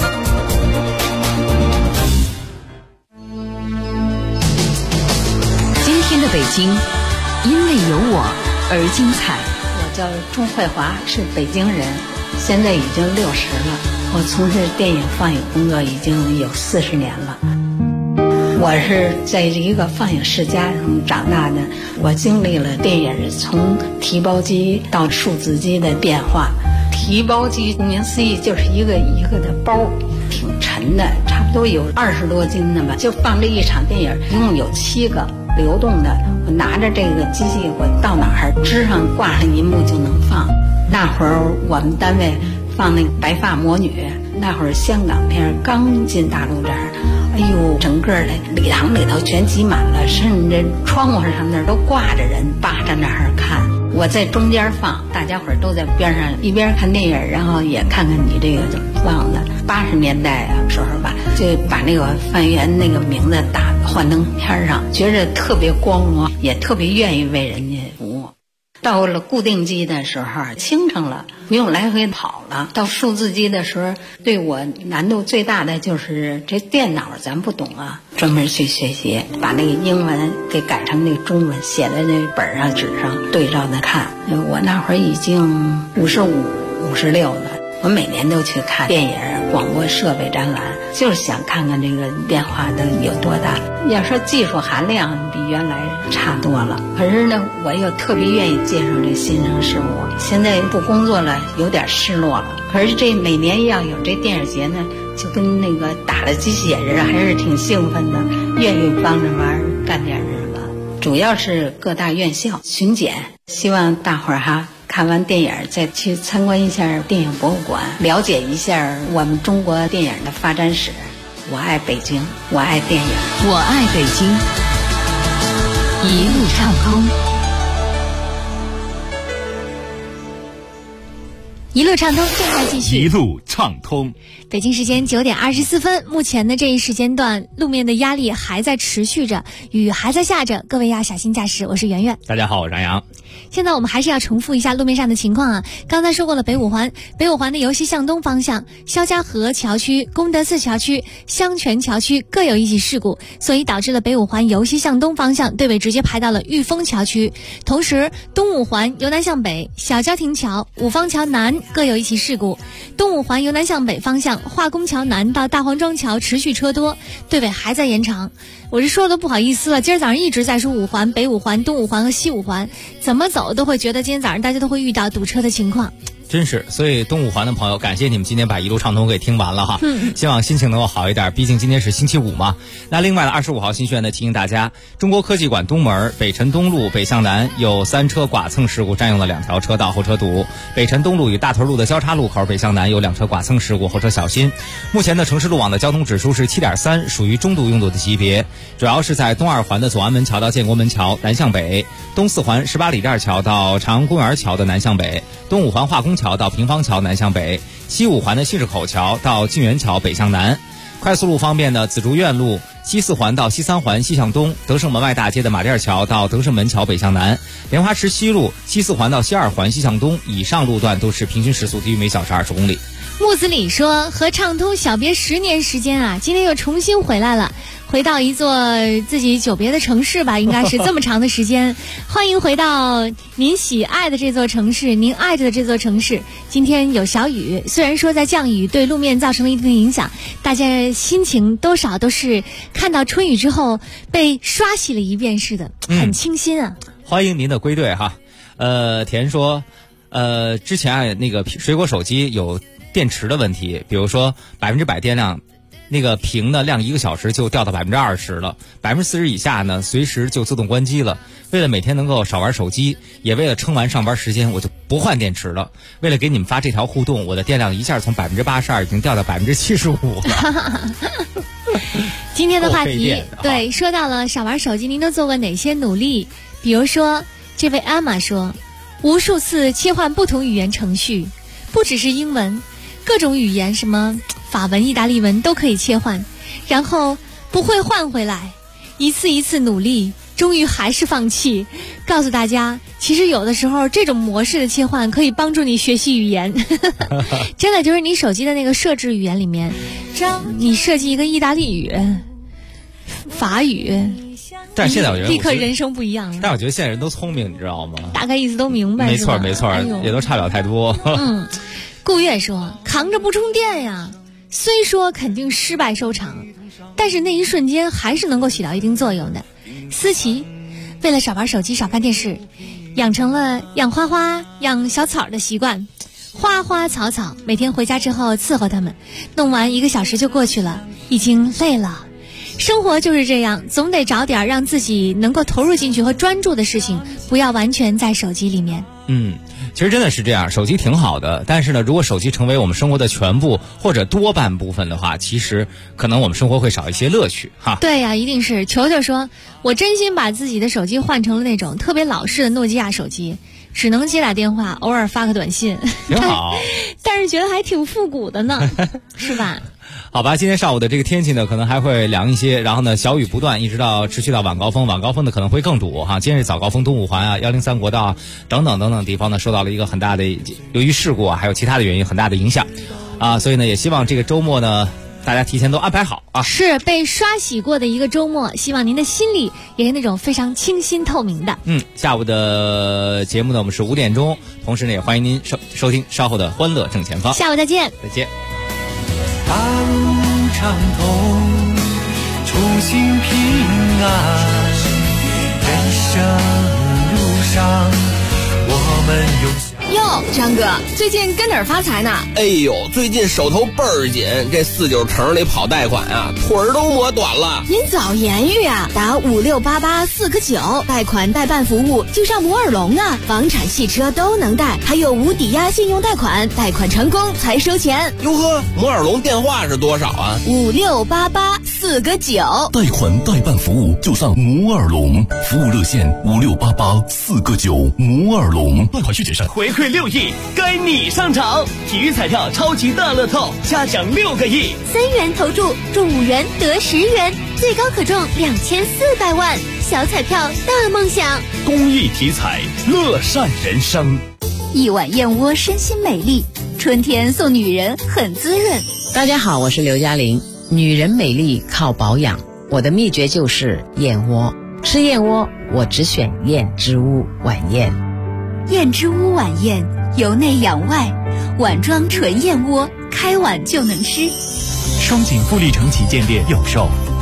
今天的北京，因为有我而精彩。 我叫钟慧华，是北京人，现在已经60了。我从事电影放映工作已经有40年了。我是在一个放映世家长大的，我经历了电影从提包机到数字机的变化。提包机顾名思义就是一个一个的包，挺沉的，差不多有20多斤的吧。就放这一场电影，一共有7个流动的。我拿着这个机器，我到哪儿支上挂上银幕就能放。那会儿我们单位放那个白发魔女，那会儿香港片刚进大陆这儿，哎呦，整个的礼堂里头全挤满了，甚至窗户上那儿都挂着人，扒着那儿看。我在中间放，大家伙儿都在边上一边看电影，然后也看看你这个怎么放的。80年代时候吧，就把那个范源那个名字打在幻灯片上，觉着特别光荣，也特别愿意为人家服务。到了固定机的时候，轻省了，不用来回跑了。到数字机的时候，对我难度最大的就是这电脑咱不懂啊，专门去学习，把那个英文给改成那个中文，写在那本上纸上，对照着看。我那会儿已经55、56了。我每年都去看电影、广播设备展览，就是想看看这个变化的有多大。要说技术含量比原来差多了，可是呢，我又特别愿意接受这新生事物。现在不工作了，有点失落了。可是这每年要有这电影节呢，就跟那个打了鸡血似的，还是挺兴奋的，愿意帮着忙干点什么。主要是各大院校巡检，希望大伙儿看完电影再去参观一下电影博物馆，了解一下我们中国电影的发展史。我爱北京，我爱电影， 我爱北京，一路畅通。 一路畅通正在继续， 一路畅通。 北京时间9点24分，目前的这一时间段，路面的压力还在持续着，雨还在下着，各位要小心驾驶。我是圆圆， 大家好，我是杨洋。 现在我们还是要重复一下路面上的情况啊。刚才说过了，北五环的由西向东方向，肖家河桥区、功德寺桥区、香泉桥区各有一起事故，所以导致了北五环由西向东方向对尾直接排到了裕丰桥区。同时，东五环由南向北，小交亭桥、五方桥南各有一起事故。东五环由南向北方向，化工桥南到大黄庄桥持续车多，对尾还在延长。我是说的不好意思了，今儿早上一直在说五环、北五环、东五环和西五环，怎么走都会觉得今天早上大家都会遇到堵车的情况。 真是，所以东五环的朋友，感谢你们今天把一路畅通给听完了哈。希望心情能够好一点，毕竟今天是星期五嘛。那另外的25号新宣呢，提醒大家，中国科技馆东门北辰东路北向南有3车剐蹭事故，占用了2条车道，后车堵。北辰东路与大头路的交叉路口北向南有2车剐蹭事故，后车小心。目前的城市路网的交通指数是 7.3， 属于中度拥堵的级别，主要是在东2环的左安门桥到建国门桥南向北，东4环18里店桥到长安公园桥的南向北，东5环化工桥到平方桥南向北，西5环的西市口桥到晋源桥北向南。快速路方面呢，紫竹院路西4环到西3环西向东，德胜门外大街的马甸桥到德胜门桥北向南，莲花池西路西4环到西2环西向东，以上路段都是平均时速低于每小时20公里。 木子李说，和畅通小别10年时间啊，今天又重新回来了，回到一座自己久别的城市吧，应该是这么长的时间。欢迎回到您喜爱的这座城市，您爱着的这座城市。今天有小雨，虽然说在降雨，对路面造成了一定的影响，大家心情多少都是看到春雨之后被刷洗了一遍似的，很清新啊。 欢迎您的归队哈。田说，之前那个水果手机有电池的问题，比如说100%电量，那个屏呢亮1个小时就掉到20%了，40%以下呢随时就自动关机了。为了每天能够少玩手机，也为了撑完上班时间，我就不换电池了。为了给你们发这条互动，我的电量一下从82%已经掉到75%了。 今天的话题，对，说到了少玩手机，您都做过哪些努力？比如说，这位阿玛说，无数次切换不同语言程序，不只是英文，各种语言，什么法文、意大利文都可以切换，然后不会换回来，一次一次努力，终于还是放弃。告诉大家，其实有的时候这种模式的切换可以帮助你学习语言。真的就是你手机的那个设置语言里面，你设计一个意大利语、法语， 但是现在我觉得立刻人生不一样了。 但我觉得现在人都聪明，你知道吗？ 大概意思都明白。 没错没错，也都差不了太多。 顾月说，扛着不充电呀，虽说肯定失败收场，但是那一瞬间还是能够起到一定作用的。思琪，为了少玩手机少看电视，养成了养花花养小草的习惯，花花草草每天回家之后伺候它们，弄完1个小时就过去了，已经累了。生活就是这样，总得找点让自己能够投入进去和专注的事情，不要完全在手机里面。 其实真的是这样，手机挺好的，但是呢，如果手机成为我们生活的全部或者多半部分的话，其实可能我们生活会少一些乐趣哈。 对呀，一定是。球球说，我真心把自己的手机换成了那种特别老式的诺基亚手机，只能接打电话，偶尔发个短信， 挺好。 但是觉得还挺复古的呢，是吧？ 好吧，今天上午的这个天气呢，可能还会凉一些，然后呢，小雨不断，一直到持续到晚高峰，晚高峰呢可能会更堵哈。今日早高峰，东五环啊、103国道啊等等地方呢，受到了一个很大的，由于事故啊，还有其他的原因很大的影响啊，所以呢，也希望这个周末呢，大家提前都安排好啊。 是被刷洗过的一个周末，希望您的心里也是那种非常清新透明的。 下午的节目呢，我们是5点钟，同时呢，也欢迎您收听稍后的欢乐正前方。 下午再见， 再见。 大路畅通，出行平安，人生路上我们有。 哟，张哥，最近跟哪儿发财呢？ 哎呦，最近手头倍儿紧，这49城里跑贷款啊，腿儿都磨短了。 您早言语啊，打5688-4个9，贷款代办服务就上摩尔龙啊，房产、汽车都能贷，还有无抵押信用贷款，贷款成功才收钱。 哟呵，摩尔龙电话是多少啊 ？5688-4个9， 贷款代办服务就上摩尔龙，服务热线5688-4个9，摩尔龙。贷款需谨慎。 回馈6亿，该你上场！体育彩票超级大乐透，嘉奖6个亿 ，3元投注中5元得10元，最高可中2400万，小彩票大梦想。 公益体彩，乐善人生。 一碗燕窝身心美丽，春天送女人很滋润。 大家好，我是刘嘉玲。女人美丽靠保养，我的秘诀就是燕窝。吃燕窝，我只选燕之屋晚宴。 燕之屋晚宴，由内养外，碗装纯燕窝，开碗就能吃。 双井富力城旗舰店有售。